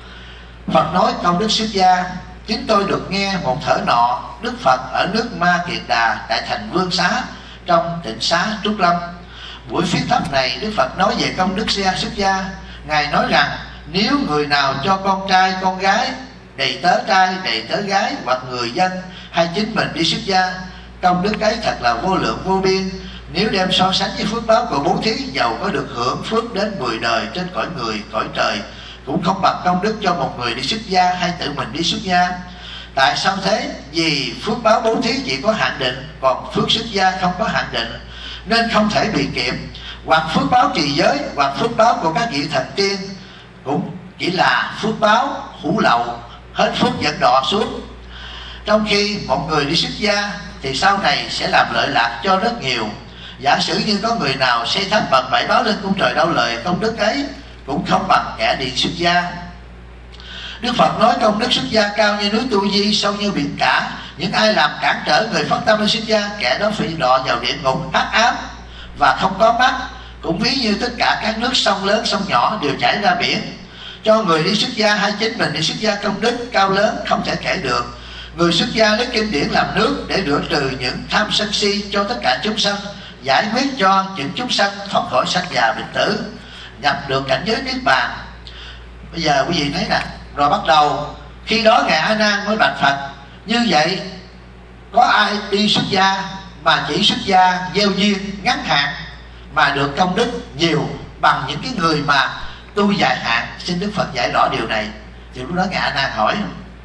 Speaker 1: Phật nói công đức xuất gia: chính tôi được nghe một thở nọ, Đức Phật ở nước Ma Kiệt Đà tại thành Vương Xá trong tịnh xá Trúc Lâm. Buổi viết pháp này Đức Phật nói về công đức xuất gia. Ngài nói rằng nếu người nào cho con trai con gái, đầy tớ trai đầy tớ gái hoặc người dân hay chính mình đi xuất gia, công đức ấy thật là vô lượng vô biên. Nếu đem so sánh với phước báo của bố thí, giàu có được hưởng phước đến mười đời trên cõi người cõi trời, cũng không bằng công đức cho một người đi xuất gia hay tự mình đi xuất gia. Tại sao thế? Vì phước báo bố thí chỉ có hạn định, còn phước xuất gia không có hạn định, nên không thể bị kiệm. Hoặc phước báo trì giới, hoặc phước báo của các vị thần tiên cũng chỉ là phước báo hữu lậu, hết phước dẫn đọa xuống. Trong khi một người đi xuất gia thì sau này sẽ làm lợi lạc cho rất nhiều. Giả sử như có người nào xây tháp bằng bảy báo lên cung trời đau lợi, công đức ấy cũng không bằng kẻ đi xuất gia. Đức Phật nói công đức xuất gia cao như núi Tu Di, sâu như biển cả. Những ai làm cản trở người phát tâm lên xuất gia, kẻ đó phải đọa vào địa ngục hắc ám và không có mắt. Cũng ví như tất cả các nước sông lớn sông nhỏ đều chảy ra biển. Cho người đi xuất gia hay chính mình đi xuất gia công đức cao lớn không thể kể được. Người xuất gia lấy kinh điển làm nước để rửa trừ những tham sân si cho tất cả chúng sanh, giải quyết cho những chúng sanh thoát khỏi sanh già bệnh tử, nhập được cảnh giới niết bàn. Bây giờ quý vị thấy nè, rồi bắt đầu khi đó ngài A Nan mới bạch Phật: như vậy có ai đi xuất gia mà chỉ xuất gia gieo duyên ngắn hạn mà được công đức nhiều bằng những cái người mà tu dài hạn? Xin Đức Phật giải rõ điều này. Thì lúc đó ngài A Nan hỏi.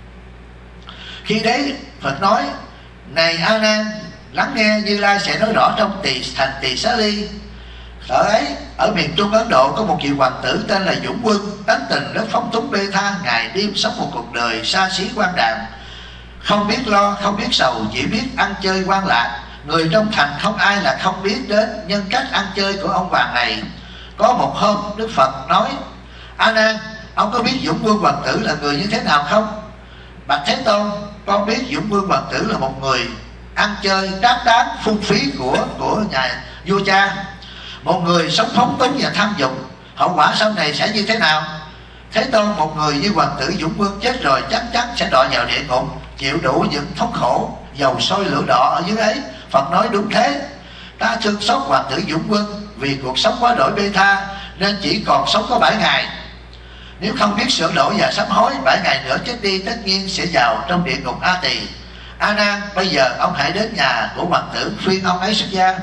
Speaker 1: Khi đấy Phật nói: này A Nan, lắng nghe, Như Lai sẽ nói rõ trong tỳ thành Tỳ Xá Ly. Ở ấy, ở miền Trung Ấn Độ có một vị hoàng tử tên là Dũng Quân, tánh tình rất phóng túng bê tha, ngày đêm sống một cuộc đời xa xí quan đạm, không biết lo, không biết sầu, chỉ biết ăn chơi quan lạc. Người trong thành không ai là không biết đến nhân cách ăn chơi của ông hoàng này. Có một hôm Đức Phật nói: A Nan, ông có biết Dũng Quân hoàng tử là người như thế nào không? Bạch Thế Tôn, con biết Dũng Quân hoàng tử là một người ăn chơi trác tán phung phí của của nhà vua cha, một người sống phóng túng và tham dục. Hậu quả sau này sẽ như thế nào? Thế Tôn, một người như hoàng tử Dũng Quân chết rồi chắc chắn sẽ đọa vào địa ngục, chịu đủ những thống khổ dầu sôi lửa đỏ ở dưới ấy. Phật nói đúng thế. Ta thương xót hoàng tử Dũng Quân vì cuộc sống quá đổi bê tha nên chỉ còn sống có bảy ngày. Nếu không biết sửa đổi và sám hối, bảy ngày nữa chết đi tất nhiên sẽ vào trong địa ngục A Tỳ. A Nan, bây giờ ông hãy đến nhà của hoàng tử khuyên ông ấy xuất gia.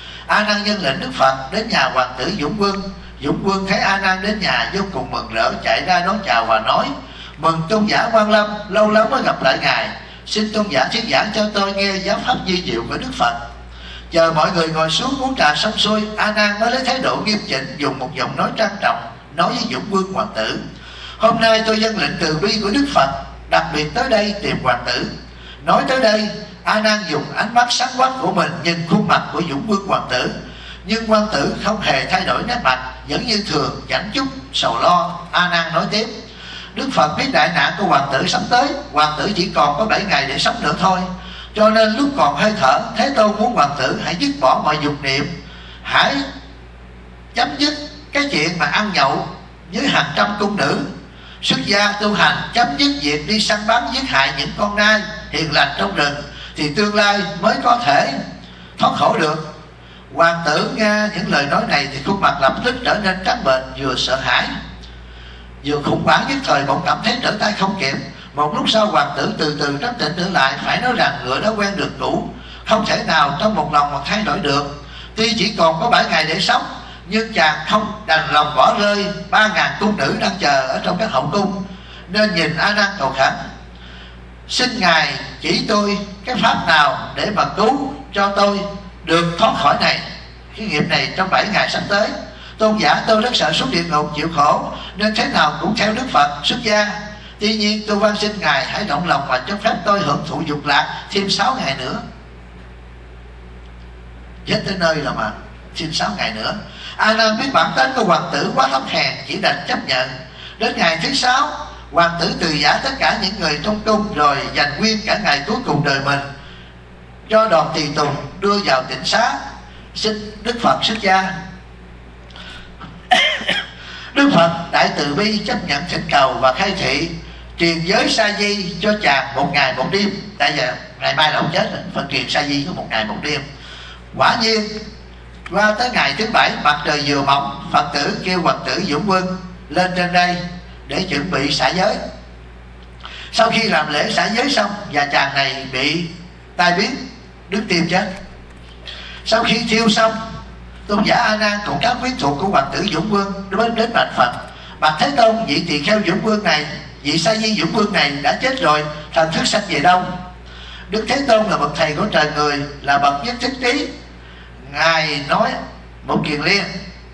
Speaker 1: A Nan dân lệnh Đức Phật đến nhà hoàng tử Dũng Quân. Dũng Quân thấy A Nan đến nhà vô cùng mừng rỡ, chạy ra đón chào và nói: Mừng tôn giả Quan Lâm, lâu lắm mới gặp lại ngài. Xin tôn giả thuyết giảng cho tôi nghe giáo pháp di diệu của Đức Phật. Chờ mọi người ngồi xuống uống trà xong xuôi, A Nan mới lấy thái độ nghiêm chỉnh, dùng một giọng nói trang trọng nói với Dũng Quân hoàng tử: Hôm nay tôi dâng lệnh từ bi của Đức Phật, đặc biệt tới đây tìm hoàng tử. Nói tới đây, A Nan dùng ánh mắt sáng quắc của mình nhìn khuôn mặt của Dũng Quân hoàng tử, nhưng hoàng tử không hề thay đổi nét mặt, vẫn như thường, chẳng chút sầu lo. A Nan nói tiếp: Đức Phật biết đại nạn của hoàng tử sắp tới, hoàng tử chỉ còn có bảy ngày để sống nữa thôi, cho nên lúc còn hơi thở, Thế Tôn muốn hoàng tử hãy dứt bỏ mọi dục niệm, hãy chấm dứt cái chuyện mà ăn nhậu với hàng trăm cung nữ, xuất gia tu hành, chấm dứt việc đi săn bắn giết hại những con nai hiền lành trong rừng, thì tương lai mới có thể thoát khổ được. Hoàng tử nghe những lời nói này thì khuôn mặt lập tức trở nên trắng bệch, vừa sợ hãi vừa khủng hoảng, nhất thời bỗng cảm thấy trở tay không kịp. Một lúc sau hoàng tử từ từ trấn tĩnh trở lại, phải nói rằng ngựa đã quen đường cũ, không thể nào trong một lòng mà thay đổi được. Tuy chỉ còn có bảy ngày để sống, nhưng chàng không đành lòng bỏ rơi ba ngàn cung nữ đang chờ ở trong các hậu cung, nên nhìn A Nan cầu khẩn: Xin ngài chỉ tôi cái pháp nào để mà cứu cho tôi được thoát khỏi này, cái nghiệp này trong bảy ngày sắp tới. Tôn giả, tôi rất sợ xuống địa ngục chịu khổ, nên thế nào cũng theo Đức Phật xuất gia. Tuy nhiên tôi van xin ngài hãy động lòng và cho phép tôi hưởng thụ dục lạc thêm sáu ngày nữa. Chết tới nơi rồi mà xin sáu ngày nữa. A Nan biết bản tính của hoàng tử quá thấp hèn, chỉ đành chấp nhận. Đến ngày thứ sáu, hoàng tử từ giả tất cả những người trong cung, rồi dành nguyên cả ngày cuối cùng đời mình cho đoàn tùy tùng đưa vào tịnh xá, xin Đức Phật xuất gia. Đức Phật đại từ bi chấp nhận thỉnh cầu và khai thị truyền giới sa di cho chàng một ngày một đêm. Tại giờ ngày mai là ông chết rồi, Phật truyền sa di có một ngày một đêm. Quả nhiên qua tới ngày thứ bảy, mặt trời vừa mọc, Phật tử kêu hoàng tử Dũng Quân lên trên đây để chuẩn bị xả giới. Sau khi làm lễ xả giới xong, và chàng này bị tai biến, đứt tim chết. Sau khi thiêu xong, tôn giả A Nan cùng các quyến thuộc của hoàng tử Dũng Quân đến đến bạch Phật: Bạch Thế Tôn, vị tỳ kheo Dũng Quân này, vị sa di Dũng Quân này đã chết rồi, thần thức sanh về đâu? Đức Thế Tôn là bậc thầy của trời người, là bậc nhất thiết trí. Ngài nói một kiền liên: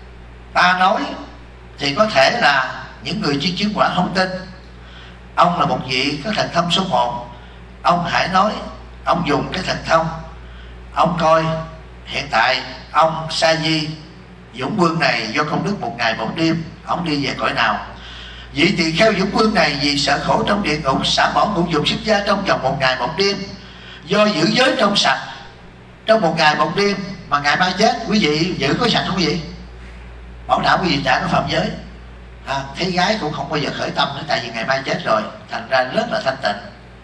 Speaker 1: Ta nói thì có thể là những người chuyên chứng quả không tin. Ông là một vị có thần thông số một, ông hãy nói, ông dùng cái thần thông, ông coi hiện tại ông sa di Dũng Quân này do công đức một ngày một đêm, ông đi về cõi nào? Vị tỳ kheo Dũng Quân này vì sợ khổ trong địa ngục, xả bỏ ngũ dục xuất gia trong vòng một ngày một đêm, do giữ giới trong sạch trong một ngày một đêm mà ngày mai chết. Quý vị giữ có sạch không quý vị? Bảo đảm quý vị trả nó phạm giới. À, thấy gái cũng không bao giờ khởi tâm nữa, tại vì ngày mai chết rồi, thành ra rất là thanh tịnh.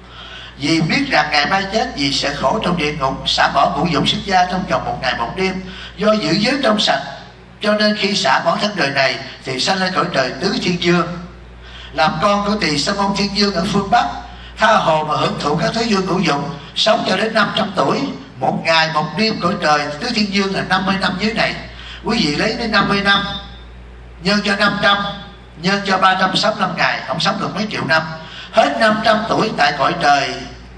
Speaker 1: Vì biết rằng ngày mai chết, vì sợ khổ trong địa ngục, xả bỏ ngũ dục xuất gia trong vòng một ngày một đêm, do giữ giới trong sạch, cho nên khi xả bỏ thân đời này thì sanh lên cõi trời tứ thiên dương, làm con của tỳ sa môn thiên dương ở phương Bắc, tha hồ mà hưởng thụ các thứ dương ngũ dục, sống cho đến năm trăm tuổi. Một ngày một đêm cõi trời tứ thiên dương là năm mươi năm dưới này. Quý vị lấy đến năm mươi năm nhân cho năm trăm, nhân cho ba trăm sáu mươi lăm ngày, ông sống được mấy triệu năm. Hết năm trăm tuổi tại cõi trời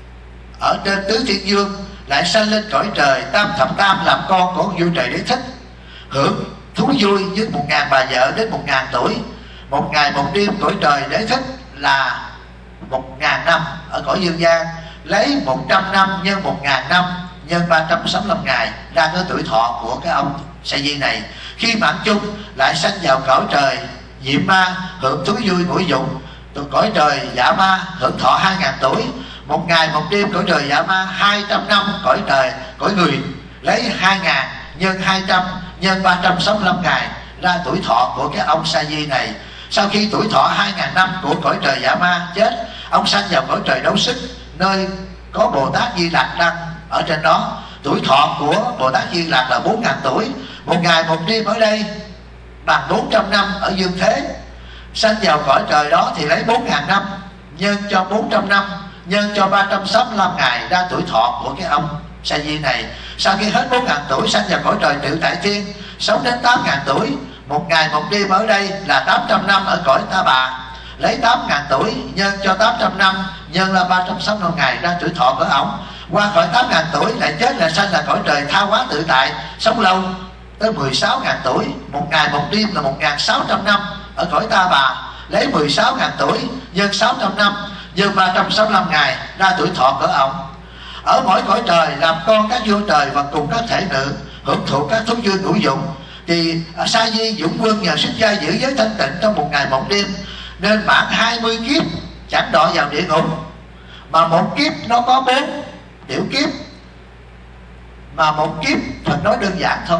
Speaker 1: ở trên tứ thiên dương, lại sanh lên cõi trời tam thập tam, làm con của vua trời Đế Thích, hưởng thú vui với một ngàn bà vợ đến một ngàn tuổi. Một ngày một đêm cõi trời đế thích là một ngàn năm ở cõi dương gian. Lấy một trăm năm nhân một ngàn năm nhân ba trăm sáu mươi lăm ngày ra cái tuổi thọ của cái ông Sa Di này. Khi mạng chung lại sanh vào cõi trời diệm ma, hưởng thú vui ngũ dục. Cõi trời dạ ma hưởng thọ hai ngàn tuổi. Một ngày một đêm cõi trời dạ ma hai trăm năm cõi trời cõi người. Lấy hai ngàn nhân hai trăm nhân ba trăm sáu mươi lăm ngày ra tuổi thọ của cái ông Sa Di này. Sau khi tuổi thọ hai ngàn năm của cõi trời dạ ma chết, ông sanh vào cõi trời đấu sức, nơi có Bồ Tát Di Lặc đang ở trên đó. Tuổi thọ của Bồ Tát Di Lặc là bốn ngàn tuổi. Một ngày một đêm ở đây bằng bốn trăm năm ở dương thế. Sanh vào cõi trời đó thì lấy bốn ngàn năm nhân cho bốn trăm năm nhân cho ba trăm sáu mươi lăm ngày ra tuổi thọ của cái ông Sa Di này. Sau khi hết bốn ngàn tuổi sanh vào cõi trời Tự Tại Thiên, sống đến tám ngàn tuổi. Một ngày một đêm ở đây là tám trăm năm ở cõi Ta Bà. Lấy tám ngàn tuổi nhân cho tám trăm năm nhân là ba trăm sáu mươi lăm ngày ra tuổi thọ của ổng. Qua khỏi tám ngàn tuổi lại chết lại sanh là cõi trời Tha Hóa Tự Tại, sống lâu tới mười sáu ngàn tuổi. Một ngày một đêm là một nghìn sáu trăm năm ở cõi Ta Bà. Lấy mười sáu ngàn tuổi nhân sáu trăm năm nhân ba trăm sáu mươi lăm ngày ra tuổi thọ của ổng. Ở mỗi cõi trời làm con các vua trời và cùng các thể nữ, hưởng thụ các thú vui ngũ dục. Thì Sa Di Dũng Quân nhờ xuất gia giữ giới thanh tịnh trong một ngày một đêm, nên mãn hai mươi kiếp chẳng đọa vào địa ngục. Mà một kiếp nó có bốn tiểu kiếp. Mà một kiếp Phật nói đơn giản thôi,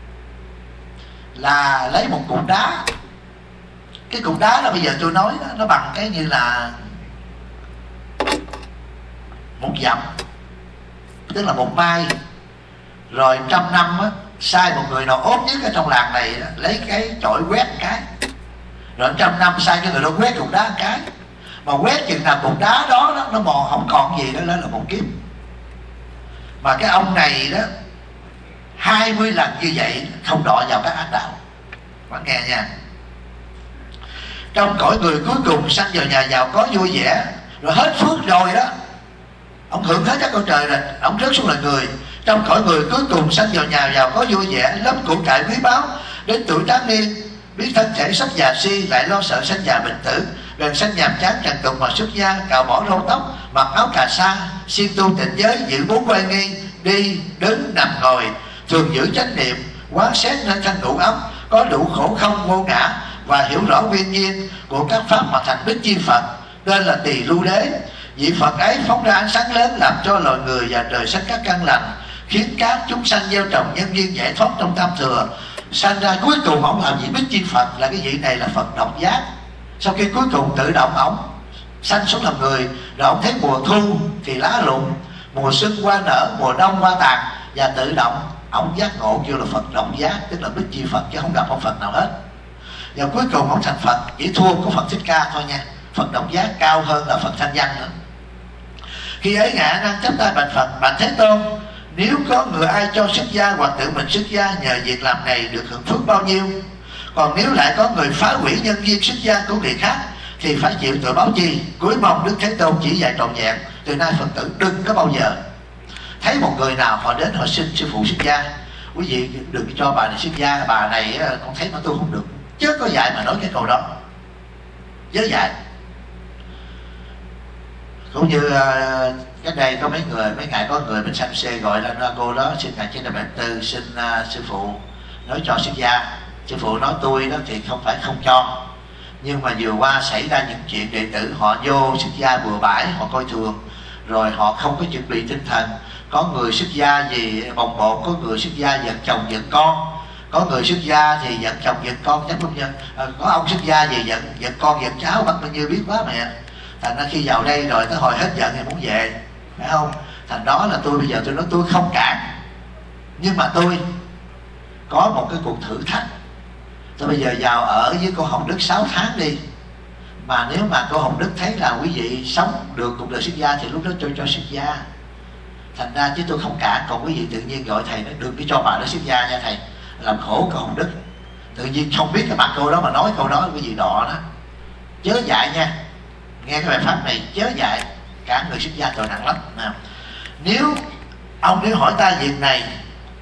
Speaker 1: là lấy một cục đá. Cái cục đá là bây giờ tôi nói đó, nó bằng cái như là một dặm, tức là một mai. Rồi trăm năm á, sai một người nào ốm nhất ở trong làng này đó, lấy cái chổi quét cái. Rồi trăm năm sai cái người đó quét cục đá cái. Mà quét chừng nào cục đá đó, đó nó mòn không còn gì đó, đó là một kiếp. Mà cái ông này đó hai mươi lần như vậy không đọa vào các ác đạo. Bạn nghe nha. Trong cõi người cuối cùng sanh vào nhà giàu có vui vẻ, rồi hết phước rồi đó, ông hưởng hết các cõi trời rồi, ông rớt xuống là người. Trong cõi người cuối cùng sanh vào nhà giàu có vui vẻ, lắm của cải quý báu. Đến tuổi tráng niên biết thân thể sắp già si, lại lo sợ sanh già bệnh tử, bèn sanh nhàm chán trần tục mà xuất gia, cạo bỏ râu tóc, mặc áo cà sa, siêng tu tịnh giới, giữ bốn quay nghi, đi đứng nằm ngồi, thường giữ chánh niệm, quán xét nên thân ngũ ấm, có đủ khổ không vô ngã, và hiểu rõ nguyên nhiên của các pháp mà thành Bích Chi Phật, nên là Tỳ Lưu Đế. Vị Phật ấy phóng ra ánh sáng lớn, làm cho loài người và trời sinh các căn lành, khiến các chúng sanh gieo trồng nhân duyên giải thoát trong tam thừa. Sanh ra cuối cùng ông làm vị Bích Chi Phật, là cái vị này là Phật độc giác. Sau khi cuối cùng tự động ông sanh xuống làm người, rồi ông thấy mùa thu thì lá rụng, mùa xuân hoa nở, mùa đông hoa tàn, và tự động ông giác ngộ kêu là Phật độc giác, tức là Bích Chi Phật, chứ không gặp ông Phật nào hết. Và cuối cùng ông thành Phật, chỉ thua của Phật Thích Ca thôi nha. Phật độc giác cao hơn là Phật Thanh Văn nữa. Khi ấy Ngài A Nan chắp tay bạch Phật: Bạch Thế Tôn, nếu có người ai cho xuất gia hoặc tự mình xuất gia, nhờ việc làm này được hưởng phước bao nhiêu? Còn nếu lại có người phá hủy nhân duyên xuất gia của người khác, thì phải chịu tội báo chi? Cuối mong Đức Thế Tôn chỉ dạy trọn vẹn. Từ nay Phật tử đừng có bao giờ thấy một người nào họ đến họ xin sư phụ xuất gia: quý vị đừng cho bà này xuất gia, bà này con thấy mà tôi không được. Chứ có dạy mà nói cái câu đó, giới dạy. Cũng như uh, cái đây có mấy người, mấy ngày có người bên Sam Xê gọi lên cô đó, xin ngài trên bảy tư xin uh, sư phụ nói cho xuất gia. Sư phụ nói tôi đó thì không phải không cho, nhưng mà vừa qua xảy ra những chuyện đệ tử họ vô xuất gia bừa bãi, họ coi thường, rồi họ không có chuẩn bị tinh thần. Có người xuất gia vì bồng bột, có người xuất gia giận chồng giận con, có người xuất gia thì giận chồng giận con, chắc không nhân à, có ông xuất gia vì giận giận con giận cháu, bắt bao nhiêu biết quá mẹ. Thành ra khi vào đây rồi tới hồi hết giận thì muốn về, phải không? Thành đó là tôi bây giờ tôi nói tôi không cản, nhưng mà tôi có một cái cuộc thử thách. Tôi bây giờ vào ở với cô Hồng Đức sáu tháng đi, mà nếu mà cô Hồng Đức thấy là quý vị sống được cuộc đời xuất gia thì lúc đó tôi cho xuất gia. Thành ra chứ tôi không cản. Còn quý vị tự nhiên gọi thầy nói đừng có cho bà đó xuất gia nha thầy, làm khổ cô Hồng Đức. Tự nhiên không biết cái mặt cô đó mà nói câu đó quý vị đọ đó. Chớ dạy nha, nghe cái bài pháp này chớ dạy, cả người xuất gia tội nặng lắm. Nào, nếu ông nếu hỏi ta việc này,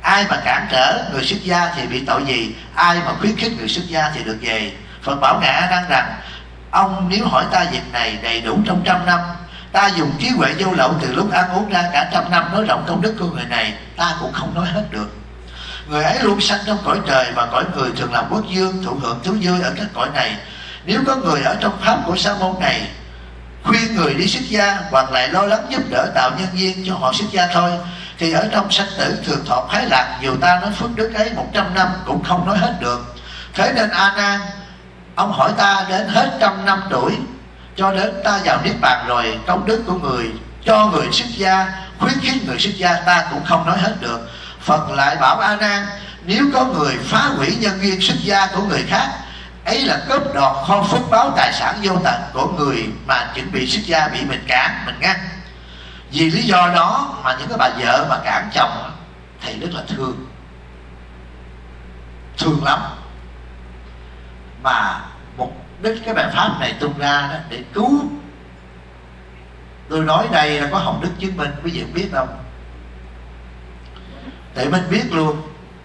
Speaker 1: Ai mà cản trở người xuất gia thì bị tội gì, ai mà khuyến khích người xuất gia thì được gì. Phật bảo Ngài A Nan rằng: ông nếu hỏi ta việc này đầy đủ trong trăm năm, ta dùng trí huệ vô lậu từ lúc ăn uống ra cả trăm năm nói rộng công đức của người này, ta cũng không nói hết được. Người ấy luôn sanh trong cõi trời và cõi người, thường làm quốc dương, thụ hưởng thú vui ở các cõi này. Nếu có người ở trong pháp của sa môn này khuyên người đi xuất gia, hoặc lại lo lắng giúp đỡ tạo nhân duyên cho họ xuất gia thôi, thì ở trong sanh tử thường thọ khoái lạc, dù ta nói phước đức ấy một trăm năm cũng không nói hết được. Thế nên A Nan, ông hỏi ta đến hết trăm năm tuổi, cho đến ta vào niết bàn rồi, công đức của người cho người xuất gia, khuyến khích người xuất gia, ta cũng không nói hết được. Phật lại bảo A Nan, nếu có người phá hủy nhân duyên xuất gia của người khác, ấy là cướp đoạt kho phước báo tài sản vô tận của người mà chuẩn bị xuất gia bị mình cản, mình ngăn. Vì lý do đó mà những cái bà vợ mà cản chồng, thầy rất là thương, thương lắm. Mà mục đích cái bài pháp này tung ra đó để cứu. Tôi nói đây là có Hồng Đức chứng minh, quý vị không biết đâu, để mình biết luôn.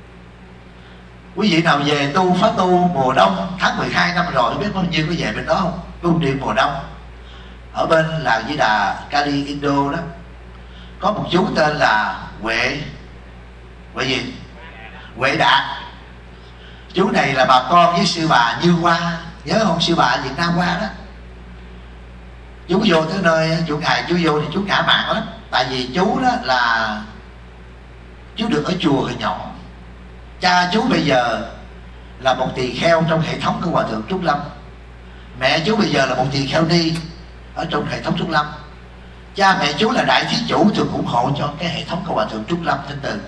Speaker 1: Quý vị nào về tu phá tu mùa đông tháng mười hai năm rồi, biết bao nhiêu có về bên đó không? Tu điện mùa đông ở bên làng Di Đà Kali Indo đó, có một chú tên là Huệ Huệ gì? Huệ Đạt. Chú này là bà con với sư bà Như Hoa, nhớ không? Sư bà Việt Nam Hoa đó. Chú vô tới nơi, chú ngày chú vô thì chú ngã mạn lắm. Tại vì chú đó là chú được ở chùa hồi nhỏ. Cha chú bây giờ là một tỳ kheo trong hệ thống của Hòa Thượng Trúc Lâm. Mẹ chú bây giờ là một tỳ kheo ni ở trong hệ thống Trúc Lâm. Cha mẹ chú là đại thí chủ, thường ủng hộ cho cái hệ thống của Hòa Thượng Trúc Lâm Thanh Từ.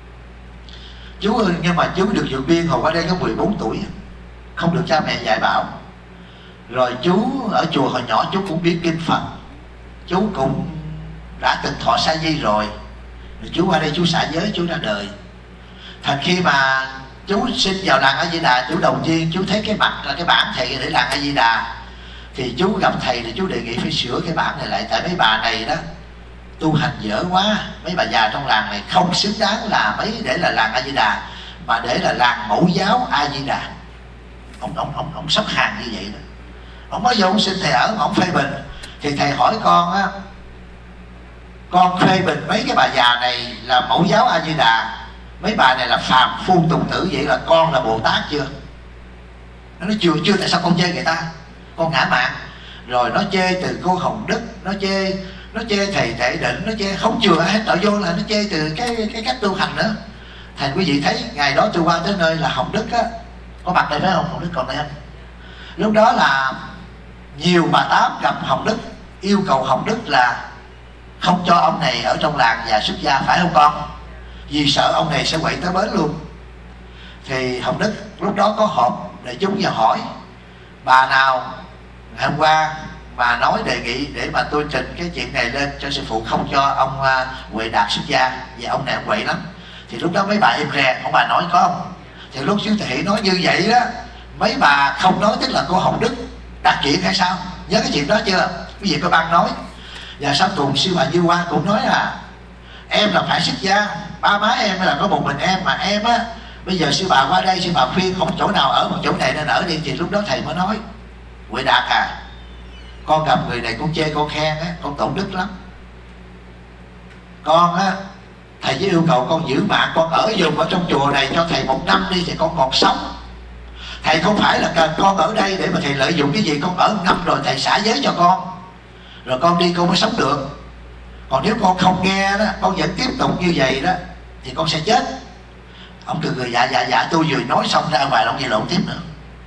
Speaker 1: Chú nhưng mà chú được vượt biên hồi qua đây có mười bốn tuổi, không được cha mẹ dạy bảo. Rồi chú ở chùa hồi nhỏ chú cũng biết kinh Phật, chú cũng đã từng thọ sa di rồi. Rồi chú qua đây chú xả giới, chú ra đời. Thành khi mà chú sinh vào làng A Di Đà, chú đầu tiên chú thấy cái mặt là cái bản thầy để làng A Di Đà, thì chú gặp thầy thì chú đề nghị phải sửa cái bản này lại. Tại mấy bà này đó tu hành dở quá, mấy bà già trong làng này không xứng đáng là mấy để là làng A Di Đà, mà để là làng mẫu giáo A Di Đà. Ông ông ông ông sắp hàng như vậy đó. Ông mới vô ông xin thầy ở, ông phê bình. Thì thầy hỏi con á, con phê bình mấy cái bà già này là mẫu giáo A Di Đà, mấy bà này là phàm phu tục tử, vậy là con là Bồ Tát chưa? Nó nói chưa, chưa. Tại sao con chê người ta? Con ngã mạn. Rồi nó chê từ cô Hồng Đức, nó chê nó chê thầy Tệ Định, nó chê không chừa hết tội vô, là nó chê từ cái cái cách tu hành nữa. Thành quý vị thấy ngày đó tôi qua tới nơi là Hồng Đức á có mặt đây phải không? Hồng Đức còn đây không? Lúc đó là nhiều bà tám gặp Hồng Đức, yêu cầu Hồng Đức là không cho ông này ở trong làng và xuất gia, phải không con? Vì sợ ông này sẽ quậy tới bến luôn. Thì Hồng Đức lúc đó có họp để chúng vào hỏi bà nào ngày hôm qua mà nói đề nghị để mà tôi trình cái chuyện này lên cho sư phụ, không cho ông uh, Huệ Đạt xuất gia, vì ông này quậy lắm. Thì lúc đó mấy bà im rè, không bà nói có không? Thì lúc sư thị nói như vậy đó, mấy bà không nói, tức là cô Hồng Đức đặt chuyện hay sao? Nhớ cái chuyện đó chưa? Cái gì có băng nói. Và sau cùng sư bà Như Hoa cũng nói là em là phải xuất gia, ba má em là có một mình em, mà em á bây giờ sư bà qua đây, sư bà khuyên không chỗ nào ở, một chỗ này nên ở đi. Thì lúc đó thầy mới nói: Huệ Đạt à, con gặp người này con chê con khen á, con tổn đức lắm. Con á, thầy chỉ yêu cầu con giữ mạng, con ở dùng ở trong chùa này cho thầy một năm đi thì con còn sống. Thầy không phải là cần con ở đây để mà thầy lợi dụng cái gì, con ở một năm rồi thầy xả giới cho con, rồi con đi con mới sống được. Còn nếu con không nghe đó, con vẫn tiếp tục như vậy đó thì con sẽ chết. Ông từ người dạ dạ dạ tôi vừa nói xong ra ngoài ông gì lộn tiếp nữa.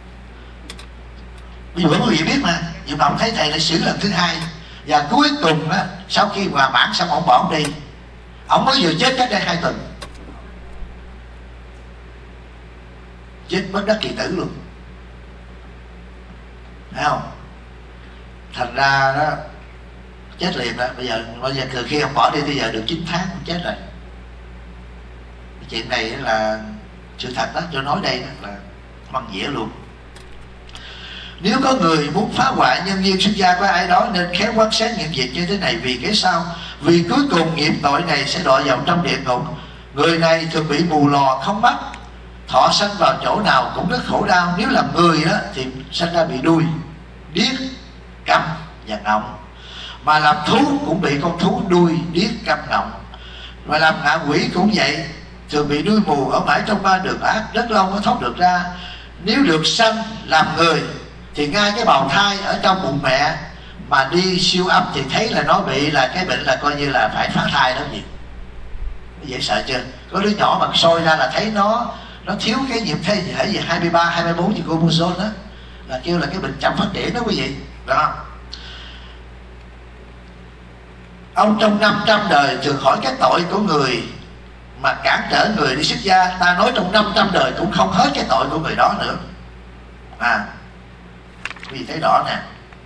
Speaker 1: Bây giờ quý vị biết mà. Nhưng mà ông thấy thầy lại xử lần thứ hai. Và cuối cùng đó, sau khi hòa mãn xong ông bỏ ông đi. Ông mới vừa chết cách đây hai tuần, chết bất đắc kỳ tử luôn, thấy không? Thành ra đó chết liền đó. Bây giờ bây giờ từ khi ông bỏ đi bây giờ được chín tháng ông chết rồi. Chuyện này là sự thật đó, tôi nói đây là văn nghĩa luôn. Nếu có người muốn phá hoại nhân duyên xuất gia của ai đó nên khéo quan sát những việc như thế này. Vì cái sao? Vì cuối cùng nghiệp tội này sẽ đọa vào trong địa ngục, Người này thường bị mù lòa không mắt, thọ sanh vào chỗ nào cũng rất khổ đau. Nếu làm người đó thì sanh ra bị đuôi, điếc, câm và ngọng. Mà làm thú cũng bị con thú đuôi, điếc, câm, ngọng. Mà làm ngạ quỷ cũng vậy, thường bị đuôi mù, ở mãi trong ba đường ác, rất lâu mới thoát được ra. Nếu được sanh làm người thì ngay cái bào thai ở trong bụng mẹ mà đi siêu âm thì thấy là nó bị là cái bệnh là coi như là phải phá thai đó gì. Dễ sợ chưa? Có đứa nhỏ mà soi ra là thấy nó nó thiếu cái nhịp thế thể gì hai mươi ba, hai mươi bốn gì chromosome đó, là kêu là cái bệnh chậm phát triển đó quý vị. Đó. Ông trong năm trăm đời thường hỏi cái tội của người mà cản trở người đi xuất gia. Ta nói trong năm trăm đời cũng không hết cái tội của người đó nữa. À, vì thấy rõ nè.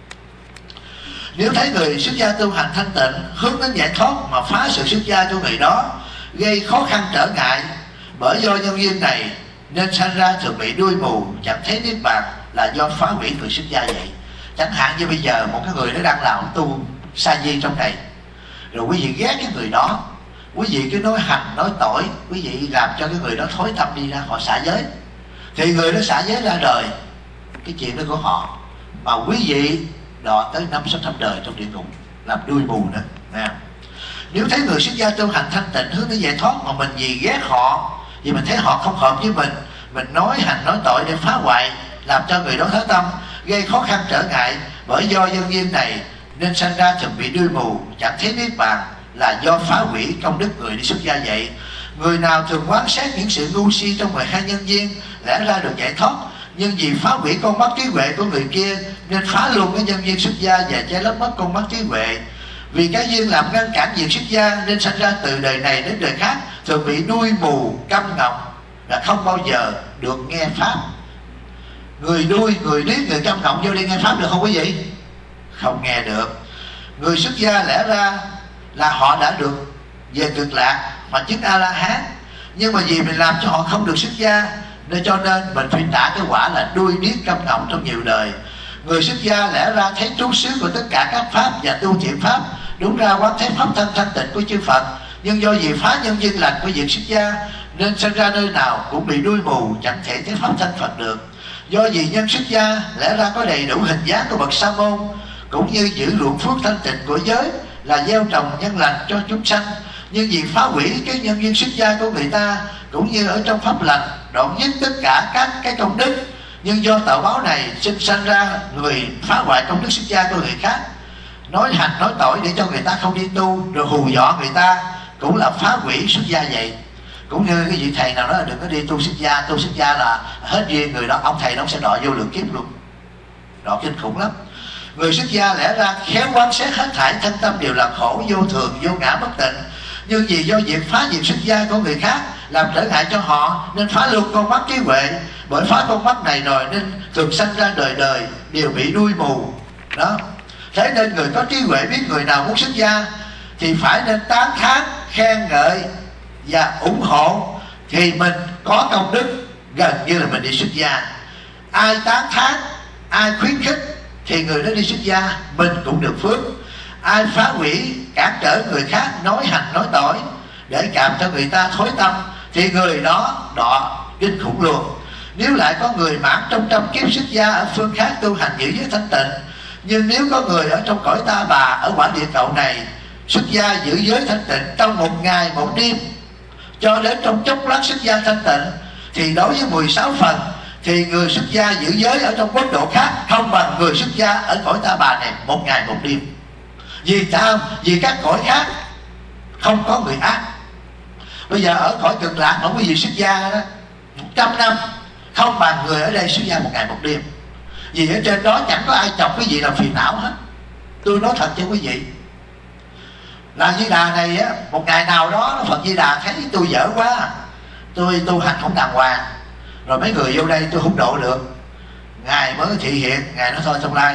Speaker 1: Nếu thấy người xuất gia tu hành thanh tịnh, hướng đến giải thoát mà phá sự xuất gia cho người đó, gây khó khăn trở ngại, bởi do nhân duyên này nên sanh ra thường bị đuôi mù, chẳng thấy niết bàn, là do phá hủy người xuất gia vậy. Chẳng hạn như bây giờ một cái người nó đang làm tu sa di trong này, rồi quý vị ghét cái người đó, quý vị cứ nói hành nói tội, quý vị làm cho cái người đó thối tâm đi ra, họ xả giới, thì người đó xả giới ra đời, cái chuyện đó của họ, mà quý vị đọa tới năm sáu trăm đời trong địa ngục, làm đuôi mù nữa nè. Nếu thấy người xuất gia tu hành thanh tịnh hướng đến giải thoát mà mình vì ghét họ, vì mình thấy họ không hợp với mình, mình nói hành nói tội để phá hoại, làm cho người đó thối tâm, gây khó khăn trở ngại, bởi do nhân duyên này nên sanh ra thường bị đuôi mù, chẳng thấy niết bàn, là do phá hủy công đức người đi xuất gia vậy. Người nào thường quán xét những sự ngu si trong mười hai nhân duyên, lẽ ra được giải thoát, nhưng vì phá hủy con mắt trí huệ của người kia nên phá luôn cái nhân duyên xuất gia và che lấp mất con mắt trí huệ. Vì cái duyên làm ngăn cản việc xuất gia nên sanh ra từ đời này đến đời khác thường bị đuôi mù, câm ngọng, là không bao giờ được nghe pháp. Người đuôi, người điếc, người câm ngọng vô đi nghe pháp được không quý vị? Không nghe được. Người xuất gia lẽ ra là họ đã được về cực lạc mà chứng A La Hán, nhưng mà vì mình làm cho họ không được xuất gia nên cho nên mình phải trả cái quả là đuôi điếc câm ngọng trong nhiều đời. Người xuất gia lẽ ra thấy trú xứ của tất cả các pháp và tu thiện pháp, đúng ra quán thấy pháp thân thanh tịnh của chư Phật, nhưng do vì phá nhân duyên lành của việc xuất gia nên sinh ra nơi nào cũng bị đuôi mù, chẳng thể thấy pháp thân Phật được. Do vì nhân xuất gia lẽ ra có đầy đủ hình dáng của bậc sa môn, cũng như giữ luận phước thanh tịnh của giới, là gieo trồng nhân lành cho chúng sanh, nhưng vì phá hủy cái nhân duyên xuất gia của người ta, cũng như ở trong pháp lành đoạn dứt tất cả các cái công đức, nhưng do tạo báo này sinh sanh ra người phá hoại công đức xuất gia của người khác, nói hành nói tội để cho người ta không đi tu, rồi hù dọa người ta, cũng là phá hủy xuất gia vậy. Cũng như cái vị thầy nào đó đừng có đi tu xuất gia, tu xuất gia là hết duyên, người đó ông thầy nó sẽ đọa vô lượng kiếp luôn, đọa kinh khủng lắm. Người xuất gia lẽ ra khéo quán xét hết thảy thân tâm đều là khổ, vô thường, vô ngã, bất tịnh, nhưng vì do việc phá việc xuất gia của người khác làm trở ngại cho họ nên phá luôn con mắt trí huệ. Bởi phá con mắt này rồi nên thường sanh ra đời đời đều bị đuôi mù đó. Thế nên người có trí huệ biết người nào muốn xuất gia thì phải nên tán thán, khen ngợi và ủng hộ, thì mình có công đức gần như là mình đi xuất gia. Ai tán thán, ai khuyến khích thì người đó đi xuất gia mình cũng được phước. Ai phá hủy, cản trở người khác nói hành nói tội để cảm cho người ta thối tâm thì người đó đọa kinh khủng luôn. Nếu lại có người mãn trong trăm kiếp xuất gia ở phương khác tu hành giữ giới thanh tịnh, nhưng nếu có người ở trong cõi ta bà ở quả địa cầu này xuất gia giữ giới thanh tịnh trong một ngày một đêm cho đến trong chốc lát xuất gia thanh tịnh, thì đối với mười sáu phần thì người xuất gia giữ giới ở trong quốc độ khác không bằng người xuất gia ở cõi ta bà này một ngày một đêm. Vì sao? Vì các cõi khác không có người ác. Bây giờ ở cõi cực lạc mà quý vị xuất gia đó một trăm năm không bằng người ở đây xuất gia một ngày một đêm. Vì ở trên đó chẳng có ai chọc quý vị làm phiền não hết. Tôi nói thật cho quý vị, là Di Đà này á, một ngày nào đó Phật Di Đà thấy tôi dở quá, tôi tu hành không đàng hoàng, rồi mấy người vô đây tôi không độ được, Ngài mới thị hiện, Ngài nói thôi tương lai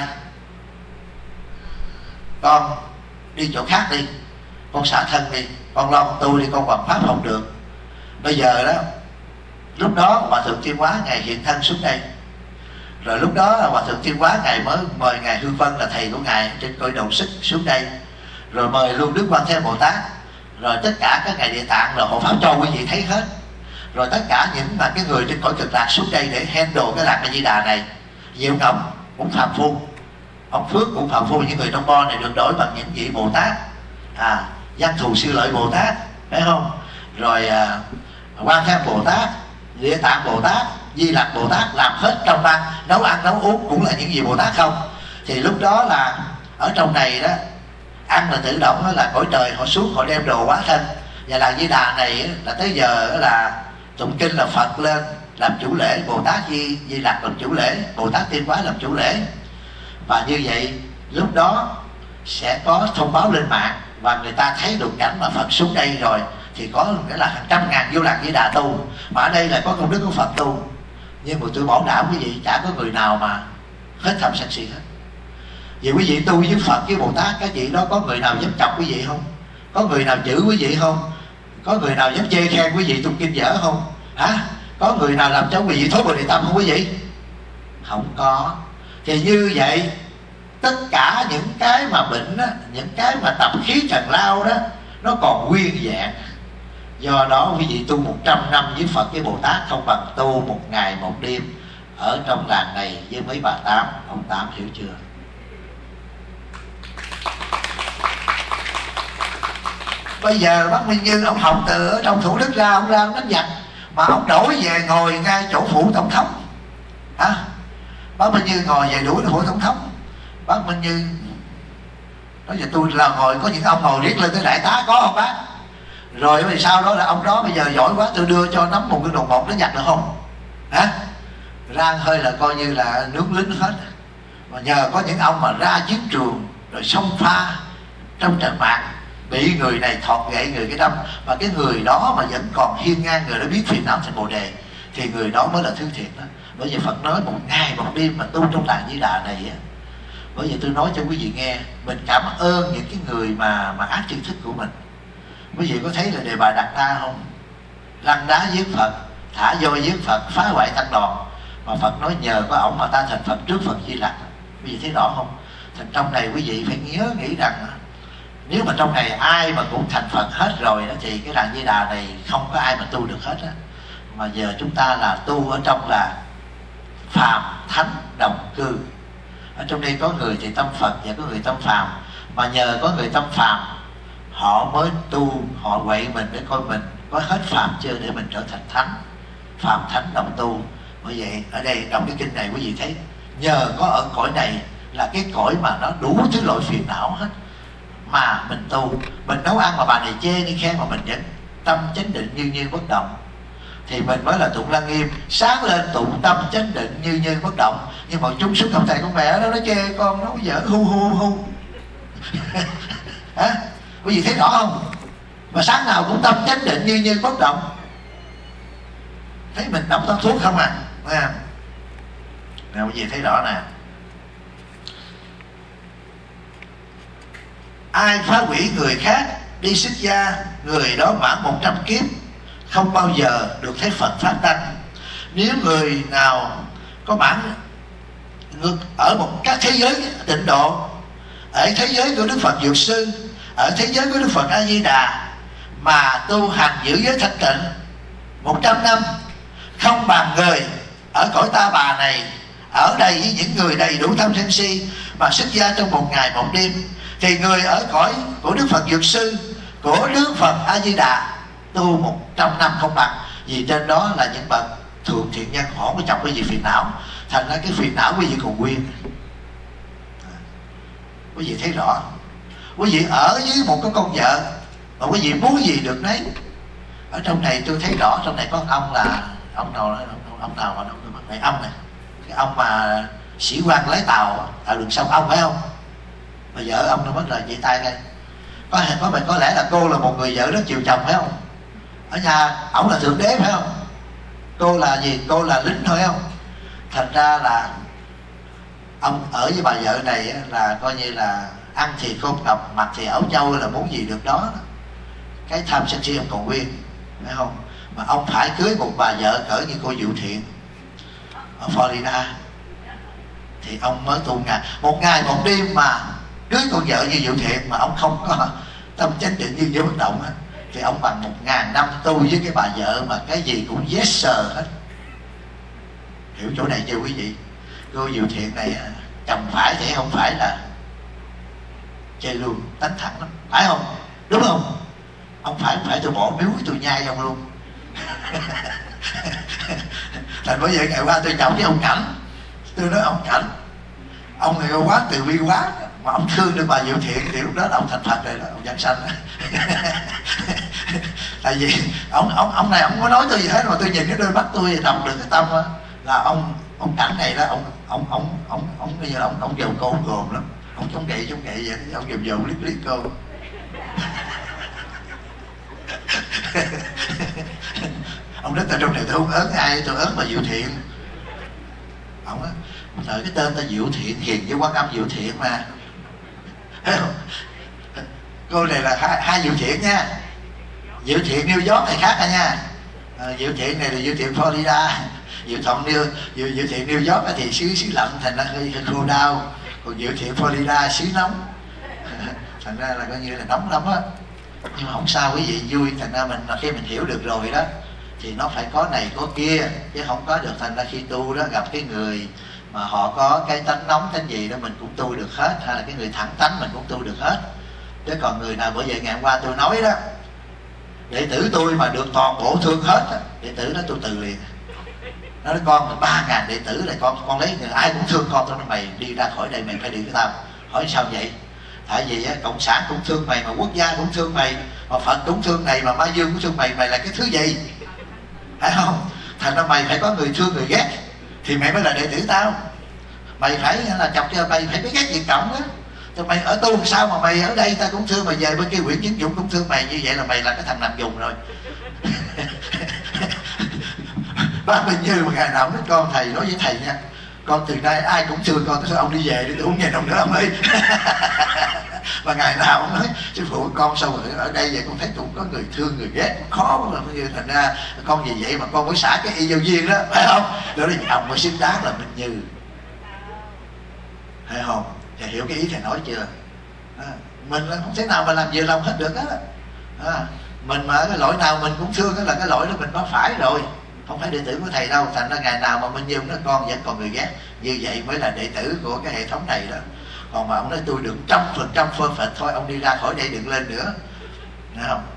Speaker 1: con đi chỗ khác đi, con xả thân đi, con lo con tu đi, con hoàn pháp không được. Bây giờ đó, lúc đó Hòa Thượng Tiên Hóa Ngài hiện thân xuống đây, rồi lúc đó Hòa Thượng Tiên Hóa Ngài mới mời Ngài Hương Vân là thầy của Ngài trên cõi đầu sức xuống đây, rồi mời luôn Đức Quan Thế Bồ Tát rồi tất cả các ngài Địa Tạng rồi hộ pháp cho quý vị thấy hết, rồi tất cả những mà cái người trên cõi Cực Lạc xuống đây để handle cái lạc A Di Đà này. Diệu Ngọc cũng phàm phu, ông Phước cũng phàm phu, những người trong bo này được đổi bằng những vị Bồ Tát, à Văn Thù Sư Lợi Bồ Tát, phải không? Rồi à, Quan Thế Bồ Tát, Địa Tạng Bồ Tát, Di Lặc Bồ Tát, làm hết trong ban, nấu ăn nấu uống cũng là những gì Bồ Tát không. Thì lúc đó là ở trong này đó, ăn là tự động, đó là cõi trời họ xuống họ đem đồ hóa thân. Và làng Di Đà này là tới giờ là tụng kinh là Phật lên làm chủ lễ, Bồ Tát Di Di Lặc làm chủ lễ, Bồ Tát Tiên Quá làm chủ lễ. Và như vậy lúc đó sẽ có thông báo lên mạng, và người ta thấy được cảnh mà Phật xuống đây rồi thì có nghĩa là hàng trăm ngàn vô làng Di Đà tu, mà ở đây là có công đức của Phật tu. Nhưng mà tôi bảo đảm quý vị, chả có người nào mà hết thầm sân si hết. Vì quý vị tu với Phật với Bồ Tát, các vị đó có người nào dám chọc quý vị không? Có người nào chửi quý vị không? Có người nào dám chê khen quý vị tung kinh dở không? Hả? Có người nào làm cho quý vị thối bồ đề tâm không quý vị? Không có. Thì như vậy tất cả những cái mà bệnh đó, những cái mà tập khí trần lao đó, nó còn nguyên vẹn. Do đó quý vị tu một trăm năm với Phật với Bồ Tát không bằng tu một ngày một đêm ở trong làng này với mấy bà Tám. Ông Tám hiểu chưa? Bây giờ bác Minh Như ông học từ ở trong Thủ Đức ra, ông ra ông đánh giặc, mà ông đổi về ngồi ngay chỗ phủ tổng thống. Hả? Bác Minh Như ngồi về đuổi phủ tổng thống. Bác Minh Như nói giờ tôi là ngồi, có những ông ngồi riết lên tới đại tá có không bác? Rồi vì sau đó là ông đó bây giờ giỏi quá, tôi đưa cho nắm một cái đồ một nó giặt được không? Hả? Ra hơi là coi như là nước lính hết. Mà nhờ có những ông mà ra chiến trường rồi xông pha trong trận mạng, bị người này thọt gậy người cái đâm, mà cái người đó mà vẫn còn hiên ngang, người đó biết phiền não thành bồ đề, thì người đó mới là thứ thiệt đó. Bởi vì Phật nói một ngày một đêm mà tu trong làng Di Đà này á. Bởi vì tôi nói cho quý vị nghe, mình cảm ơn những cái người mà mà ác tri thức của mình. Quý vị có thấy là Đề Bà Đạt Đa không? Lăn đá giết Phật, thả voi giết Phật, phá hoại tăng đoàn, mà Phật nói nhờ có ổng mà ta thành Phật trước Phật Di Lặc. Quý vị thấy rõ không? Thành trong này quý vị phải nhớ nghĩ rằng nếu mà trong này ai mà cũng thành Phật hết rồi đó, thì cái làng Di Đà này không có ai mà tu được hết á. Mà giờ chúng ta là tu ở trong là phàm thánh đồng cư. Ở trong đây có người thì tâm Phật và có người tâm phàm, mà nhờ có người tâm phàm họ mới tu, họ quậy mình để coi mình có hết phàm chưa để mình trở thành thánh. Phàm thánh đồng tu. Bởi vậy ở đây trong cái kinh này quý vị thấy nhờ có ở cõi này là cái cõi mà nó đủ thứ loại phiền não hết, mà mình tu, mình nấu ăn mà bà này chê đi khen mà mình vẫn tâm chánh định như như bất động, thì mình mới là tụng Lăng Nghiêm. Sáng lên tụng tâm chánh định như như bất động, nhưng mà chúng xuống ông thầy con mẹ đó nó chê con nó dở hu hu hu hả? Quý vị thấy rõ không? Mà sáng nào cũng tâm chánh định như như bất động, thấy mình đọc toán thuốc không à? Nghe nè, quý vị thấy rõ nè. Ai phá hủy người khác đi xuất gia, người đó mãn một trăm kiếp không bao giờ được thấy Phật phát tăng. Nếu người nào có mãn ở một các thế giới tịnh độ, ở thế giới của Đức Phật Dược Sư, ở thế giới của Đức Phật A Di Đà, mà tu hành giữ giới thanh tịnh một trăm năm, không bằng người ở cõi ta bà này ở đây với những người đầy đủ tham sân si mà xuất gia trong một ngày một đêm, thì người ở cõi của Đức Phật Dược Sư, của Đức Phật A Di Đà tu một trăm năm không bằng. Vì trên đó là những bậc thượng thiện nhân, họ có chọc cái gì phiền não, thành ra cái phiền não quý vị còn nguyên. Quý vị thấy rõ, quý vị ở với một cái con vợ mà quý vị muốn gì được nấy. Ở trong này tôi thấy rõ, trong này có ông là ông nào đó, ông, ông nào mà ông này ông này, cái ông mà sĩ quan lái tàu ở đường sông, ông phải không? Mà vợ ông nó mất rồi, vậy tay đây có có phải có lẽ là cô là một người vợ rất chiều chồng phải không? Ở nhà ổng là thượng đế phải không? Cô là gì? Cô là lính thôi không? Thành ra là ông ở với bà vợ này là coi như là ăn thì khôn ngọc, mặc thì áo châu, là muốn gì được đó. Cái tham sân si ông còn nguyên phải không? Mà ông phải cưới một bà vợ cỡ như cô Diệu Thiện ở Florida, thì ông mới tu ngày một ngày một đêm mà cưới con vợ như Diệu Thiện, mà ông không có tâm chánh định như giới bất động á. thì ông bằng một ngàn năm tu với cái bà vợ mà cái gì cũng yes sir hết. Hiểu chỗ này chưa quý vị? Cô Diệu Thiện này chồng phải thì không phải là chơi luôn, đánh thẳng lắm, phải không? Đúng không? Ông phải phải tôi bỏ miếu tôi nhai ông luôn. Thành bởi vậy ngày qua tôi chồng với ông Cảnh, tôi nói ông Cảnh, ông này quá từ bi quá, mà ông thương được bà Diệu Thiện thì lúc đó là ông thành Phật rồi đó, ông giảng sanh đó. Tại vì ông ông ông này ông không có nói tôi gì hết, mà tôi nhìn cái đôi mắt tôi đọc được cái tâm đó, là ông ông Cảnh này đó, ông ông ông ông ông bây giờ ông ông dầu cô ông gồm lắm, ông chống gậy chống gậy vậy, ông dầu dầu liếc liếc cô. Ông nói tại trong này tôi không ớn ai, tôi ớn bà Diệu Thiện. Ông á, trời cái tên ta Diệu Thiện hiền với Quan Âm Diệu Thiện mà. Thấy không? Cô này là hai, hai Diệu Thiện nha. Diệu Thiện New York này khác nha. À, Diệu Thiện này là Diệu Thiện Florida. Diệu Thuận New Diệu, Diệu Thiện New York thì xứ xứ lạnh thành ra hơi, hơi khô đau. Còn Diệu Thiện Florida xứ nóng. Thành ra là coi như là nóng lắm á. Nhưng mà không sao quý vị, vui. Thành ra mình khi mình hiểu được rồi đó thì nó phải có này có kia, chứ không có được. Thành ra khi tu đó gặp cái người mà họ có cái tánh nóng tánh gì đó mình cũng tu được hết, hay là cái người thẳng tánh mình cũng tu được hết. Chứ còn người nào, bởi vậy ngày hôm qua tôi nói đó, đệ tử tôi mà được toàn bộ thương hết, đệ tử đó tôi từ liền. Nó nói con mình ba ngàn đệ tử này, con con lấy người ai cũng thương con. Tôi nói mày đi ra khỏi đây mày phải đi với tao. Hỏi sao vậy? Tại vì á, cộng sản cũng thương mày, mà quốc gia cũng thương mày, mà Phật cũng thương mày, mà Ma Dương cũng thương mày, mày là cái thứ gì? Phải không? Thành ra mày phải có người thương người ghét thì mày mới là đệ tử tao. Mày phải là chọc cho mày phải biết ghét Việt Cộng á. Thì mày ở tu sao mà mày ở đây ta cũng thương, mày về bên kia Nguyễn Chính Dũng cũng thương mày, như vậy là mày là cái thằng nằm dùng rồi. Bác Minh Như mà ngày nào nói con thầy nói với thầy nha, con từ nay ai cũng thương con, sao ông đi về đi, tôi không nhìn ông nữa ông ơi. Và ngày nào ông nói sư phụ con sao rồi ở đây vậy, con thấy cũng có người thương người ghét, cũng khó mà. Thành ra con vì vậy mà con mới xả cái y giao duyên đó, phải không? Đó là ông mới xứng đáng là Minh Như, phải không? Thì hiểu cái ý thầy nói chưa? À, mình không thể nào mà làm vừa lòng hết được á. À, mình mà cái lỗi nào mình cũng thương, đó là cái lỗi đó mình có phải rồi, không phải đệ tử của thầy đâu. Thành ra ngày nào mà Minh Như nó con vẫn còn người ghét, như vậy mới là đệ tử của cái hệ thống này đó. Còn mà ông nói tôi được trăm phần trăm perfect, thôi ông đi ra khỏi đây đừng lên nữa, thấy không?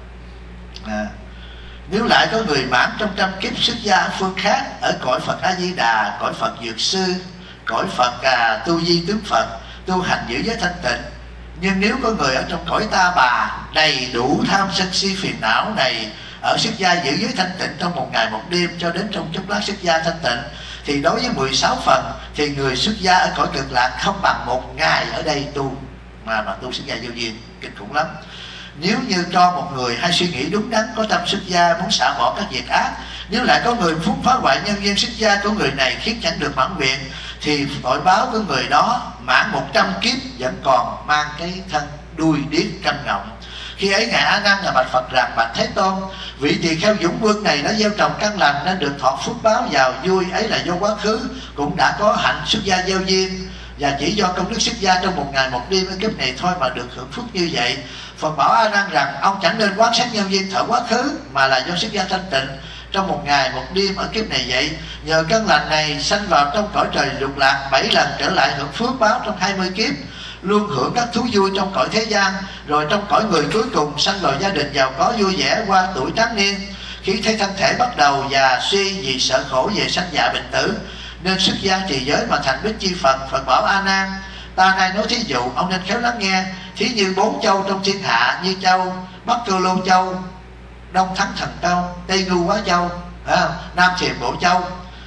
Speaker 1: À, nếu lại có người mãn trong trăm kiếp xuất gia ở phương khác, ở cõi Phật A Di Đà, cõi Phật Dược Sư, cõi Phật à, Tu Di Tướng Phật, tu hành giữ giới thanh tịnh. Nhưng nếu có người ở trong cõi ta bà đầy đủ tham sân si phiền não này, ở xuất gia giữ giới thanh tịnh trong một ngày một đêm cho đến trong chốc lát xuất gia thanh tịnh, thì đối với mười sáu phần thì người xuất gia ở cõi Cực Lạc không bằng một ngày ở đây tu mà mà tu xuất gia vô duyên, kinh khủng lắm. Nếu như cho một người hay suy nghĩ đúng đắn, có tâm xuất gia, muốn xả bỏ các việc ác, nếu lại có người phúc phá hoại nhân duyên xuất gia của người này khiến chẳng được mãn nguyện, thì tội báo của người đó mãn một trăm kiếp vẫn còn mang cái thân đuôi điếc câm ngọng. Khi ấy ngài A Nan là bạch Phật rằng: bạch Thế Tôn, vị tỳ kheo Dũng Vương này đã gieo trồng căn lành nên được thọ phước báo giàu vui ấy, là do quá khứ cũng đã có hạnh xuất gia gieo duyên, và chỉ do công đức xuất gia trong một ngày một đêm ở kiếp này thôi mà được hưởng phước như vậy. Phật bảo A Nan rằng ông chẳng nên quán sát nhân duyên thở quá khứ, mà là do xuất gia thanh tịnh trong một ngày một đêm ở kiếp này vậy. Nhờ căn lành này sanh vào trong cõi trời Lục Lạc bảy lần trở lại hưởng phước báo trong hai mươi kiếp, luôn hưởng các thú vui trong cõi thế gian, rồi trong cõi người cuối cùng sanh vào gia đình giàu có vui vẻ qua tuổi tráng niên. Khi thấy thân thể bắt đầu già suy vì sợ khổ về sanh già bệnh tử, nên xuất gia trì giới mà thành Bích Chi Phật. Phật bảo A Nan, ta nay nói thí dụ, ông nên khéo lắng nghe. Thí như bốn châu trong thiên hạ, như châu Bắc Cơ Lô Châu, Đông Thắng Thần Châu, Tây Ngưu Quá Châu, à, Nam Thiềm Bộ Châu.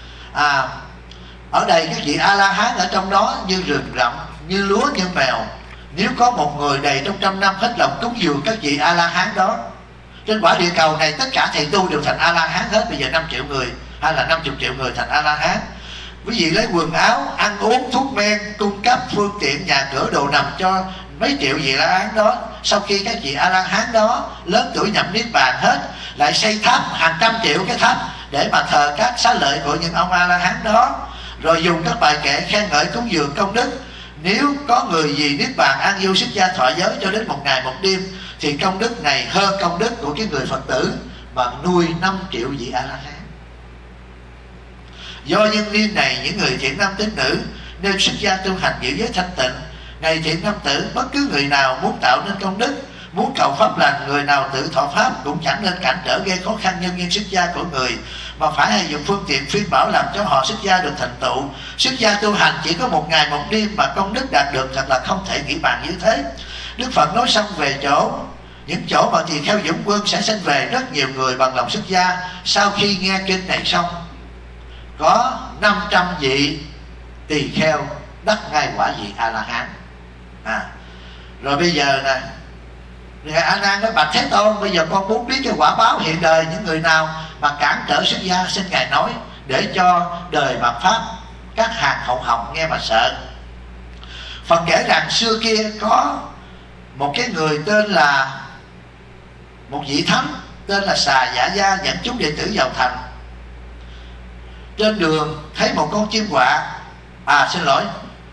Speaker 1: À, ở đây các vị A La Hán ở trong đó như rừng rậm, như lúa như mèo. Nếu có một người đầy trong trăm năm hết lòng cúng dường các vị A La Hán đó, trên quả địa cầu này tất cả thầy tu đều thành A La Hán hết. Bây giờ năm triệu người hay là năm mươi triệu người thành A La Hán. Quý vị lấy quần áo, ăn uống, thuốc men, cung cấp phương tiện, nhà cửa, đồ nằm cho mấy triệu vị A La Hán đó. Sau khi các vị A La Hán đó lớn tuổi nhập niết bàn hết, lại xây tháp hàng trăm triệu cái tháp để mà thờ các xá lợi của những ông A La Hán đó, rồi dùng các bài kệ khen ngợi cúng dường công đức. Nếu có người gì niết bàn an vui xuất gia thọ giới cho đến một ngày một đêm, thì công đức này hơn công đức của cái người Phật tử mà nuôi năm triệu vị A La Hán. Do nhân duyên này, những người thiện nam tín nữ nên xuất gia tu hành giữ giới thanh tịnh. Này thiện nam tử, bất cứ người nào muốn tạo nên công đức, muốn cầu pháp lành, người nào tự thọ pháp cũng chẳng nên cản trở gây khó khăn nhân duyên xuất gia của người, mà phải hay dùng phương tiện khuyên bảo làm cho họ xuất gia được thành tựu. Xuất gia tu hành chỉ có một ngày một đêm mà công đức đạt được thật là không thể nghĩ bàn như thế. Đức Phật nói xong về chỗ những chỗ mà tỳ kheo dũng quân sẽ sanh về, rất nhiều người bằng lòng xuất gia. Sau khi nghe kinh này xong, có năm trăm vị tỳ kheo đắc ngay quả vị A La Hán. À, rồi bây giờ nè, Ngài A Nan nói: bạch Thế Tôn, bây giờ con muốn biết cái quả báo hiện đời những người nào mà cản trở xuất gia, xin Ngài nói để cho đời mạt pháp các hàng hậu học nghe mà sợ. Phật kể rằng xưa kia có một cái người tên là một vị thánh tên là Xà Dạ Gia dẫn chúng đệ tử vào thành. Trên đường thấy một con chim quạ, à xin lỗi,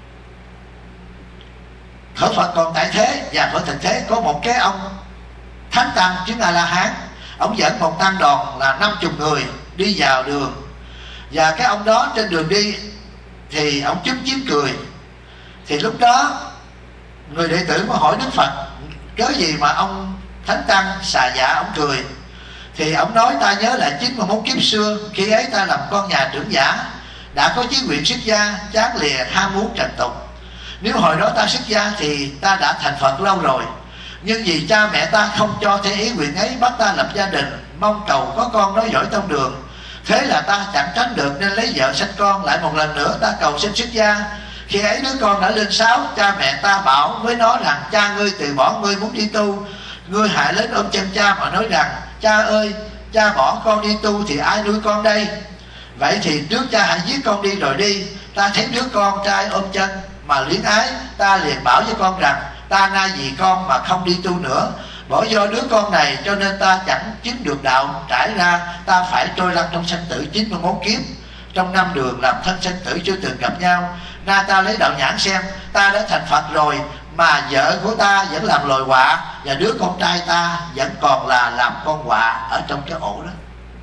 Speaker 1: Khởi Phật còn tại thế và Phật thực thế có một cái ông thánh tăng chứng A La Hán. Ông dẫn một tăng đoàn là năm chục người đi vào đường, và cái ông đó trên đường đi thì ông chúng chiếm cười. Thì lúc đó người đệ tử mới hỏi Đức Phật: cớ gì mà ông thánh tăng Xà Dạ ông cười? Thì ông nói: ta nhớ lại chín mươi mốt kiếp xưa, khi ấy ta làm con nhà trưởng giả, đã có chí nguyện xuất gia, chán lìa ham muốn trần tục. Nếu hồi đó ta xuất gia thì ta đã thành Phật lâu rồi. Nhưng vì cha mẹ ta không cho theo ý nguyện ấy, bắt ta lập gia đình, mong cầu có con nói giỏi tông đường. Thế là ta chẳng tránh được nên lấy vợ sinh con. Lại một lần nữa ta cầu xin xuất gia. Khi ấy đứa con đã lên sáu, cha mẹ ta bảo với nó rằng: cha ngươi từ bỏ, ngươi muốn đi tu. Ngươi hãy lên ôm chân cha mà nói rằng: cha ơi, cha bỏ con đi tu thì ai nuôi con đây? Vậy thì trước cha hãy giết con đi rồi đi. Ta thấy đứa con trai ôm chân mà luyến ái, ta liền bảo với con rằng: ta nay vì con mà không đi tu nữa. Bởi do đứa con này cho nên ta chẳng chứng được đạo, trải ra ta phải trôi lăn trong sanh tử chín mươi mốt kiếp. Trong năm đường làm thân sanh tử chưa từng gặp nhau. Nay ta lấy đạo nhãn xem, ta đã thành Phật rồi mà vợ của ta vẫn làm loài quạ, và đứa con trai ta vẫn còn là làm con quạ ở trong cái ổ đó.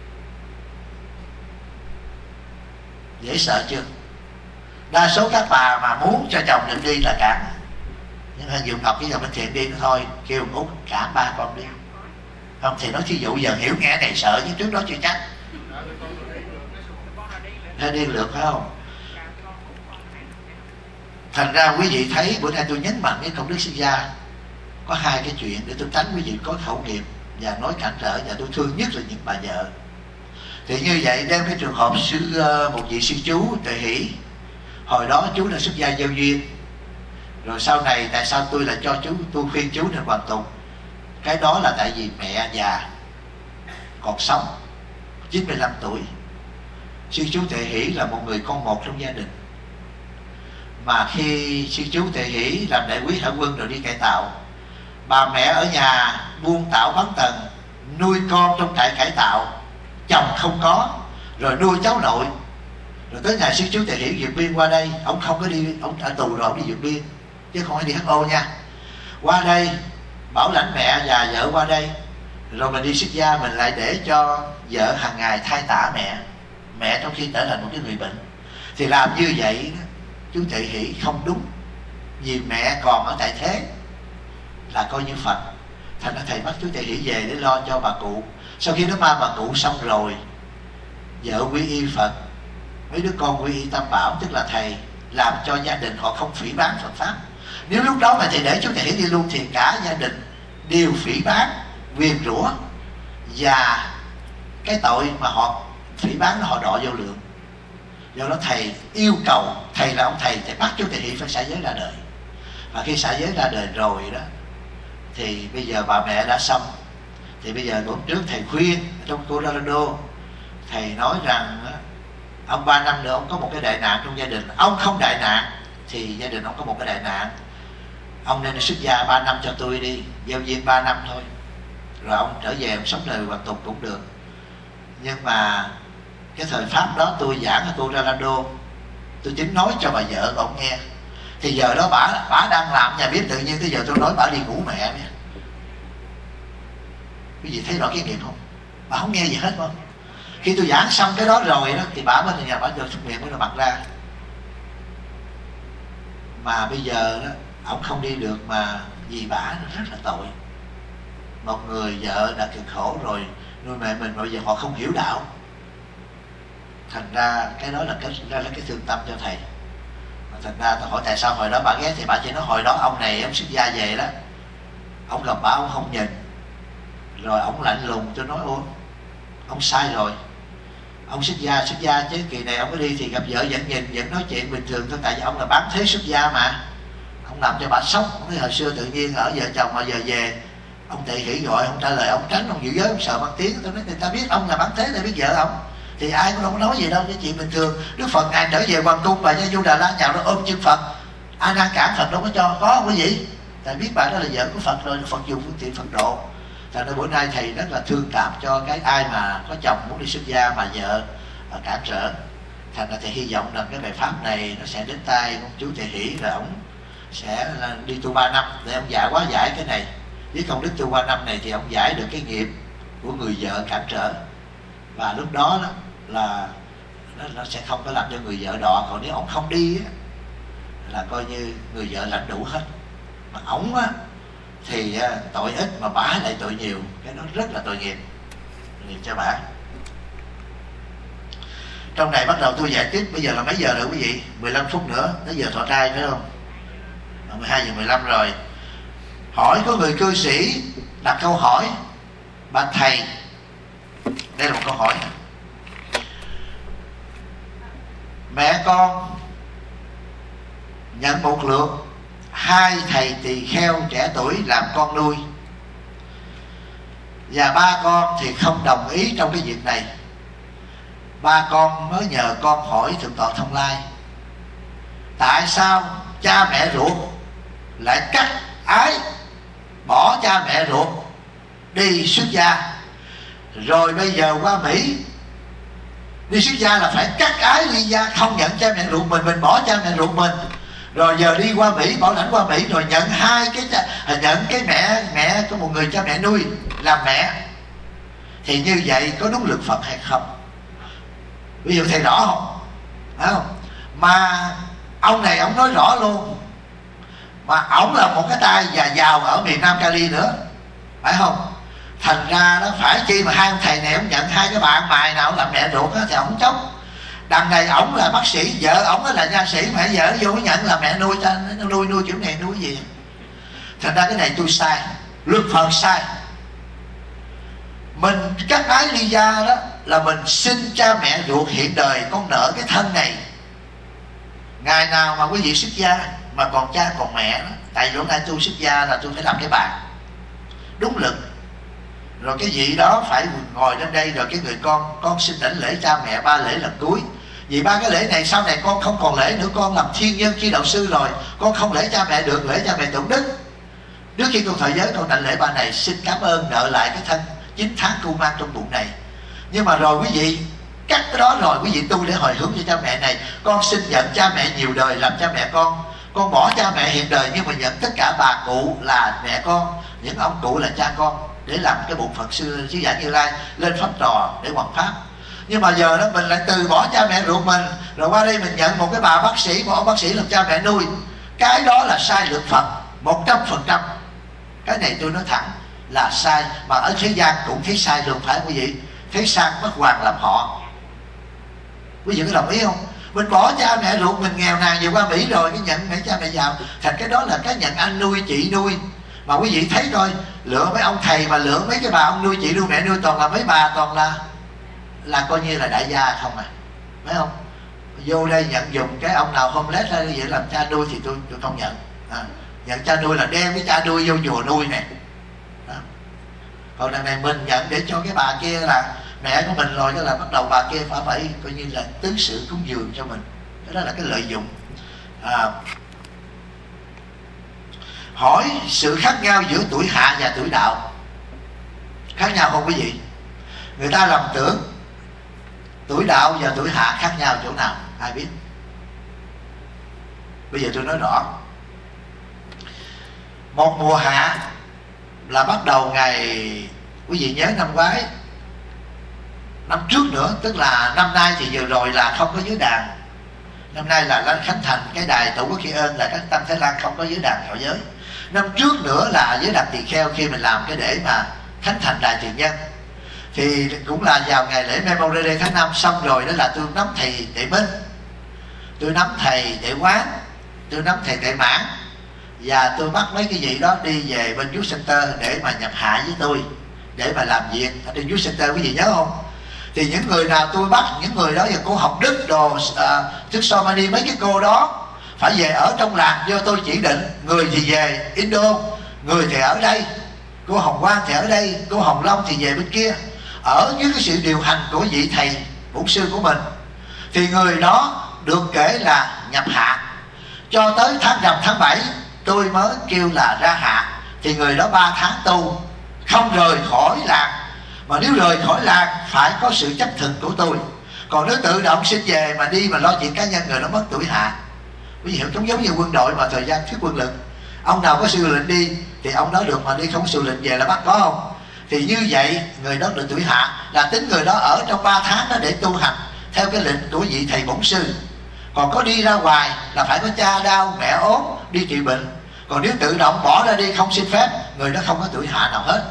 Speaker 1: Dễ sợ chưa? Đa số các bà mà muốn cho chồng được đi là cản. Nhưng mà Dũng Ngọc với chồng Minh Thiện đi nữa thôi, kêu Út cả ba con đi. Không thì nói thí dụ giờ hiểu nghe này sợ, nhưng trước đó chưa chắc. Nó đi lượt phải không? Thành ra quý vị thấy bữa nay tôi nhấn mạnh cái công đức xuất gia có hai cái chuyện để tôi tránh quý vị có khẩu nghiệp và nói cản trở, và tôi thương nhất là những bà vợ. Thì như vậy đem cái trường hợp sư một vị sư chú Tuệ Hỷ. Hồi đó chú đã xuất gia giao duyên, rồi sau này tại sao tôi lại cho chú, tôi khuyên chú nên hoàn tục? Cái đó là tại vì mẹ già còn sống chín mươi lăm tuổi. Sư chú Tuệ Hỷ là một người con một trong gia đình, mà khi sư chú Tuệ Hỷ làm đại quý hải quân rồi đi cải tạo, bà mẹ ở nhà buôn tảo bán tần, nuôi con trong trại cải tạo, chồng không có, rồi nuôi cháu nội. Rồi tới ngày sư chú Tuệ Hỷ vượt biên qua đây, ông không có đi, ông ở tù rồi ông đi vượt biên chứ không phải đi hát ô nha. Qua đây bảo lãnh mẹ và vợ qua đây, rồi mình đi xuất gia, mình lại để cho vợ hàng ngày thay tả mẹ mẹ trong khi trở thành một cái người bệnh. Thì làm như vậy chú Tuệ Hỷ không đúng, vì mẹ còn ở tại thế là coi như Phật. Thành ra thầy bắt chú Tuệ Hỷ về để lo cho bà cụ. Sau khi nó ma bà cụ xong rồi, vợ quy y Phật, mấy đứa con quy y Tam Bảo, tức là thầy làm cho gia đình họ không phỉ báng Phật pháp. Nếu lúc đó mà thầy để chú Tuệ Hỷ đi luôn thì cả gia đình đều phỉ báng, nguyền rủa, và cái tội mà họ phỉ báng nó họ đọa vô lượng. Do đó thầy yêu cầu, thầy là ông thầy, thầy bắt chú Tuệ Hỷ phải xả giới ra đời. Và khi xả giới ra đời rồi đó, thì bây giờ bà mẹ đã xong. Thì bây giờ hôm trước thầy khuyên trong Colorado, thầy nói rằng ông ba năm nữa ông có một cái đại nạn trong gia đình. Ông không đại nạn thì gia đình ông có một cái đại nạn. Ông nên xuất gia ba năm cho tôi đi, giao duyên ba năm thôi, rồi ông trở về ông sống đời hoàn tục cũng được. Nhưng mà cái thời pháp đó tôi giảng ở Colorado, tôi chính nói cho bà vợ của ông nghe. Thì giờ đó bà bà đang làm nhà bếp, tự nhiên tới giờ tôi nói bà đi ngủ mẹ nha. Quý vị thấy rõ cái nghiệp không? Bà không nghe gì hết không? Khi tôi giảng xong cái đó rồi đó thì bà bên nhà bà giờ xúc miệng mới nó bật ra. Mà bây giờ đó ổng không đi được mà vì bà rất là tội. Một người vợ đã cực khổ rồi nuôi mẹ mình, bây giờ họ không hiểu đạo. Thành ra cái đó là cái ra là cái thương tâm cho thầy. Thành ra tôi hỏi tại sao hồi đó bà ghét, thì bà chỉ nói hồi đó ông này ông xuất gia về đó, ông gặp bà ông không nhìn, rồi ông lạnh lùng. Tôi nói ủa ông sai rồi, ông xuất gia xuất gia chứ kỳ này ông có đi thì gặp vợ vẫn nhìn vẫn nói chuyện bình thường thôi, tại vì ông là bán thế xuất gia mà. Ông làm cho bà sốc. Ông nói hồi xưa tự nhiên ở vợ chồng mà giờ về ông Tệ Hỷ gọi ông trả lời, ông tránh, ông giữ giới, ông sợ mang tiếng. Tôi nói người ta biết ông là bán thế, người ta biết vợ ông thì ai cũng đâu có nói gì đâu, cái chuyện bình thường. Đức Phật ngài trở về hoàng cung, bà Gia Du Đà La nhào nó ôm chân Phật, ai ngăn cản Phật đâu có cho, có không quý vị? Tại biết bà đó là vợ của Phật rồi, Phật dùng phương tiện Phật độ. Thành ra bữa nay thầy rất là thương cảm cho cái ai mà có chồng muốn đi xuất gia mà vợ cản trở. Thành ra thầy hy vọng rằng cái bài pháp này nó sẽ đến tay ông chú Tệ Hỷ, rồi ông sẽ đi tu ba năm để ông giải quá giải cái này. Với công đức tu ba năm này thì ông giải được cái nghiệp của người vợ cản trở, và lúc đó, đó là nó, nó sẽ không có làm cho người vợ đọa. Còn nếu ông không đi á, là coi như người vợ lãnh đủ hết. Mà ổng á thì tội ít mà bả lại tội nhiều, cái đó rất là tội nghiệp nghiệp cho bả. Trong này bắt đầu tôi giải tiếp. Bây giờ là mấy giờ rồi quý vị? mười lăm phút nữa tới giờ thọ trai phải không? mười hai giờ mười lăm rồi. Hỏi có người cư sĩ đặt câu hỏi: bạch thầy, đây là một câu hỏi, mẹ con nhận một lượt hai thầy tỳ kheo trẻ tuổi làm con nuôi, và ba con thì không đồng ý trong cái việc này. Ba con mới nhờ con hỏi Thượng tọa Thông Lai, tại sao cha mẹ ruột lại cắt ái, bỏ cha mẹ ruột đi xuất gia, rồi bây giờ qua Mỹ đi xuất gia là phải cắt ái ly gia, không nhận cha mẹ ruột mình, mình bỏ cha mẹ ruột mình, rồi giờ đi qua Mỹ, bảo lãnh qua Mỹ, rồi nhận hai cái cha, nhận cái mẹ mẹ của một người cha mẹ nuôi làm mẹ, thì như vậy có đúng luật Phật hay không? Ví dụ thầy rõ không? Phải không? Mà ông này ông nói rõ luôn, mà ổng là một cái tay và giàu ở miền Nam Cali nữa, phải không? Thành ra nó phải chi mà hai ông thầy này ông nhận hai cái bạn mày nào làm mẹ ruột á thì ổng chốc. Đằng này ổng là bác sĩ, vợ ổng là nha sĩ, mẹ vợ vô nhận là mẹ nuôi, ta nuôi nuôi kiểu này nuôi gì. Thành ra cái này tôi sai, luật Phật sai. Mình cắt ái ly gia đó là mình xin cha mẹ ruột hiện đời con nợ cái thân này. Ngày nào mà quý vị xuất gia mà còn cha còn mẹ đó, tại vì hôm nay tôi xuất gia là tôi phải làm cái bàn đúng lực, rồi cái vị đó phải ngồi lên đây, rồi cái người con con xin đảnh lễ cha mẹ ba lễ lần cuối. Vì ba cái lễ này sau này con không còn lễ nữa, con làm thiên nhân chi đạo sư rồi, con không lễ cha mẹ được, lễ cha mẹ tụng đức. Trước khi con thọ giới con đảnh lễ ba này, xin cảm ơn nợ lại cái thân chín tháng cu mang trong bụng này. Nhưng mà rồi quý vị cắt cái đó rồi, quý vị tu để hồi hướng cho cha mẹ này. Con xin nhận cha mẹ nhiều đời làm cha mẹ con, con bỏ cha mẹ hiện đời nhưng mà nhận tất cả bà cụ là mẹ con, những ông cụ là cha con, để làm cái bụng Phật sư Sứ Giả Như Lai lên pháp trò để hoằng pháp. Nhưng mà giờ đó mình lại từ bỏ cha mẹ ruột mình, rồi qua đây mình nhận một cái bà bác sĩ, một ông bác sĩ làm cha mẹ nuôi. Cái đó là sai luật Phật một trăm phần trăm. Cái này tôi nói thẳng là sai, mà ở thế gian cũng thấy sai luôn, phải không quý vị? Thấy sang mất hoàng làm họ. Quý vị có đồng ý không? Mình bỏ cha mẹ ruột mình nghèo nàn về qua Mỹ rồi cái nhận mẹ cha mẹ giàu, thành cái đó là cái nhận anh nuôi chị nuôi. Mà quý vị thấy coi, lựa mấy ông thầy mà lựa mấy cái bà ông nuôi chị nuôi mẹ nuôi toàn là mấy bà toàn là là coi như là đại gia không à, phải không? Vô đây nhận dùng cái ông nào homeless ra vậy làm cha nuôi thì tôi tôi không nhận. À, nhận cha nuôi là đem cái cha nuôi vô chùa nuôi nè. Còn đằng này mình nhận để cho cái bà kia là mẹ của mình rồi, đó là bắt đầu bà kia phải phải coi như là tứ sự cúng dường cho mình. Đó là cái lợi dụng. À, hỏi sự khác nhau giữa tuổi hạ và tuổi đạo khác nhau không quý vị? Người ta lầm tưởng tuổi đạo và tuổi hạ khác nhau chỗ nào, ai biết? Bây giờ tôi nói rõ. Một mùa hạ là bắt đầu ngày Quý vị nhớ năm ngoái, năm trước nữa, tức là năm nay thì vừa rồi là không có giới đàn. Năm nay là lên khánh thành cái đài Tổ Quốc Tri Ân là các Tăng Thái Lan không có giới đàn thọ giới. Năm trước nữa là giới đàn tỳ kheo khi mình làm cái để mà khánh thành đài tiền nhân, thì cũng là vào ngày lễ Memorial Day tháng năm xong rồi đó là tôi nắm thầy Tệ Minh, tôi nắm thầy Tệ Quán, tôi nắm thầy Tệ Mãn, và tôi bắt mấy cái vị đó đi về bên Youth Center để mà nhập hạ với tôi, để mà làm việc ở trên Youth Center. Quý vị nhớ không? Thì những người nào tôi bắt, những người đó, và cô Học Đức đồ, uh, Thức Somani, mấy cái cô đó phải về ở trong làng do tôi chỉ định. Người thì về Indo, người thì ở đây, cô Hồng Quang thì ở đây, cô Hồng Long thì về bên kia, ở dưới cái sự điều hành của vị thầy bổn sư của mình. Thì người đó được kể là nhập hạ. Cho tới tháng rằm tháng bảy tôi mới kêu là ra hạ. Thì người đó ba tháng tu, không rời khỏi làng. Mà nếu rời khỏi làng phải có sự chấp thuận của tôi. Còn nếu tự động xin về mà đi mà lo chuyện cá nhân, người đó mất tuổi hạ. Quý vị hiểu, giống giống như quân đội mà thời gian thuyết quân lực, ông nào có sự lệnh đi thì ông đó được, mà đi không có sự lệnh về là bắt, có không? Thì như vậy người đó được tuổi hạ, là tính người đó ở trong ba tháng đó để tu hành theo cái lệnh của vị thầy bổn sư. Còn có đi ra ngoài là phải có cha đau, mẹ ốm, đi trị bệnh. Còn nếu tự động bỏ ra đi không xin phép, người đó không có tuổi hạ nào hết.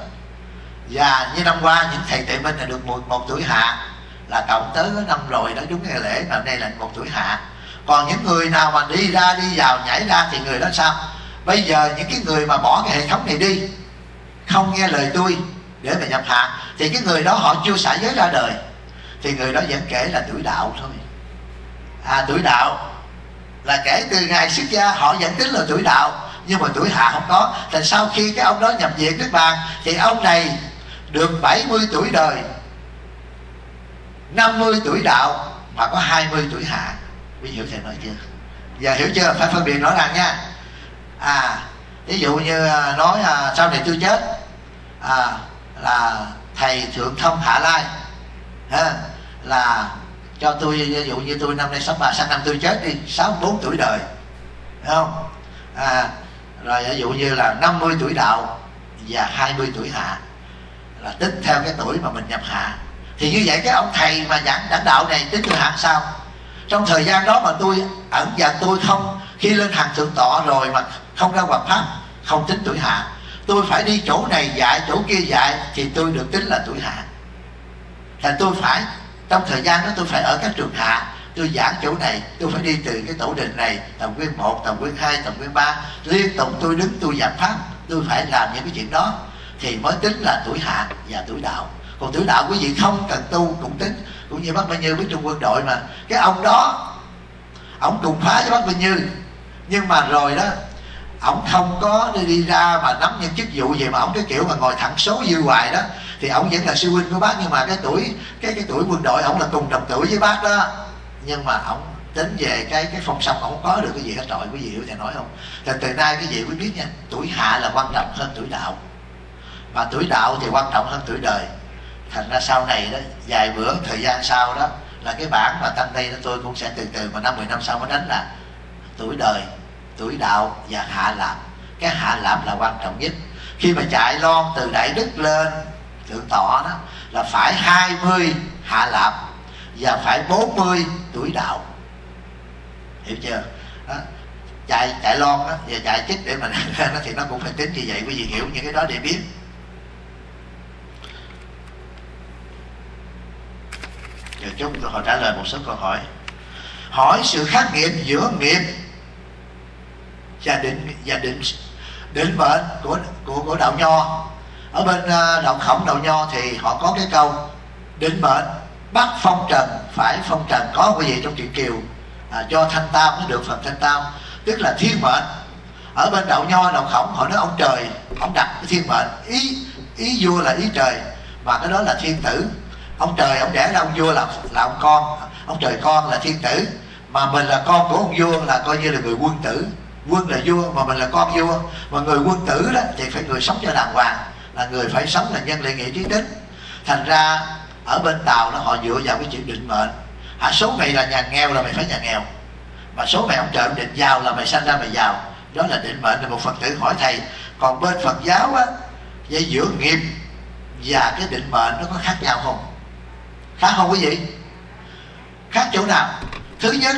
Speaker 1: Và như năm qua những thầy Tệ Minh là được một, một tuổi hạ, là cộng tới năm rồi đó, đúng ngày lễ năm nay là một tuổi hạ. Còn những người nào mà đi ra đi vào nhảy ra thì người đó sao? Bây giờ những cái người mà bỏ cái hệ thống này đi, không nghe lời tôi để mà nhập hạ, thì cái người đó họ chưa xả giới ra đời, thì người đó vẫn kể là tuổi đạo thôi. À, tuổi đạo là kể từ ngày xuất gia họ vẫn tính là tuổi đạo, nhưng mà tuổi hạ không có. Thành sau khi cái ông đó nhập viện Đức Bàn thì ông này được bảy mươi tuổi đời, năm mươi tuổi đạo, mà có hai mươi tuổi hạ. Quý hiểu thầy nói chưa? Giờ hiểu chưa? Phải phân biệt rõ ràng nha. À, ví dụ như nói à, sau này tôi chết, à, là thầy Thượng Thông Hạ Lai ha, là cho tôi, ví dụ như tôi năm nay sáu ba, sang năm tôi chết đi, sáu mươi bốn tuổi đời, thấy không? À, rồi ví dụ như là năm mươi tuổi đạo và hai mươi tuổi hạ, là tính theo cái tuổi mà mình nhập hạ. Thì như vậy cái ông thầy mà giảng giảng đạo này tính tuổi hạ sao? Trong thời gian đó mà tôi ẩn dần, tôi không, khi lên hàng thượng tọa rồi mà không ra hoằng pháp, không tính tuổi hạ. Tôi phải đi chỗ này dạy, chỗ kia dạy, thì tôi được tính là tuổi hạ. Thành tôi phải, trong thời gian đó tôi phải ở các trường hạ, tôi giảng chỗ này, tôi phải đi từ cái tổ đình này, tầm nguyên một, tầm nguyên hai, tầm nguyên ba, liên tục tôi đứng tôi giảng pháp, tôi phải làm những cái chuyện đó thì mới tính là tuổi hạ và tuổi đạo. Còn tuổi đạo quý vị không cần tu cũng tính. Cũng như bác Minh Như với Trung Quân Đội mà, cái ông đó ông cùng phá với bác Minh Như, nhưng mà rồi đó ông không có đi ra mà nắm những chức vụ gì, mà ông cái kiểu mà ngồi thẳng số dư hoài đó, thì ông vẫn là sư huynh của bác, nhưng mà cái tuổi cái cái tuổi quân đội ông là cùng đồng tuổi với bác đó, nhưng mà ông tính về cái cái phong song ông không có được cái gì hết trọi. Quý vị hiểu thầy nói không? Thì từ nay cái gì quý biết nha, tuổi hạ là quan trọng hơn tuổi đạo, mà tuổi đạo thì quan trọng hơn tuổi đời. Thành ra sau này đó, vài bữa thời gian sau đó là cái bản mà tăng đây đó tôi cũng sẽ từ từ mà năm mười năm sau mới đánh là tuổi đời, tuổi đạo và hạ lạp. Cái hạ lạp là quan trọng nhất. Khi mà chạy lon từ Đại Đức lên Thượng Tọa đó là phải hai mươi hạ lạp và phải bốn mươi tuổi đạo. Hiểu chưa? Đó. Chạy chạy lon đó và chạy chích để mà nó thì nó cũng phải tính như vậy. Quý vị hiểu những cái đó để biết. Giờ chúng tôi hỏi trả lời một số câu hỏi. Hỏi sự khác nghiệp giữa nghiệp và định và định định mệnh của của của đạo Nho. Ở bên đạo Khổng, đạo Nho thì họ có cái câu định mệnh bắt phong trần phải phong trần, có cái gì trong truyện Kiều à, cho thanh tao mới được phần thanh tao, tức là thiên mệnh. Ở bên đạo Nho, đạo Khổng họ nói ông trời ông đặt cái thiên mệnh, ý ý vua là ý trời, mà cái đó là thiên tử. Ông trời ông đẻ ra ông vua là là ông con, ông trời con là thiên tử, mà mình là con của ông vua là coi như là người quân tử. Quân là vua mà mình là con vua, mà người quân tử đó thì phải người sống cho đàng hoàng, là người phải sống là nhân lễ nghĩa trí tính. Thành ra ở bên Tàu nó họ dựa vào cái chuyện định mệnh. Hả, số mày là nhà nghèo là mày phải nhà nghèo, mà số mày ông trời ông định giàu là mày sanh ra mày giàu. Đó là định mệnh, là một Phật tử hỏi thầy. Còn bên Phật giáo á, vậy giữa nghiệp và cái định mệnh nó có khác nhau không? Khác không quý vị? Khác chỗ nào? Thứ nhất,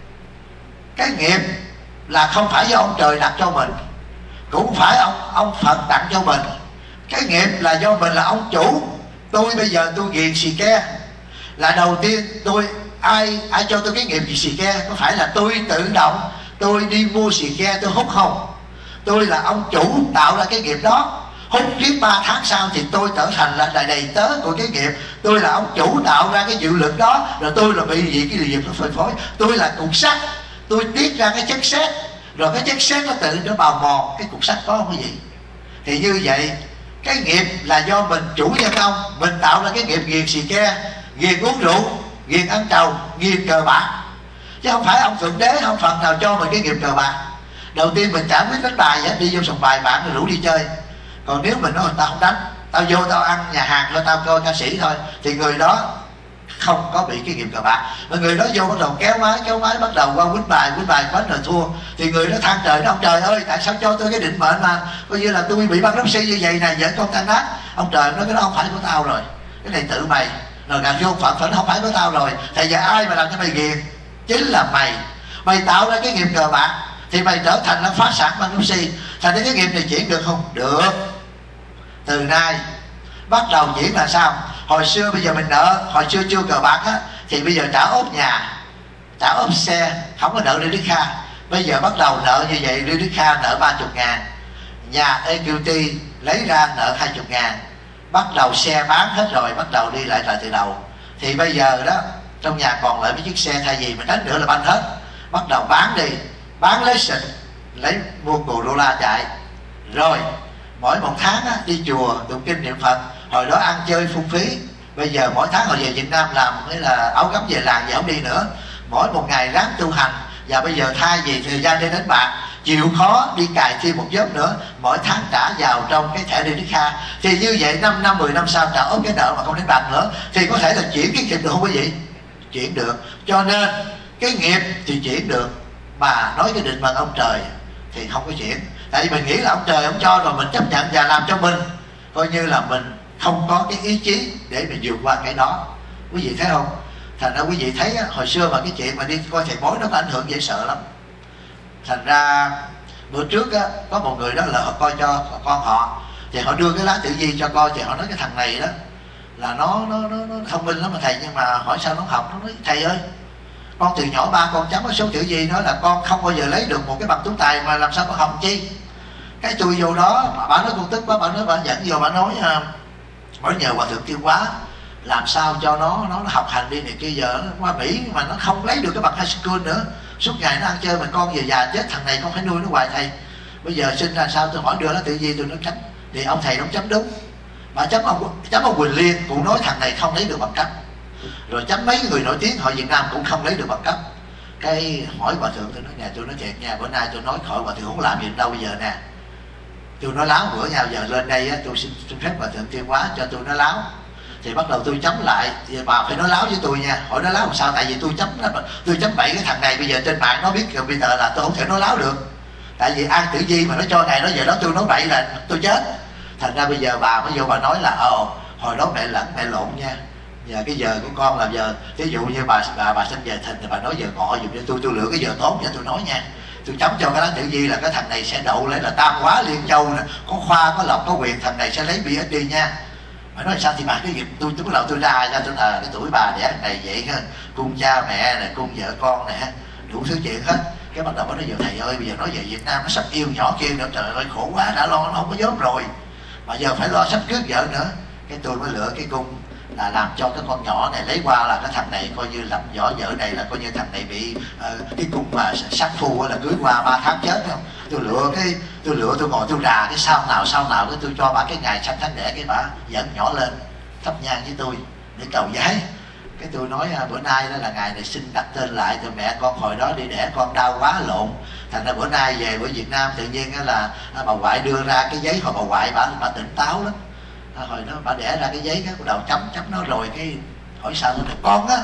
Speaker 1: cái nghiệp là không phải do ông trời đặt cho mình, cũng không phải ông ông Phật tặng cho mình. Cái nghiệp là do mình là ông chủ. Tôi bây giờ tôi ghiền xì ke, là đầu tiên tôi ai ai cho tôi cái nghiệp gì xì ke? Có phải là tôi tự động tôi đi mua xì ke tôi hút không? Tôi là ông chủ tạo ra cái nghiệp đó. Hút tiếp ba tháng sau thì tôi trở thành là đầy đầy tớ của cái nghiệp. Tôi là ông chủ tạo ra cái dự lực đó, rồi tôi là bị gì cái nghiệp nó phân phối. Tôi là cục sắt, tôi tiết ra cái chất sét, rồi cái chất sét nó tự nó bào mòn cái cục sắt có không quý vị? Thì như vậy cái nghiệp là do mình chủ nhân ông, mình tạo ra cái nghiệp ghiền xì ke, ghiền uống rượu, ghiền ăn trầu, ghiền cờ bạc. Chứ không phải ông Thượng Đế, ông Phật nào cho mình cái nghiệp cờ bạc. Đầu tiên mình chả biết đánh bài vậy, đi vô sòng bài bạn rồi rủ đi chơi. Còn nếu mình nói tao không đánh, tao vô tao ăn nhà hàng thôi, tao coi ca sĩ thôi, thì người đó không có bị cái nghiệp cờ bạc. Mà người đó vô bắt đầu kéo máy kéo máy bắt đầu qua quýnh bài quýnh bài quánh rồi thua, thì người đó than trời đó: ông trời ơi, tại sao cho tôi cái định mệnh mà coi như là tôi bị băng đốc si như vậy nè, vợ con tan nát. Ông trời nói cái đó không phải của tao rồi, cái này tự mày. Rồi gạt vô Phật Phật không phải của tao rồi. Thì giờ ai mà làm cho mày ghiền? Chính là mày. Mày tạo ra cái nghiệp cờ bạc thì mày trở thành là phá sản băng đốc si. Thành ra cái nghiệp này chuyển được không? Được. Từ nay bắt đầu chuyển là sao? Hồi xưa bây giờ mình nợ, hồi xưa chưa cờ bạc á, thì bây giờ trả ốp nhà, trả ốp xe, không có nợ Lê Đức Kha. Bây giờ bắt đầu nợ như vậy, Lê Đức Kha nợ ba mươi ngàn, nhà e quy tê lấy ra nợ hai mươi ngàn, bắt đầu xe bán hết rồi, bắt đầu đi lại lại từ đầu. Thì bây giờ đó trong nhà còn lại mấy chiếc xe, thay vì mình đánh nữa là banh hết, bắt đầu bán đi, bán lấy xịt, lấy mua cù đô la chạy. Rồi mỗi một tháng á, đi chùa tụng kinh niệm Phật. Hồi đó ăn chơi phung phí, bây giờ mỗi tháng họ về Việt Nam làm cái là áo gấm về làng, về không đi nữa. Mỗi một ngày ráng tu hành. Và bây giờ thay vì thời gian đi đánh bạc, chịu khó đi cài thêm một giấc nữa, mỗi tháng trả vào trong cái thẻ Lê Đức Kha. Thì như vậy năm năm mười năm sau trả ốp cái nợ mà không đánh bạc nữa, thì có thể là chuyển cái nghiệp được không quý vị? Chuyển được. Cho nên cái nghiệp thì chuyển được, mà nói cái định mệnh ông trời thì không có chuyển. Tại vì mình nghĩ là ông trời ông cho rồi mình chấp nhận và làm cho mình, coi như là mình không có cái ý chí để mình vượt qua cái đó. Quý vị thấy không? Thành ra quý vị thấy á, hồi xưa mà cái chuyện mà đi coi thầy bói nó có ảnh hưởng dễ sợ lắm. Thành ra bữa trước á, có một người đó là họ coi cho con họ, thì họ đưa cái lá tử vi cho coi, thì họ nói cái thằng này đó là nó nó nó, nó thông minh lắm mà thầy, nhưng mà hỏi sao nó học. Nó nói thầy ơi, con từ nhỏ ba con chấm ở số tử vi nói là con không bao giờ lấy được một cái bằng tú tài, mà làm sao con học chi? Cái tôi vô đó, bà nói con tức quá, bà nói bà dẫn vô, bà nói bà nhờ Hòa Thượng Tiêu Hóa làm sao cho nó nó học hành đi này kia. Giờ nó qua Mỹ mà nó không lấy được cái bằng high school nữa, suốt ngày nó ăn chơi, mà con về già chết thằng này con phải nuôi nó hoài thầy. Bây giờ sinh ra sao? Tôi hỏi đưa nó tự gì tôi nó chấm, thì ông thầy nó chấm đúng. Bà chấm ông chấm ông Quỳnh Liên cũng nói thằng này không lấy được bằng cấp, rồi chấm mấy người nổi tiếng họ Việt Nam cũng không lấy được bằng cấp. Cái hỏi Hòa Thượng, tôi nói nè, tôi nói thiệt nha, bữa nay tôi nói khỏi Hòa Thượng không làm gì đâu bây giờ nè. Tôi nói láo bữa nhau giờ lên đây á, tôi xin, xin phép Hòa Thượng Tiêu Hóa cho tôi nói láo. Thì bắt đầu tôi chấm lại, thì bà phải nói láo với tôi nha. Hỏi nói láo làm sao? Tại vì tôi chấm tôi chấm bậy cái thằng này, bây giờ trên mạng nó biết rồi, bây giờ là tôi không thể nói láo được. Tại vì An Tử Vi mà nó cho này nói giờ đó tôi nói bậy là tôi chết. Thành ra bây giờ bà mới vô bà nói là ồ hồi đó mẹ lẫn mẹ lộn nha, giờ cái giờ của con là giờ, ví dụ như bà bà bà sinh về thìn thì bà nói giờ ngọ dùm cho tôi, tôi lựa cái giờ tốt cho tôi nói nha. Tôi chấm cho cái lá tử vi là cái thằng này sẽ đậu lấy là Tam Hóa Liên Châu nè, có khoa có lộc có quyền, thằng này sẽ lấy ph đê nha. Bà nói sao? Thì bà cái gì tôi tôi bắt đầu tôi ra ra tôi là cái tuổi bà đẻ này vậy ha, cung cha mẹ này, cung vợ con này, đủ thứ chuyện hết. Cái bắt đầu bà nói giờ thầy ơi, bây giờ nói về Việt Nam nó sắp yêu nhỏ kia nữa, trời ơi khổ quá, đã lo nó không có vốn rồi mà giờ phải lo sắp cưới vợ nữa. Cái tôi mới lựa cái cung là làm cho cái con nhỏ này lấy qua là cái thằng này coi như làm võ vợ này là coi như thằng này bị uh, cái cung mà sát phu là cưới qua ba tháng chết không. Tôi lựa cái tôi lựa tôi ngồi tôi rà cái sao nào sao nào cái tôi cho bà cái ngày sanh tháng đẻ, cái bà dẫn nhỏ lên thắp nhang với tôi để cầu giái. Cái tôi nói bữa nay đó là ngày này xin đặt tên lại, từ mẹ con hồi đó đi đẻ con đau quá lộn, thành ra bữa nay về với Việt Nam tự nhiên là bà ngoại đưa ra cái giấy, hồi bà ngoại bà bà tỉnh táo lắm. À, hồi đó bà đẻ ra cái giấy cái đầu chấm chấm nó rồi cái hỏi sao tôi nói con á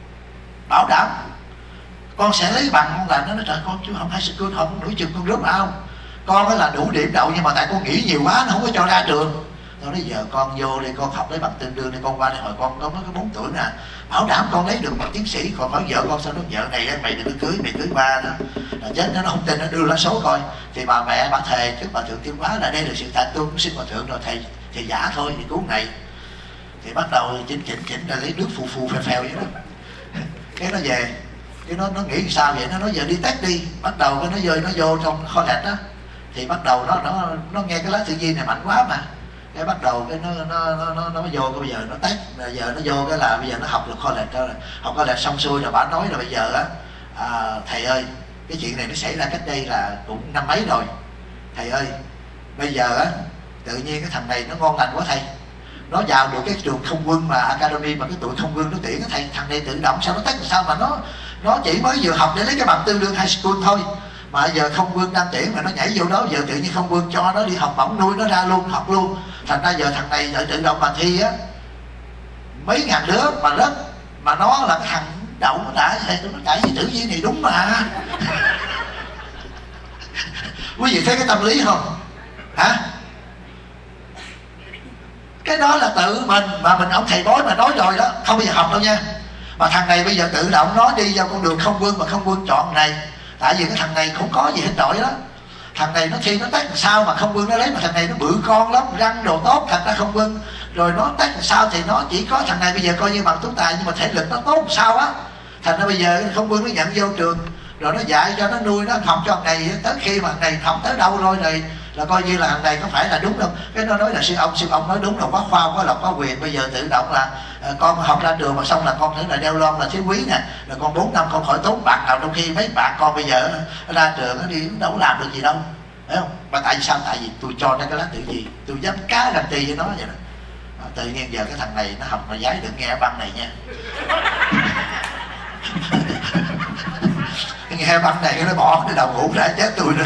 Speaker 1: bảo đảm con sẽ lấy bằng không. Là nó nói trời con chứ không hay sự con không đủ chừng con rớt ao, con á là đủ điểm đậu nhưng mà tại con nghĩ nhiều quá nó không có cho ra trường. Tôi nói giờ con vô đi, con học lấy bằng tương đương đi, con qua đây hồi con có mới có bốn tuổi nè, bảo đảm con lấy được bằng tiến sĩ, còn hỏi vợ con sao nó vợ này mày đừng có cưới, mày cưới ba đó là chết. Nó không tin, nó đưa lá số coi thì bà mẹ bà thề trước bà thượng Thiên Hóa là đây là sự thật, tôi cũng xin bà thượng rồi thầy thì giả thôi thì cứu này. Thì bắt đầu chỉnh chỉnh chỉnh là lấy nước phù phù phèo phèo vậy đó. Cái nó về, cái nó nó nghĩ sao vậy, nó nói giờ đi test đi. Bắt đầu cái nó vô nó vô trong kho lạnh đó, thì bắt đầu nó nó nó nghe cái lá tự nhiên này mạnh quá mà, cái bắt đầu cái nó nó nó nó, nó vô cái bây giờ nó test, giờ nó vô cái là bây giờ nó học được kho lạnh cho, học kho lạnh xong xuôi rồi bà nói là bây giờ á à, thầy ơi cái chuyện này nó xảy ra cách đây là cũng năm mấy rồi, thầy ơi bây giờ á tự nhiên cái thằng này nó ngon lành quá thầy, nó vào được cái trường không quân mà academy mà cái tụi không quân nó tuyển á thầy, thằng này tự động sao nó test sao mà nó nó chỉ mới vừa học để lấy cái bằng tương đương high school thôi, mà giờ không quân đang tuyển mà nó nhảy vô đó, giờ tự nhiên không quân cho nó đi học bổng nuôi nó ra luôn, học luôn, thành ra giờ thằng này tự động mà thi á mấy ngàn đứa mà rớt, mà nó là cái thằng đậu nó đã thầy tôi nói tại vì tự nhiên này đúng mà. Quý vị thấy cái tâm lý không hả? Cái đó là tự mình mà mình ông thầy bói mà nói rồi đó, không bao giờ học đâu nha. Mà thằng này bây giờ tự động nó đi vào con đường không quân, mà không quân chọn này, tại vì cái thằng này không có gì hết trọi đó. Thằng này nó thi nó test làm sao mà không quân nó lấy, mà thằng này nó bự con lắm, răng đồ tốt, thật ra không quân rồi nó test làm sao thì nó chỉ có thằng này bây giờ coi như bằng tú tài, nhưng mà thể lực nó tốt làm sao á, thành ra bây giờ không quân nó nhận vô trường rồi nó dạy cho nó nuôi nó học cho thằng này, tới khi mà thằng này học tới đâu rồi này là coi như là thằng này có phải là đúng đâu. Cái nó nói là sư ông sư ông nói đúng rồi, có khoa có lộc có quyền, bây giờ tự động là à, con học ra trường mà xong là con thấy là đeo lon là thiếu quý nè, là con bốn năm con khỏi tốn bạc nào, trong khi mấy bạn con bây giờ ra trường nó đi đâu có làm được gì đâu, phải không? Mà tại vì sao? Tại vì tôi cho nó cái lá tự gì, tôi dám cá làm tì với nó vậy đó. À, tự nhiên giờ cái thằng này nó học mà giái được nghe băng này nha. Nghe băng này nó bỏ cái đầu ngủ đã chết tôi nữa.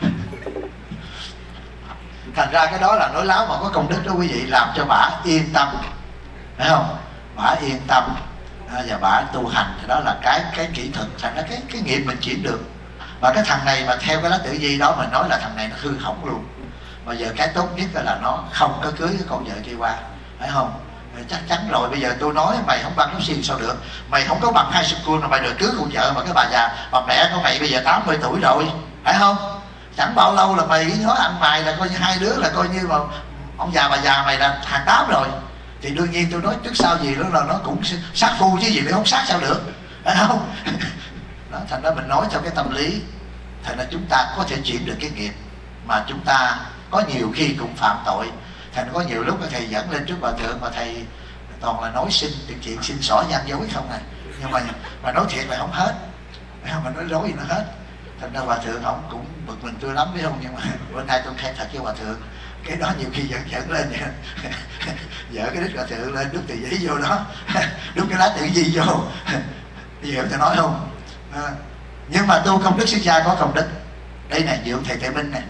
Speaker 1: Thành ra cái đó là nói láo mà có công đức đó quý vị, làm cho bả yên tâm, phải không? Bả yên tâm à, và bả tu hành, thì đó là cái cái kỹ thuật, thành ra cái cái nghiệp mình chuyển được. Và cái thằng này mà theo cái lá tử vi đó mình nói là thằng này nó hư hỏng luôn. Mà giờ cái tốt nhất là nó không có cưới cái con vợ kia qua, phải không? Chắc chắn rồi, bây giờ tôi nói mày không bằng giáo sư sao được, mày không có bằng high school mà mày được cưới con vợ mà cái bà già, bà mẹ của mày bây giờ tám mươi tuổi rồi, phải không? Chẳng bao lâu là mày nói ăn mày là coi như hai đứa là coi như mà ông già bà già mày là hàng tám rồi, thì đương nhiên tôi nói trước sau gì đó là nó cũng sát phu chứ gì nữa, không sát sao được, phải không? Đó, thành ra mình nói cho cái tâm lý, thành ra chúng ta có thể chuyển được cái nghiệp, mà chúng ta có nhiều khi cũng phạm tội. Thành có nhiều lúc thầy dẫn lên trước bà thượng mà thầy toàn là nói xin chuyện chuyện xin xỏ gian dối không này, nhưng mà mà nói thiệt là không hết, mà nói dối thì nó hết. Thành ra bà thượng ổng cũng bực mình tôi lắm, biết không? Nhưng mà bữa nay tôi khen thật với bà thượng, cái đó nhiều khi dẫn dẫn lên vợ cái đít bà thượng lên đút tờ giấy vô đó, đút cái lá tự vi vô, hiểu tôi nói không? À, nhưng mà tu công đức sư cha có công đức. Đây này, dượng thầy Tuệ Minh này,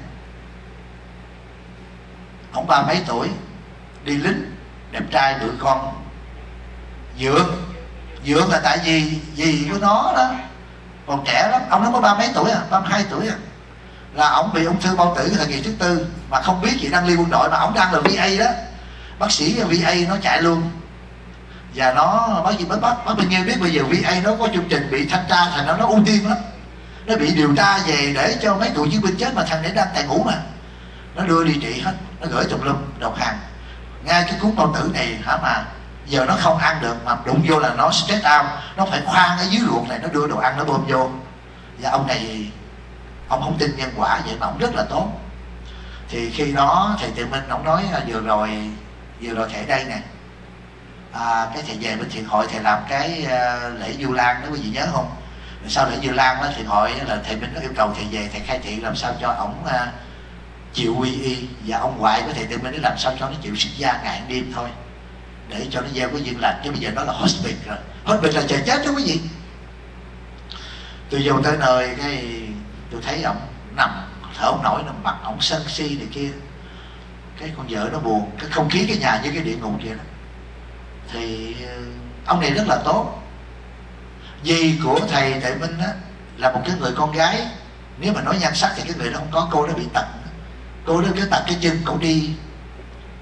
Speaker 1: ông ba mấy tuổi đi lính, đẹp trai bự con. Dượng dượng là tại vì gì của nó đó còn trẻ lắm, ông nó có ba mấy tuổi à, ba mươi hai tuổi à, là ông bị ung thư bao tử thời kỳ thứ tư mà không biết gì, đang đi quân đội mà ông đang là vê a đó, bác sĩ vê a nó chạy luôn. Và nó bác gì bác bác bao nhiêu biết bây giờ vê a nó có chương trình bị thanh tra, thành nó nó ưu tiên lắm, nó bị điều tra về để cho mấy tù chiến binh chết, mà thằng này đang tại ngủ mà nó đưa đi trị hết, nó gửi tùm lum đầu hàng. Ngay cái cuốn bao tử này hả, mà giờ nó không ăn được, mà đụng vô là nó stress out, nó phải khoan ở dưới ruột này, nó đưa đồ ăn nó bơm vô. Và ông này ông không tin nhân quả vậy mà ông rất là tốt. Thì khi đó thầy Tuệ Minh ông nói vừa rồi vừa rồi thầy đây nè, à, cái thầy về bên thiện hội thầy làm cái uh, lễ Vu Lan đó, quý vị nhớ không? Rồi sau lễ Vu Lan đó thiện hội là thầy Minh nó yêu cầu thầy về thầy khai thị làm sao cho ổng uh, chịu quy y, và ông ngoại của thầy Tuệ Minh nó làm sao cho nó chịu sinh ra ngày đêm thôi, để cho nó gieo cái duyên lành. Chứ bây giờ nó là hospice rồi, hospice là chờ chết đó quý vị. Tôi vô tới nơi cái tôi thấy ổng nằm thở không nổi, nằm mặt ổng sân si này kia, cái con vợ nó buồn, cái không khí cái nhà như cái địa ngục vậy đó. Thì ông này rất là tốt. Dì của thầy Tuệ Minh á là một cái người con gái, nếu mà nói nhan sắc thì cái người đó không có, cô đó bị tật, cô đó cái tật cái chân, cô đi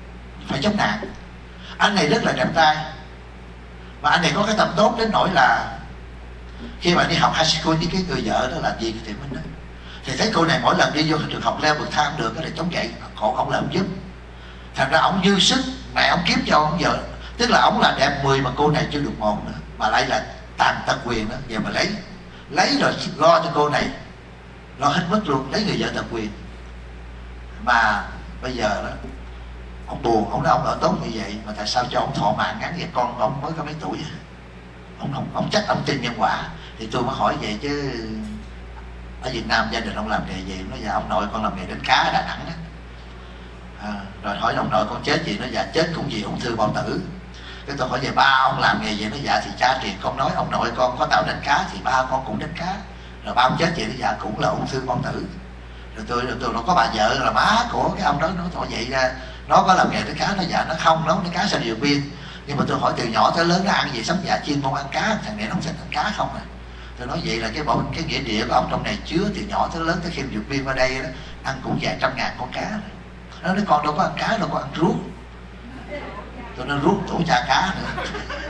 Speaker 1: phải chống nạn. Anh này rất là đẹp trai, mà anh này có cái tâm tốt đến nỗi là khi mà đi học high school với cái người vợ đó làm gì thì mình đó, thì thấy cô này mỗi lần đi vô trường học leo bậc thang được cái là chống gậy, cổ ông làm giúp. Thành ra ông dư sức mẹ ông kiếm cho ông vợ, tức là ông là đẹp mười mà cô này chưa được một nữa, mà lại là tàn tật quyền đó, giờ mà lấy lấy rồi lo cho cô này, lo hết mức luôn, lấy người vợ tật quyền. Mà bây giờ đó ông buồn, ông nói ông ở tốt như vậy mà tại sao cho ông thọ mạng ngắn vậy, con ông mới có mấy tuổi. Ông, ông, ông chắc ông tin nhân quả. Thì tôi mới hỏi vậy chứ ở Việt Nam gia đình ông làm nghề gì? Nó dạ ông nội con làm nghề đánh cá ở Đà Nẵng đó. À, rồi hỏi ông nội con chết gì? Nó dạ chết cũng vì ung thư bao tử. Cái tôi hỏi về ba ông làm nghề gì? Nó dạ thì cha truyền con nói ông nội con có tàu đánh cá thì ba con cũng đánh cá. Rồi ba ông chết gì? Nó dạ cũng là ung thư bao tử. Rồi tôi rồi tôi nó có bà vợ là má của cái ông đó, nó thổi vậy ra nó có làm nghề đánh cá. Nó dạ nó không, nó đánh cá sao điều viên. Nhưng mà tôi hỏi từ nhỏ tới lớn nó ăn gì, sống dạ chuyên môn ăn cá, thằng này nó không thích ăn cá không à. Tôi nói vậy là cái bộ cái nghĩa địa của ông trong này chứa từ nhỏ tới lớn, tới khi dược viên qua đây đó ăn cũng vài trăm ngàn con cá. Nó nói con đâu có ăn cá, đâu có ăn ruốc. Tôi nói ruốc tổ cha cá nữa.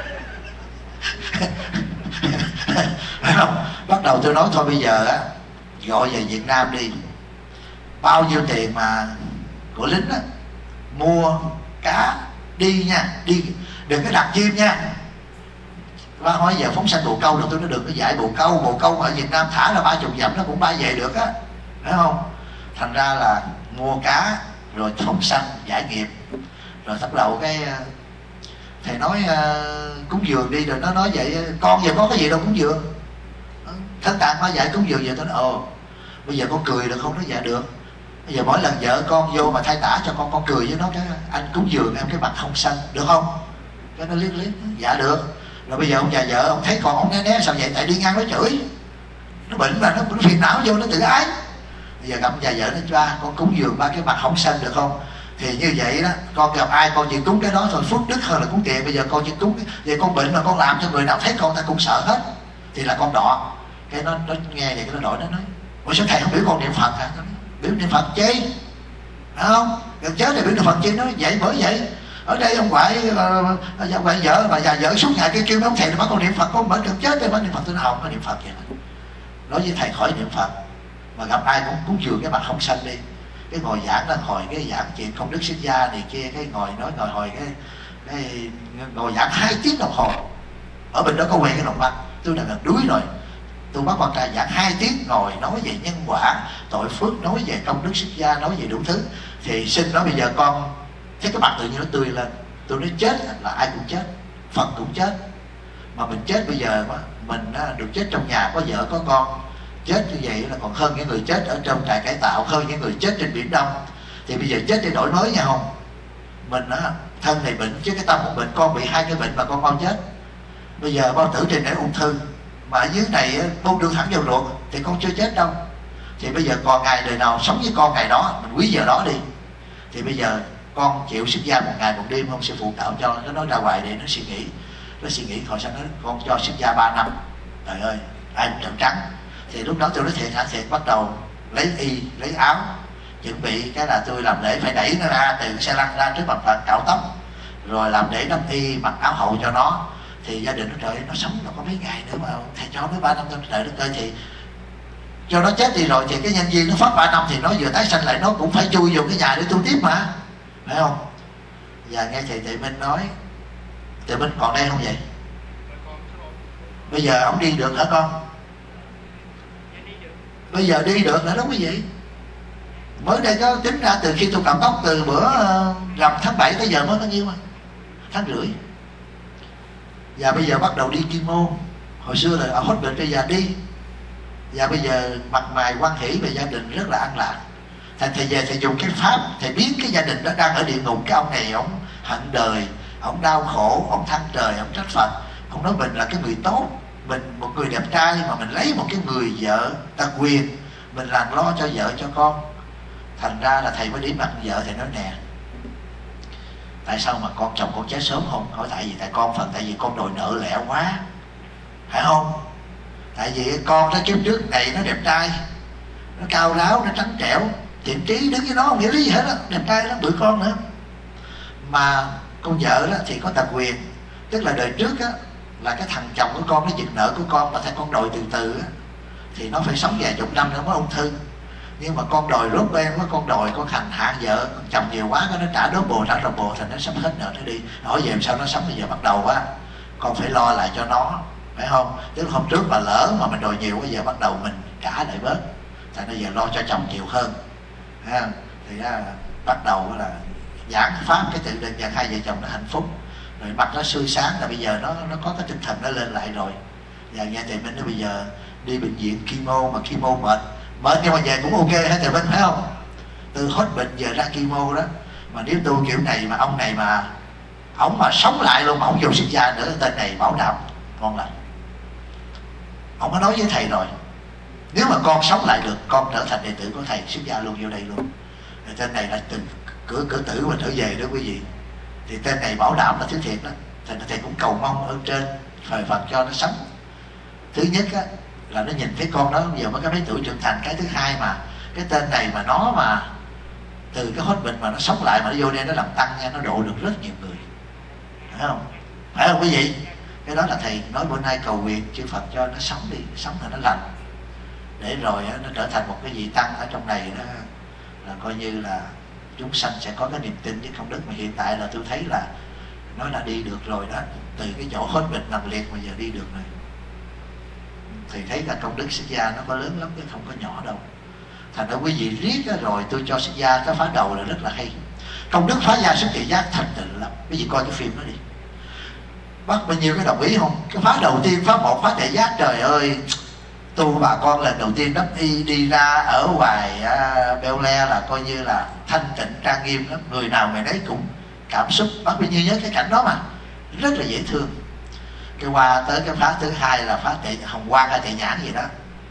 Speaker 1: Không? Bắt đầu tôi nói thôi bây giờ á gọi về Việt Nam đi, bao nhiêu tiền mà của lính á mua cá đi nha, đi đừng có đặt chim nha. Bác hỏi giờ phóng sanh bồ câu được, tôi nói đừng có dạy bồ câu, bồ câu ở Việt Nam thả ra ba chục dặm nó cũng bay về được á, phải không? Thành ra là mua cá rồi phóng sanh giải nghiệp. Rồi bắt đầu cái thầy nói uh, cúng dường đi, rồi nó nói vậy con giờ có cái gì đâu cúng dường, Thánh Tạng nó dạy cúng dường vậy. Tôi nói ồ bây giờ con cười được không? Nó dạ được. Bây giờ mỗi lần vợ con vô mà thay tả cho con, con cười với nó cái anh cúng dường em cái mặt không xanh được không? Cái nó liếc liếc dạ được. Rồi bây giờ ông già vợ ông thấy con ông né né sao vậy? Tại đi ngang nó chửi, nó bệnh mà nó, nó phiền não vô nó tự ái. Bây giờ gặp già vợ nó ba con cúng dường ba cái mặt không xanh được không? Thì như vậy đó con gặp ai con chỉ cúng cái đó thôi, phước đức hơn là cúng tiền. Bây giờ con chỉ cúng cái vậy, con bệnh mà con làm cho người nào thấy con ta cũng sợ hết thì là con đọ. Cái nó nó nghe vậy cái nó đổi, nó nói ủa sao thầy không biểu con niệm Phật hả? Biểu niệm Phật chi phải không? Gần chết thì biểu niệm Phật chi? Nó vậy bởi vậy ở đây ông ngoại uh, ngoại vợ và già vợ suốt ngày cái kêu ông thầy là bắt con niệm Phật, con bệnh gần chết đây bắt niệm Phật. Tôi nói không có niệm Phật vậy. Nói với thầy khỏi niệm Phật, mà gặp ai cũng cúng dường cái mặt không xanh đi. Cái ngồi giảng đang hồi cái giảng chuyện công đức sinh gia này kia, cái ngồi nói ngồi hồi cái, cái ngồi giảng hai tiếng đồng hồ. Ở bên đó có quay cái đồng văn, tôi đã gần đuối rồi. Tôi bắt con trai giảng hai tiếng ngồi nói về nhân quả, tội phước, nói về công đức sinh gia, nói về đủ thứ. Thì xin nói bây giờ con thấy cái mặt tự nhiên nó tươi lên. Tôi nói chết là ai cũng chết, Phật cũng chết. Mà mình chết bây giờ mình được chết trong nhà có vợ có con, chết như vậy là còn hơn những người chết ở trong trại cải tạo, hơn những người chết trên Biển Đông. Thì bây giờ chết để đổi mới nha không? Mình á, thân này bệnh chứ cái tâm không bệnh. Con bị hai cái bệnh mà con mau chết. Bây giờ bao tử trên để ung thư, mà ở dưới này bông đưa thẳng vào ruột thì con chưa chết đâu. Thì bây giờ còn ngày đời nào sống với con ngày đó, mình quý giờ đó đi. Thì bây giờ con chịu xuất gia một ngày một đêm không? Sư phụ tạo cho. Nó nói ra ngoài để nó suy nghĩ. Nó suy nghĩ thôi sao nó con cho xuất gia ba năm. Trời ơi ai cũng trợn trắng. Thì lúc đó tôi nói thiệt hả? Thiệt. Bắt đầu lấy y, lấy áo, chuẩn bị cái là tôi làm lễ phải đẩy nó ra từ cái xe lăn ra trước mặt Phật, cạo tóc, rồi làm lễ đắp y, mặc áo hậu cho nó. Thì gia đình nó trời ơi, nó sống nó có mấy ngày nữa mà thầy cho nó ba năm tôi đợi nó coi. Thì cho nó chết đi rồi thì cái nhân viên nó phát ba năm thì nó vừa tái sanh lại nó cũng phải chui vào cái nhà để tu tiếp mà, phải không? Và nghe thầy Tuệ Minh nói, Tuệ Minh còn đây không vậy? Bây giờ ông đi được hả con? Bây giờ đi được nữa đó quý vị. Mới đây có tính ra từ khi tôi cạo tóc từ bữa rằm tháng bảy tới giờ mới có nhiêu mà tháng rưỡi. Và bây giờ bắt đầu đi chuyên môn. Hồi xưa là ở hết bệnh bây giờ đi. Và bây giờ mặt mày hoan hỷ về gia đình rất là an lạc. Thành thầy về thầy dùng cái pháp, thầy biến cái gia đình đó đang ở địa ngục. Cái ông này ông hận đời, ông đau khổ, ông than trời, ông trách Phật. Ông nói mình là cái người tốt, mình một người đẹp trai mà mình lấy một cái người vợ ta quyền, mình làm lo cho vợ cho con. Thành ra là thầy mới đi mặt vợ, thầy nói nè, tại sao mà con chồng con chết sớm không? Hỏi tại vì tại con phần tại vì con đòi nợ lẹ quá, phải không? Tại vì con nó kiếp trước này nó đẹp trai, nó cao ráo, nó trắng trẻo, thiện trí, đứng với nó không nghĩa lý gì hết á, đẹp trai lắm, bự con nữa. Mà con vợ đó thì có tật quyền, tức là đời trước á là cái thằng chồng của con nó giật nợ của con, mà thay con đòi từ từ á thì nó phải sống vài chục năm nữa mới ung thư. Nhưng mà con đòi rốt bên quá, con đòi con hành hạ vợ con chồng nhiều quá, cái nó trả đốt bồ trả rồi bồ, thành nó sắp hết nợ nó đi. Hỏi về làm sao nó sống, bây giờ bắt đầu á con phải lo lại cho nó, phải không? Tức là hôm trước mà lỡ mà mình đòi nhiều, bây giờ bắt đầu mình trả lại bớt, thành bây giờ lo cho chồng nhiều hơn, ha. Thì ra bắt đầu là giảng pháp cái tự định và hai vợ chồng nó hạnh phúc, rồi mặt nó sươi sáng, là bây giờ nó nó có cái tinh thần nó lên lại rồi. Và nghe thầy Minh nó bây giờ đi bệnh viện chemo mà chemo mệt mệt nhưng mà về cũng ok hả thầy Minh, phải không? Từ hết bệnh giờ ra chemo đó, mà nếu tu kiểu này mà ông này mà ông mà sống lại luôn mà ông vô xuất gia nữa, tên này bảo đảm ngon lành. Ông có nói với thầy rồi, nếu mà con sống lại được, con trở thành đệ tử của thầy, xuất gia luôn vô đây luôn. Rồi tên này là từng cửa cửa tử mà trở về đó quý vị. Thì tên này bảo đảm là thứ thiệt đó. Thành thầy cũng cầu mong ở trên thời Phật cho nó sống. Thứ nhất á, là nó nhìn thấy con đó giờ mới có mấy tuổi trưởng thành. Cái thứ hai mà cái tên này mà nó mà từ cái hốt bệnh mà nó sống lại, mà nó vô đây nó làm tăng nha, nó độ được rất nhiều người, phải không? Phải không quý vị? Cái đó là thầy nói bữa nay cầu nguyện chư Phật cho nó sống đi, sống là nó lành, để rồi nó trở thành một cái vị tăng ở trong này đó, là coi như là chúng sanh sẽ có cái niềm tin với công đức. Mà hiện tại là tôi thấy là nó đã đi được rồi đó, từ cái chỗ hết bệnh nằm liệt mà giờ đi được rồi. Thì thấy là công đức xuất gia nó có lớn lắm chứ không có nhỏ đâu. Thành ra quý vị riết đó, rồi tôi cho xuất gia cái phá đầu là rất là hay. Công đức phá gia xuất thị giác thành tựu lắm. Quý vị coi cái phim đó đi, bắt bao nhiêu cái đồng ý không? Cái phá đầu tiên, phá một, phá thể giác, trời ơi, tu bà con lần đầu tiên đắp y đi ra ở ngoài à, Beo Le là coi như là thanh tịnh trang nghiêm lắm, người nào người nấy cũng cảm xúc. Bác bao nhiêu nhớ cái cảnh đó mà rất là dễ thương. Cái qua tới cái phá thứ hai là phá tệ hồng quang hay tệ nhãn gì đó.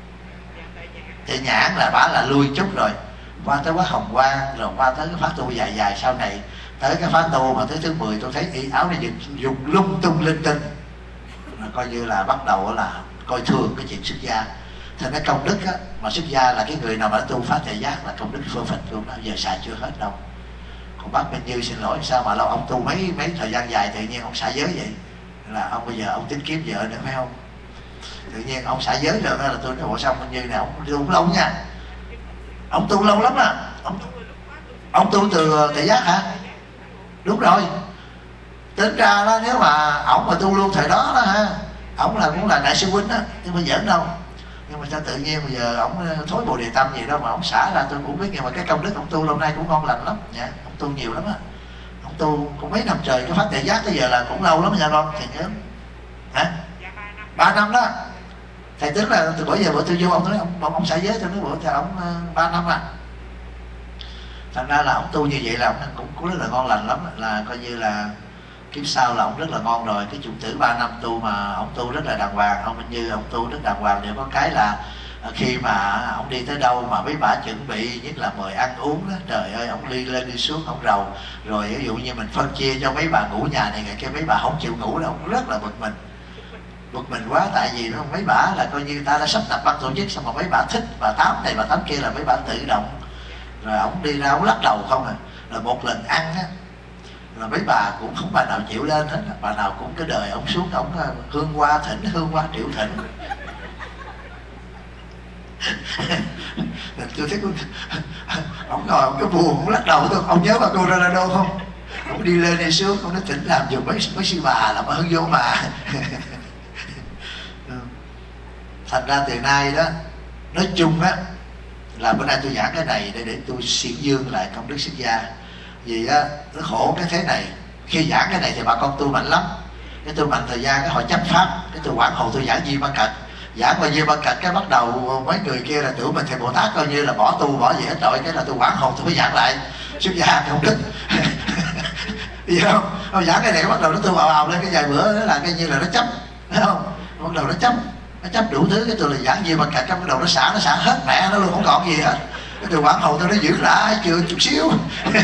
Speaker 1: Tệ nhãn là bả là lui chút rồi, qua tới quá hồng quang, rồi qua tới cái phá tu dài dài sau này, tới cái phá tu mà tới thứ mười tôi thấy y áo này dùng lung tung linh tinh, là coi như là bắt đầu là coi thường cái chuyện xuất gia. Thành cái công đức á, mà xuất gia là cái người nào mà tu phá thể giác là công đức phương phật luôn đó, giờ xài chưa hết đâu. Còn bác Minh Như xin lỗi, sao mà lâu ông tu mấy mấy thời gian dài tự nhiên ông xả giới vậy? Là ông bây giờ ông tính kiếm vợ nữa phải không? Tự nhiên ông xả giới rồi, là tôi nói bộ sao Minh Như này ông tu lâu nha, ông tu lâu lắm à. Ông, ông tu từ thể giác hả? Đúng rồi. Tính ra đó, nếu mà ổng mà tu luôn thời đó đó ha, ổng là cũng là đại sư huynh đó, nhưng mà giỡn đâu. Nhưng mà sao tự nhiên bây giờ ổng thối bồ đề tâm gì đâu mà ổng xả ra, tôi cũng biết. Nhưng mà cái công đức ổng tu lâu nay cũng ngon lành lắm nha, ổng tu nhiều lắm á. Ổng tu cũng mấy năm trời, cái phát đệ giác tới giờ là cũng lâu lắm nha con, thầy nhớ hả? Ba năm đó. Thầy tính là từ bởi giờ bữa tôi vô ông nói ông ông, ông xả giới, tôi nói bữa thầy ổng ba năm à. Thành ra là ổng tu như vậy là ổng cũng, cũng rất là ngon lành lắm, là coi như là kiếp sau là ông rất là ngon rồi. Cái chủng tử ba năm tu mà ông tu rất là đàng hoàng. Ông Minh Như ông tu rất đàng hoàng. Đều có cái là khi mà ông đi tới đâu mà mấy bà chuẩn bị, nhất là mời ăn uống đó, trời ơi, ông đi lên đi xuống ông rầu. Rồi ví dụ như mình phân chia cho mấy bà ngủ nhà này, ngày kia mấy bà không chịu ngủ đó, ông rất là bực mình. Bực mình quá, tại vì nó mấy bà là coi như ta đã sắp đặt ban tổ chức, xong mà mấy bà thích bà tám này bà tám kia là mấy bà tự động. Rồi ông đi ra ông lắc đầu không à. Rồi một lần ăn á, là mấy bà cũng không bà nào chịu lên hết, bà nào cũng cái đời ông xuống ông hương hoa thỉnh, hương hoa triệu thỉnh. Tôi thấy ông ngồi ông cái buồn, ông lắc đầu thôi. Ông nhớ bà cô Ronaldo không? Ông đi lên đi xuống, ông nói thỉnh làm giùm mấy mấy sư bà là mà hơn vô mà. Thành ra từ nay đó, nói chung á là bữa nay tôi giảng cái này để để tôi xiển dương lại công đức xuất gia. Vì á nó khổ cái thế này, khi giảng cái này thì bà con tu mạnh lắm. Cái tu mạnh thời gian cái họ chấp pháp, cái tôi quảng hộ tôi giảng Di Ba Cật, giảng qua Di Ba Cật cái bắt đầu mấy người kia là tưởng mình thầy Bồ Tát coi như là bỏ tu bỏ gì hết rồi, cái là tôi quảng hộ tôi phải giảng lại xuất gia công đức. Hiểu không? Ông giảng cái này bắt đầu nó tu ào ào lên, cái vài bữa nó là cái như là nó chấp, thấy không? Bắt đầu nó chấp, nó chấp đủ thứ. Cái tôi là giảng Di Ba Cật, cái bắt đầu nó xả, nó xả hết mẹ nó luôn, không còn gì hết. Cái tôi quảng hộ tôi nó giữ lại chưa chút xíu.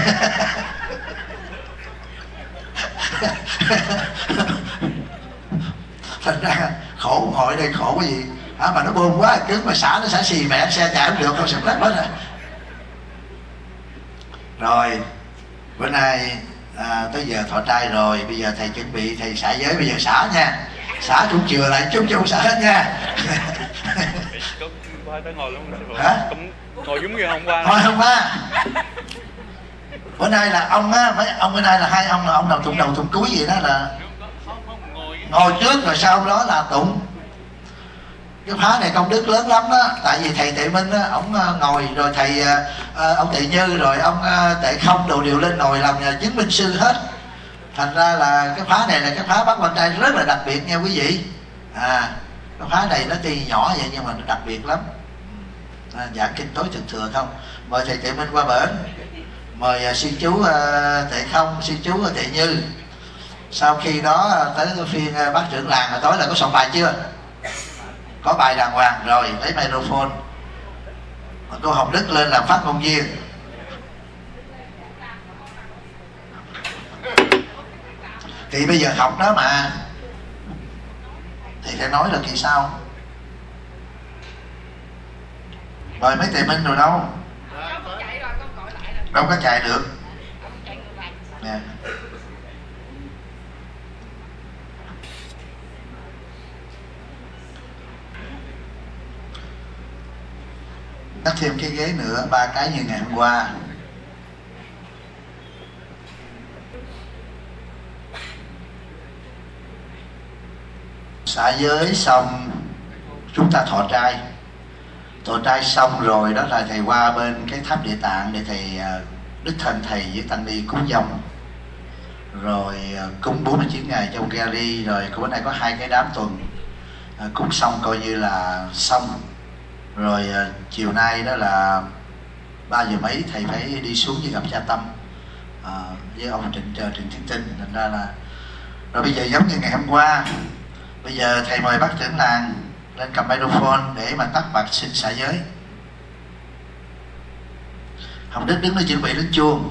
Speaker 1: Thành ra khổ ngồi đây khổ cái gì à, mà nó bơm quá cứng mà xả nó xả xì mẹ xe chạy không được, không sụp lách hết rồi. Rồi bữa nay à, tới giờ thọ trai rồi, bây giờ thầy chuẩn bị thầy xả giới, bây giờ xả nha, xả chung chừa lại chung chung xả hết nha.
Speaker 2: Qua tới ngồi luôn sư phụ.
Speaker 1: Hả?
Speaker 2: Cũng ngồi giống như hôm qua.
Speaker 1: Thôi hôm qua. Bữa nay là ông á, mấy ông bữa nay là hai ông là ông nào tụng đầu tụng cuối gì đó là ngồi trước rồi sau đó là tụng. Cái phá này công đức lớn lắm đó, tại vì thầy Tệ Minh á, ông ngồi rồi thầy ông Tệ Như rồi ông Tệ Không đồ đều lên ngồi làm chứng minh sư hết. Thành ra là cái phá này là cái phá Bát Quan Trai rất là đặc biệt nha quý vị. À, cái phá này nó tuy nhỏ vậy nhưng mà nó đặc biệt lắm. À, giảng kinh tối thượng thừa không. Mời thầy Tệ Minh qua bển. Mời uh, sư chú uh, Tệ Không, sư chú uh, Tệ Như. Sau khi đó uh, tới phiên uh, bác trưởng làng, hồi tối là có soạn bài chưa? Có bài đàng hoàng rồi, lấy microphone. Cô Hồng Đức lên làm phát ngôn viên. Thì bây giờ học đó mà, thì phải nói là kỳ sao. Rồi mấy Tề Minh rồi đâu? Đâu có chạy được. Nè. Cắt thêm cái ghế nữa, ba cái như ngày hôm qua. Xả giới xong chúng ta thọ trai. Thọ trai xong rồi đó là thầy qua bên cái tháp Địa Tạng để thầy đích thân thầy với tăng ni cúng dông, rồi cúng bốn mươi chín ngày trong Gary, rồi bữa nay có hai cái đám tuần cúng xong coi như là xong. Rồi chiều nay đó là ba giờ mấy thầy phải đi xuống với gặp cha Tâm à, với ông Trịnh Trịnh Thiên Tinh. Thành ra là rồi bây giờ giống như ngày hôm qua, bây giờ thầy mời bác trưởng làng lên cầm microphone để mà tắt bạch xin xả giới. Hồng Đức đứng đó chuẩn bị đến chuông.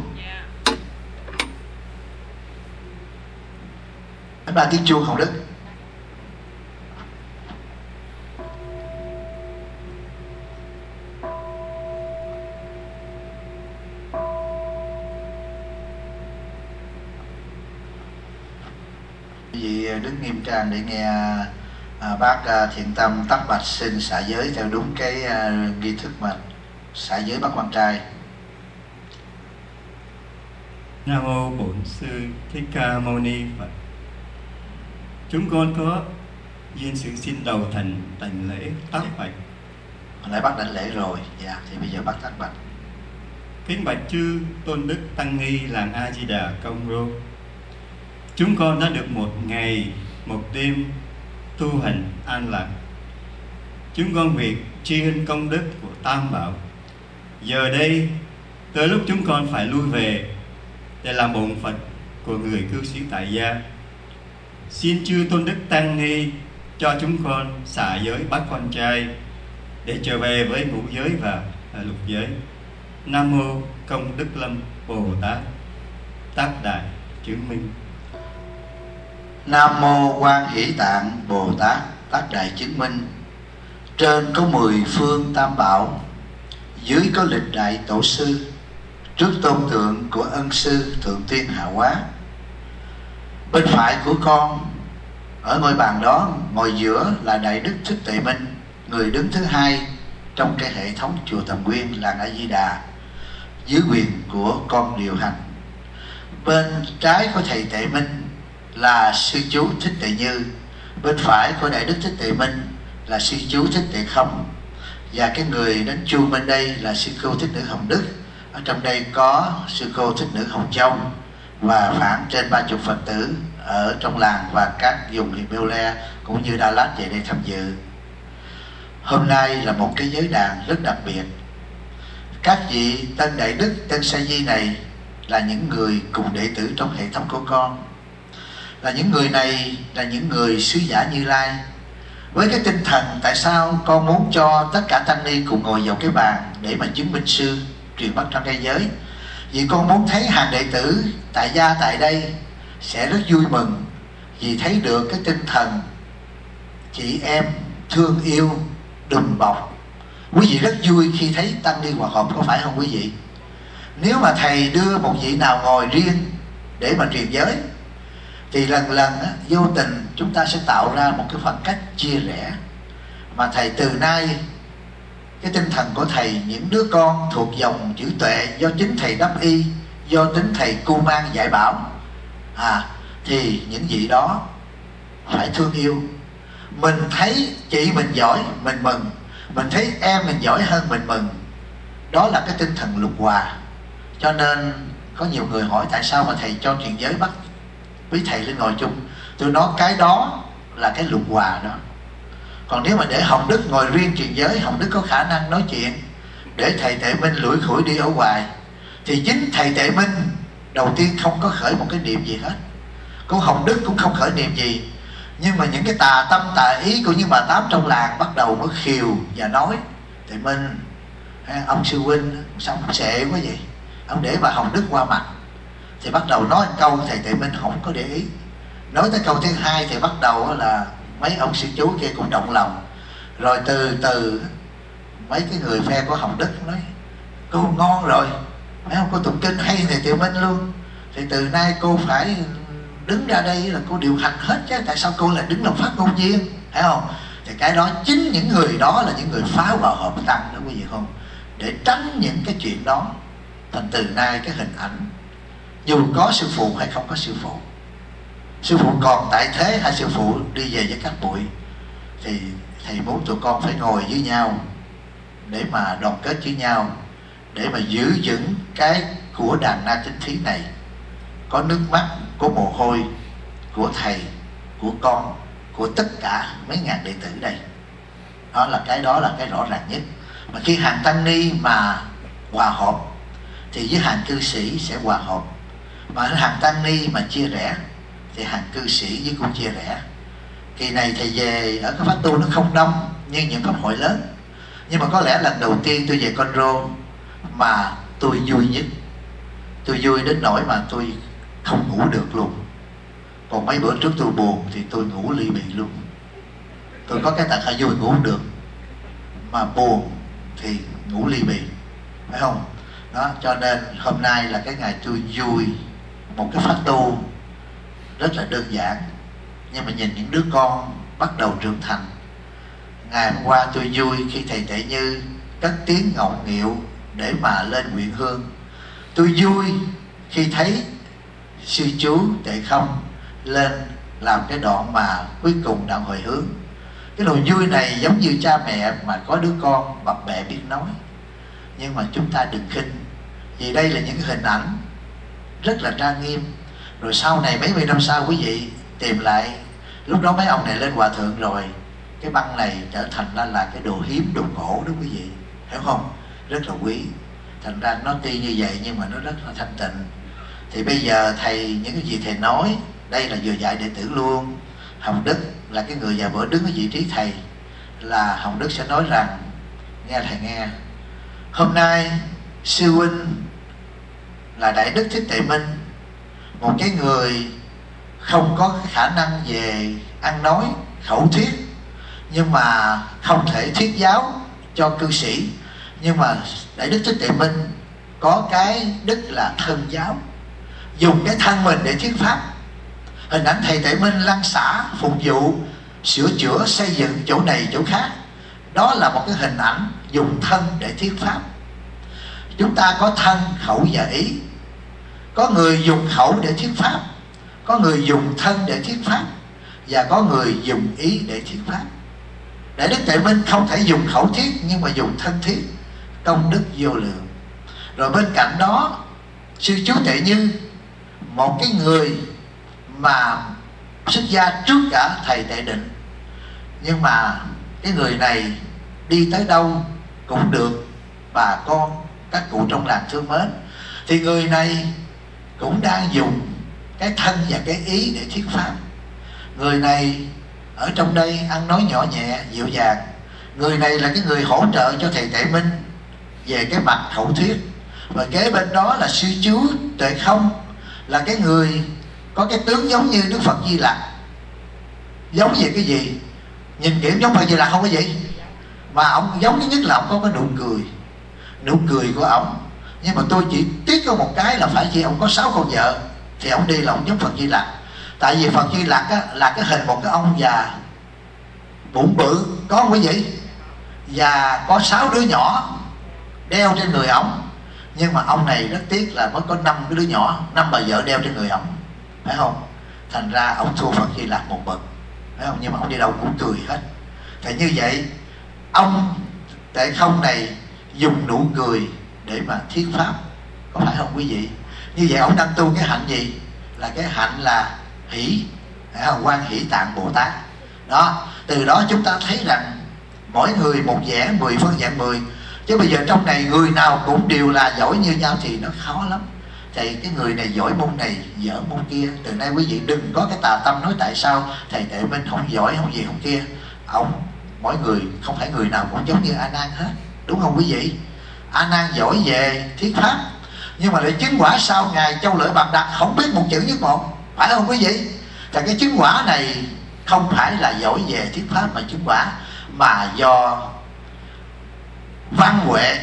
Speaker 1: Đến ba tiếng chuông Hồng Đức. Quý vị đứng nghiêm trang để nghe à, bác à, Thiện Tâm tắt bạch xin xả giới theo đúng cái à, nghi thức mà xả giới Bát Quan Trai.
Speaker 3: Nam mô Bổn Sư Thích Ca Mâu Ni Phật. Chúng con có duyên sự xin đầu thành tành lễ tắt bạch.
Speaker 1: Hồi nãy bác đảnh lễ rồi, dạ, thì bây giờ bác tắt bạch.
Speaker 3: Kính bạch chư tôn đức tăng ni làng A Di Đà Công Rô. Chúng con đã được một ngày một đêm tu hành an lạc. Chúng con việc tri ân công đức của Tam Bảo. Giờ đây tới lúc chúng con phải lui về để làm bổn phận của người cư sĩ tại gia. Xin chư tôn đức tăng ni cho chúng con xả giới Bát Quan Trai để trở về với ngũ giới và lục giới. Nam mô Công Đức Lâm Bồ Tát Tác Đại Chứng Minh.
Speaker 1: Nam mô Quan Hỷ Tạng Bồ Tát Tác Đại Chứng Minh. Trên có mười phương tam bảo, dưới có lịch đại tổ sư, trước tôn tượng của ân sư Thượng Tiên Hạ Hóa. Bên phải của con, ở ngôi bàn đó, ngồi giữa là Đại Đức Thích Tệ Minh, người đứng thứ hai trong cái hệ thống chùa Tầm Nguyên làng A Di Đà, dưới quyền của con điều hành. Bên trái của thầy Tệ Minh là sư chú Thích Tệ Như, bên phải của Đại Đức Thích Tệ Minh là sư chú Thích Tệ Không, và cái người đánh chuông bên đây là sư cô Thích Nữ Hồng Đức. Ở trong đây có sư cô Thích Nữ Hồng Châu và khoảng trên ba chục Phật tử ở trong làng và các vùng huyện Beo Le cũng như Đà Lạt về đây tham dự. Hôm nay là một cái giới đàn rất đặc biệt. Các vị Tân Đại Đức, Tân Sa Di này là những người cùng đệ tử trong hệ thống của con. Là những người này là những người sứ giả Như Lai. Với cái tinh thần tại sao con muốn cho tất cả tăng ni cùng ngồi vào cái bàn để mà chứng minh sư truyền bát trong thế giới, vì con muốn thấy hàng đệ tử tại gia tại đây sẽ rất vui mừng vì thấy được cái tinh thần chị em thương yêu đùm bọc. Quý vị rất vui khi thấy tăng ni hòa hợp, có phải không quý vị? Nếu mà thầy đưa một vị nào ngồi riêng để mà truyền giới. Thì lần lần á, vô tình chúng ta sẽ tạo ra một cái khoảng cách chia rẽ. Mà thầy từ nay, cái tinh thần của thầy, những đứa con thuộc dòng chữ Tuệ do chính thầy đắp y, do chính thầy Cu Mang dạy bảo, à, thì những vị đó phải thương yêu. Mình thấy chị mình giỏi mình mừng, mình thấy em mình giỏi hơn mình mừng. Đó là cái tinh thần lục hòa. Cho nên có nhiều người hỏi tại sao mà thầy cho truyền giới bắt quý thầy lên ngồi chung. Tôi nói cái đó là cái lục hòa đó. Còn nếu mà để Hồng Đức ngồi riêng truyền giới, Hồng Đức có khả năng nói chuyện, để thầy Tệ Minh lủi khủi đi ở ngoài, thì chính thầy Tệ Minh đầu tiên không có khởi một cái niệm gì hết. Cô Hồng Đức cũng không khởi niệm gì. Nhưng mà những cái tà tâm tà ý của những bà tám trong làng bắt đầu mới khiều và nói: Tệ Minh, ông sư huynh sao ông xệ quá vậy, ông để bà Hồng Đức qua mặt. Thì bắt đầu nói câu, thầy Tệ Minh không có để ý. Nói tới câu thứ hai thì bắt đầu là mấy ông sư chú kia cũng động lòng. Rồi từ từ mấy cái người phe của Hồng Đức nói: cô ngon rồi, mấy ông cô tụng kinh hay thầy Tệ Minh luôn, thì từ nay cô phải đứng ra đây là cô điều hành hết chứ, tại sao cô lại đứng làm phát ngôn viên, thấy không? Thì cái đó chính những người đó là những người phá vào hợp tăng đó quý vị không? Để tránh những cái chuyện đó. Thành từ nay cái hình ảnh, dù có sư phụ hay không có sư phụ, sư phụ còn tại thế hay sư phụ đi về với các bụi, thì thầy muốn tụi con phải ngồi với nhau để mà đoàn kết với nhau, để mà giữ vững cái của đàn na tinh thí này. Có nước mắt, có mồ hôi của thầy, của con, của tất cả mấy ngàn đệ tử đây. Đó là cái đó là cái rõ ràng nhất. Mà khi hàng tăng ni mà hòa hợp thì với hàng cư sĩ sẽ hòa hợp. Mà hàng tăng ni mà chia rẽ thì hàng cư sĩ với cũng chia rẽ. Kỳ này thầy về ở cái pháp tu nó không đông như những pháp hội lớn, nhưng mà có lẽ lần đầu tiên tôi về Con Rô mà tôi vui nhất. Tôi vui đến nỗi mà tôi không ngủ được luôn. Còn mấy bữa trước tôi buồn thì tôi ngủ ly bì luôn. Tôi có cái tật hay vui ngủ không được, mà buồn thì ngủ ly bì, phải không? Đó, cho nên hôm nay là cái ngày tôi vui. Một cái pháp tu rất là đơn giản, nhưng mà nhìn những đứa con bắt đầu trưởng thành. Ngày hôm qua tôi vui khi thầy Tệ Như cất tiếng ngọng nghịu để mà lên nguyện hương. Tôi vui khi thấy sư chú Tệ Không lên làm cái đoạn mà cuối cùng đạo hồi hướng. Cái đồ vui này giống như cha mẹ mà có đứa con bập bẹ biết nói. Nhưng mà chúng ta đừng khinh, vì đây là những hình ảnh rất là trang nghiêm. Rồi sau này mấy mươi năm sau quý vị tìm lại, lúc đó mấy ông này lên hòa thượng rồi, cái băng này trở thành ra là cái đồ hiếm, đồ cổ đó quý vị, hiểu không? Rất là quý. Thành ra nó tuy như vậy nhưng mà nó rất là thanh tịnh. Thì bây giờ thầy, những cái gì thầy nói đây là vừa dạy đệ tử luôn. Hồng Đức là cái người già bữa đứng ở vị trí thầy, là Hồng Đức sẽ nói rằng: nghe thầy nghe, hôm nay sư huynh là Đại Đức Thích Tệ Minh, một cái người không có cái khả năng về ăn nói khẩu thuyết, nhưng mà không thể thuyết giáo cho cư sĩ. Nhưng mà Đại Đức Thích Tệ Minh có cái đức là thân giáo, dùng cái thân mình để thuyết pháp. Hình ảnh thầy Tệ Minh lăn xả, phục vụ, sửa chữa, xây dựng chỗ này chỗ khác, đó là một cái hình ảnh dùng thân để thuyết pháp. Chúng ta có thân, khẩu và ý. Có người dùng khẩu để thuyết pháp, có người dùng thân để thuyết pháp, và có người dùng ý để thuyết pháp. Đại Đức Tệ Minh không thể dùng khẩu thuyết, nhưng mà dùng thân thuyết, công đức vô lượng. Rồi bên cạnh đó, sư chú Tệ Như, một cái người mà xuất gia trước cả thầy Tệ Định, nhưng mà cái người này đi tới đâu cũng được bà con, các cụ trong làng thương mến. Thì người này cũng đang dùng cái thân và cái ý để thuyết pháp. Người này ở trong đây ăn nói nhỏ nhẹ, dịu dàng. Người này là cái người hỗ trợ cho thầy Tệ Minh về cái mặt khẩu thuyết. Và kế bên đó là sư chú Tuệ Không, là cái người có cái tướng giống như Đức Phật Di Lặc. Giống về cái gì? Nhìn kiểu giống Phật Di Lặc không có gì, mà ông giống nhất là ông có cái nụ cười, nụ cười của ông. Nhưng mà tôi chỉ tiếc có một cái là phải chi ông có sáu con vợ, thì ông đi là ông giống Phật Di Lặc. Tại vì Phật Di Lặc á, là cái hình một cái ông già bụng bự, có không quý vị? Và có sáu đứa nhỏ đeo trên người ổng. Nhưng mà ông này rất tiếc là mới có năm cái đứa nhỏ, năm bà vợ đeo trên người ổng, phải không? Thành ra ông thua Phật Di Lặc một bậc, phải không? Nhưng mà ông đi đâu cũng cười hết. Thì như vậy ông Tệ Không này dùng nụ cười để mà thuyết pháp, có phải không quý vị? Như vậy ông đang tu cái hạnh gì? Là cái hạnh là hỷ, Quan Hỷ Tạng Bồ Tát. Đó, từ đó chúng ta thấy rằng mỗi người một vẻ, mười phân dạng mười. Chứ bây giờ trong này người nào cũng đều là giỏi như nhau thì nó khó lắm. Thì cái người này giỏi môn này, dở môn kia. Từ nay quý vị đừng có cái tà tâm nói tại sao thầy Tệ Minh không giỏi, không gì không kia. Ông, mỗi người không phải người nào cũng giống như A Nan hết, đúng không quý vị? A Nan giỏi về thuyết pháp, nhưng mà lại chứng quả sau ngài Châu Lợi Bạc Đặc không biết một chữ nhất một, phải không quý vị? Thì cái chứng quả này không phải là giỏi về thuyết pháp mà chứng quả, mà do văn huệ.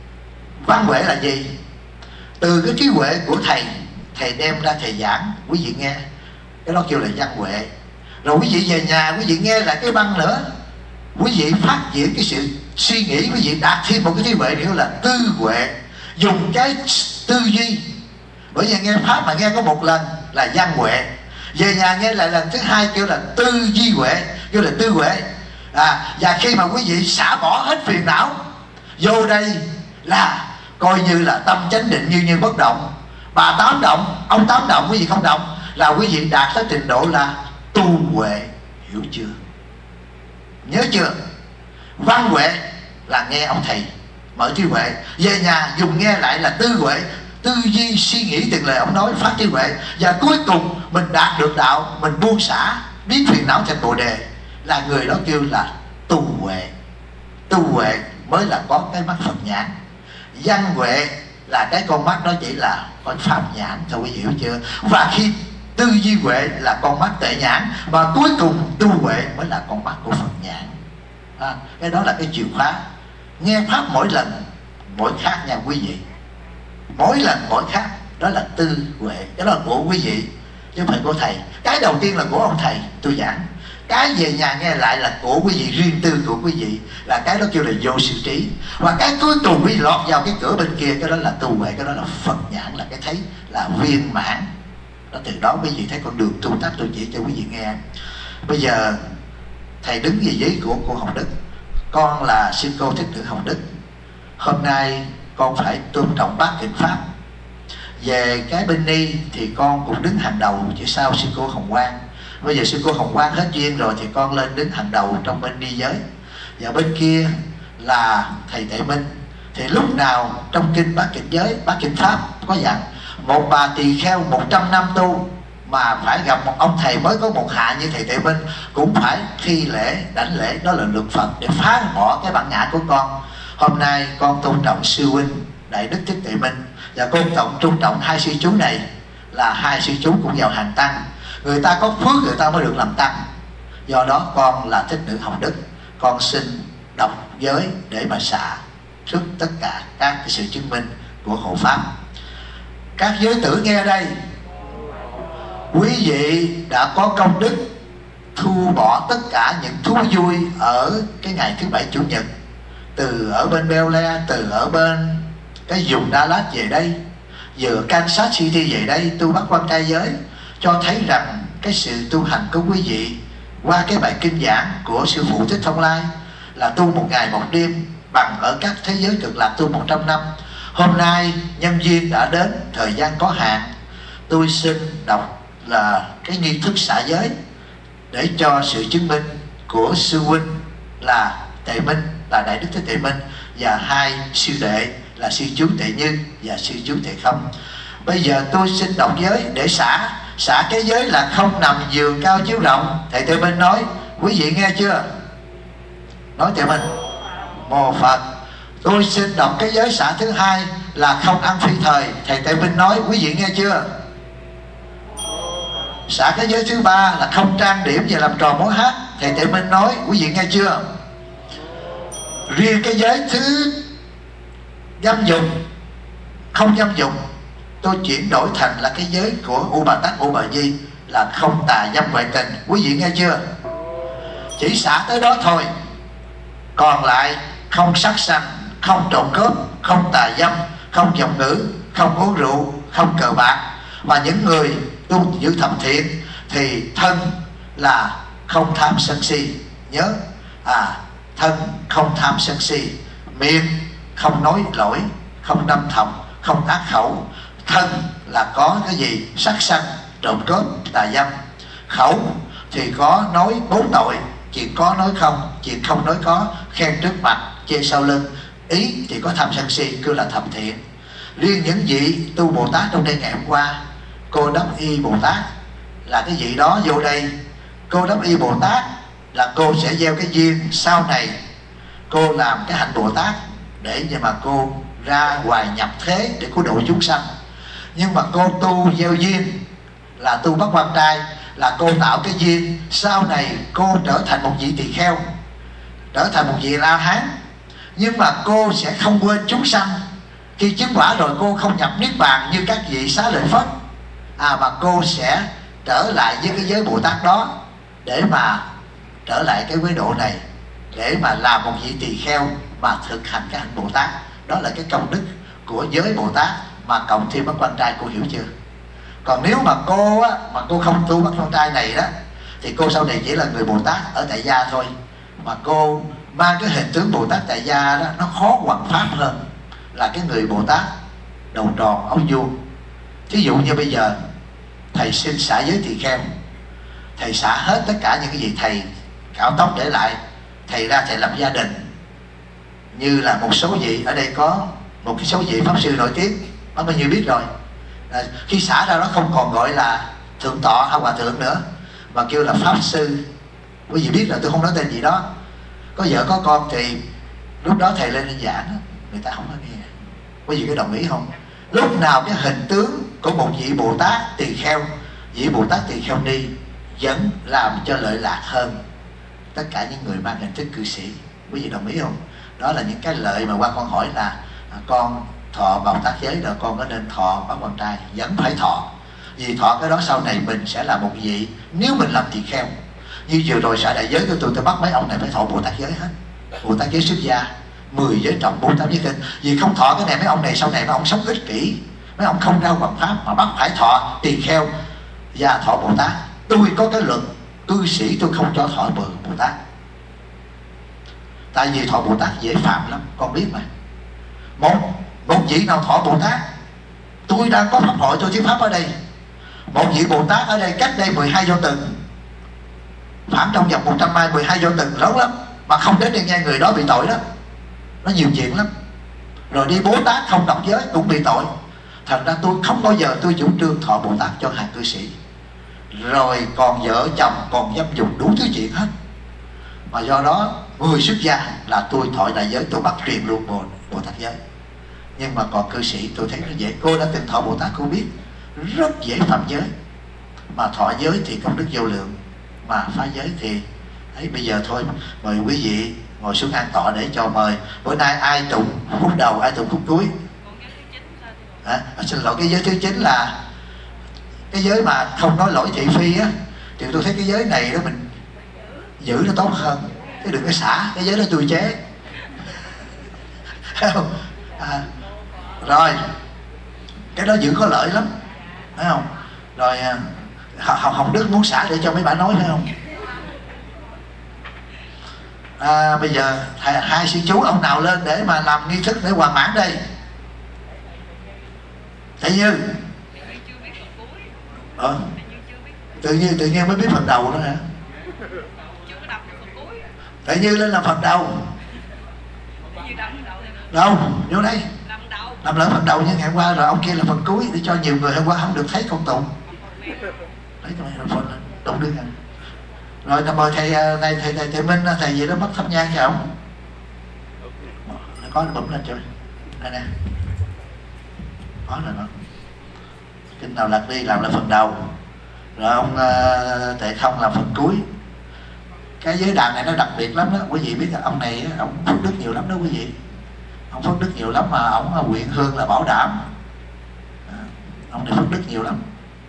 Speaker 1: Văn huệ là gì? Từ cái trí huệ của thầy, thầy đem ra thầy giảng, quý vị nghe, cái đó kêu là văn huệ. Rồi quý vị về nhà quý vị nghe lại cái văn nữa, quý vị phát triển cái sự suy nghĩ, quý vị đạt thêm một cái trí huệ nữa là tư huệ. Dùng cái tư duy. Bởi vì nghe pháp mà nghe có một lần là văn huệ, về nhà nghe lại lần thứ hai kêu là tư duy huệ, kêu là tư huệ. À, và khi mà quý vị xả bỏ hết phiền não vô đây là coi như là tâm chánh định như như bất động. Bà tám động, ông tám động, quý vị không động, là quý vị đạt tới trình độ là tu huệ. Hiểu chưa? Nhớ chưa? Văn huệ là nghe ông thầy mở trí huệ, về nhà dùng nghe lại là tư huệ, tư duy suy nghĩ từng lời ông nói, phát trí huệ. Và cuối cùng mình đạt được đạo, mình buông xả, biến phiền não thành bồ đề, là người đó kêu là tu huệ. Tu huệ mới là có cái mắt Phật nhãn. Văn huệ là cái con mắt đó chỉ là con pháp nhãn thôi, quý vị hiểu chưa? Và khi tư duy huệ là con mắt tuệ nhãn, và cuối cùng tu huệ mới là con mắt của Phật nhãn. À, cái đó là cái chìa khóa. Nghe pháp mỗi lần mỗi khác nha quý vị, mỗi lần mỗi khác. Đó là tư huệ, cái đó là của quý vị chứ không phải của thầy. Cái đầu tiên là của ông thầy tôi giảng, cái về nhà nghe lại là của quý vị, riêng tư của quý vị, là cái đó kêu là vô sự trí. Và cái cuối cùng quý vị lọt vào cái cửa bên kia, cái đó là tu huệ, cái đó là Phật nhãn, là cái thấy là viên mãn. Đó, từ đó quý vị thấy con đường tu tác tôi chỉ cho quý vị nghe. Bây giờ thầy đứng về dưới của cô Hồng Đức, con là sư cô Thích Nữ Hồng Đức. Hôm nay con phải tôn trọng bát kinh pháp. Về cái bên ni thì con cũng đứng hàng đầu chứ sao sư cô Hồng Quang. Bây giờ sư cô Hồng Quang hết duyên rồi thì con lên đứng hàng đầu trong bên ni giới. Và bên kia là thầy Tệ Minh. Thì lúc nào trong kinh bát kinh giới, bát kinh pháp có dặn một bà tỳ kheo một trăm năm tu mà phải gặp một ông thầy mới có một hạ như thầy Tệ Minh cũng phải thi lễ, đảnh lễ. Đó là luật Phật để phá bỏ cái bản ngã của con. Hôm nay con tôn trọng sư huynh Đại Đức Thích Tệ Minh, và con trọng tôn trọng hai sư chú này, là hai sư chú cũng vào hàng tăng. Người ta có phước người ta mới được làm tăng. Do đó con là Thích Nữ Hồng Đức, con xin đọc giới để mà xả trước tất cả các cái sự chứng minh của hộ pháp. Các giới tử nghe đây, quý vị đã có công đức thu bỏ tất cả những thú vui ở cái ngày thứ bảy chủ nhật, từ ở bên Bel Air, từ ở bên cái vùng Dallas về đây, vừa Kansas City về đây tu bắt quan trai giới, cho thấy rằng cái sự tu hành của quý vị qua cái bài kinh giảng của sư phụ Thích Thông Lai là tu một ngày một đêm, bằng ở các thế giới cực lạc tu một trăm năm. Hôm nay nhân duyên đã đến, thời gian có hạn, tôi xin đọc là cái nghi thức xả giới để cho sự chứng minh của sư huynh là Tệ Minh, là Đại Đức Thích Tệ Minh, và hai sư đệ là sư chú Tệ Như và sư chú Tệ Không. Bây giờ tôi xin đọc giới để xả. Xả cái giới là không nằm giường cao chiếu rộng. Thầy Tệ Minh nói, quý vị nghe chưa? Nói Tệ Minh: Mô Phật. Tôi xin đọc cái giới xả thứ hai là không ăn phi thời. Thầy Tệ Minh nói, quý vị nghe chưa? Xả cái giới thứ ba là không trang điểm và làm trò múa hát. Thầy Tệ Minh nói, quý vị nghe chưa? Riêng cái giới thứ dâm dục, không dâm dục, tôi chuyển đổi thành là cái giới của U Bà Tát, U Bà Di là không tà dâm ngoại tình. Quý vị nghe chưa? Chỉ xả tới đó thôi, còn lại không sát sanh, không trộm cướp, không tà dâm, không giọng ngữ, không uống rượu, không cờ bạc. Và những người tu giữ thập thiện thì thân là không tham sân si. Nhớ à, thân không tham sân si, miệng không nói lỗi, không đâm thọc, không ác khẩu. Thân là có cái gì? Sát sanh, trộm cướp, tà dâm. Khẩu thì có nói bốn tội: chuyện có nói không, chuyện không nói có, khen trước mặt, chê sau lưng. Ý thì có tham sân si, kêu là thập thiện. Riêng những vị tu Bồ Tát trong đây ngày hôm qua, Cô Đốc Y Bồ Tát là cái vị đó vô đây. Cô Đốc Y Bồ Tát là cô sẽ gieo cái duyên sau này cô làm cái hạnh Bồ Tát để mà cô ra hoài nhập thế để cứu độ chúng sanh. Nhưng mà cô tu gieo duyên là tu Bắt Quan Trai, là cô tạo cái duyên sau này cô trở thành một vị tỳ kheo, trở thành một vị La Hán. Nhưng mà cô sẽ không quên chúng sanh. Khi chứng quả rồi cô không nhập niết bàn như các vị Xá Lợi Phất, à, mà cô sẽ trở lại với cái giới Bồ Tát đó để mà trở lại cái chế độ này, để mà làm một vị tỳ kheo mà thực hành cái hạnh Bồ Tát. Đó là cái công đức của giới Bồ Tát mà cộng thêm Bắt Quan Trai. Cô hiểu chưa? Còn nếu mà cô á, mà cô không tu Bắt Quan Trai này đó, thì cô sau này chỉ là người Bồ Tát ở tại gia thôi. Mà cô mang cái hình tướng Bồ Tát tại gia đó, nó khó hoằng pháp hơn là cái người Bồ Tát đầu tròn áo vuông. Thí dụ như bây giờ thầy xin xả giới tỳ kheo, thầy xả hết tất cả những cái gì thầy cạo tóc để lại, thầy ra thầy lập gia đình. Như là một số vị ở đây, có một cái số vị pháp sư nổi tiếng, bao nhiêu biết rồi, à, khi xả ra đó không còn gọi là thượng tọa hay hòa thượng nữa, mà kêu là pháp sư. Quý vị biết rồi, tôi không nói tên gì đó. Có vợ có con thì lúc đó thầy lên giảng, người ta không có nghe. Quý vị có đồng ý không? Lúc nào cái hình tướng của một vị Bồ Tát tỳ kheo, vị Bồ Tát tỳ kheo ni vẫn làm cho lợi lạc hơn tất cả những người mang hình thức cư sĩ. Quý vị đồng ý không? Đó là những cái lợi mà quan con hỏi là à, con thọ Bồ Tát giới rồi con có nên thọ Bắt Quan Trai? Vẫn phải thọ, vì thọ cái đó sau này mình sẽ là một vị, nếu mình làm tỳ kheo. Như vừa rồi xả đại giới của tôi, tôi bắt mấy ông này phải thọ Bồ Tát giới hết. Bồ Tát giới xuất gia, mười giới trọng, bốn tám giới kinh. Vì không thọ cái này mấy ông này sau này mấy ông sống ích kỷ, mấy ông không ra hoằng pháp, mà bắt phải thọ tỳ kheo và thọ Bồ Tát. Tôi có cái luật cư sĩ tôi không cho thọ Bồ Tát, tại vì thọ Bồ Tát dễ phạm lắm, con biết mà. Một một vị nào thọ Bồ Tát, tôi đang có pháp hội tôi thuyết pháp ở đây, một vị Bồ Tát ở đây cách đây mười hai vô từng, khoảng trong vòng một trăm mai mười hai vô từng lớn lắm, mà không đến đây nghe người đó bị tội đó. Nó nhiều chuyện lắm. Rồi đi Bồ Tát không đọc giới cũng bị tội. Thành ra tôi không bao giờ tôi chủ trương thọ Bồ Tát cho hàng cư sĩ. Rồi còn vợ chồng còn dâm dục đủ thứ chuyện hết. Mà do đó người xuất gia là tôi thọ đại giới, tôi bắt truyền luôn Bồ, Bồ Tát giới. Nhưng mà còn cư sĩ tôi thấy nó dễ. Cô đã từng thọ Bồ Tát, cô biết rất dễ phạm giới. Mà thọ giới thì công đức vô lượng, mà phá giới thì ấy. Bây giờ thôi mời quý vị ngồi xuống an tọa để cho mời. Bữa nay ai tụng phút đầu, ai tụng phút cuối? À, xin lỗi, cái giới thứ chín là cái giới mà không nói lỗi thị phi á. Thì tôi thấy cái giới này đó mình giữ nó tốt hơn, chứ đừng có xả cái giới đó tôi chế. À, rồi cái đó giữ có lợi lắm, phải không? Rồi Hồng, Hồng Đức muốn xả để cho mấy bạn nói, phải không? À, bây giờ hai, hai sư chú ông nào lên để mà làm nghi thức để hoàn mãn đây? Thầy Như. Ờ, tự nhiên tự nhiên mới biết phần đầu đó hả? Thầy Như lên làm phần đầu. Đâu, vô đây làm lỡ phần đầu như ngày hôm qua, rồi ông kia là phần cuối để cho nhiều người hôm qua không được thấy con tụng. Lấy cho mày là phần tụng được rồi. Rồi ta mời thầy này, thầy thầy thầy Minh, thầy gì đó bắt thắp nhang cho ông. Có nó bấm lên cho đây nè, có rồi đó. Kinh nào lạc đi làm là phần đầu, rồi ông uh, Tệ Thông làm phần cuối. Cái giới đàn này nó đặc biệt lắm đó, quý vị biết là ông này ông phước đức nhiều lắm đó quý vị. Ông phước đức nhiều lắm mà ông Quyện Hương là bảo đảm. À, ông này phước đức nhiều lắm.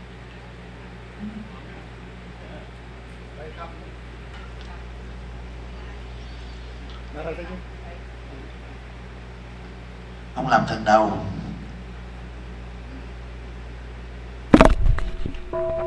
Speaker 1: Ông làm thần đầu.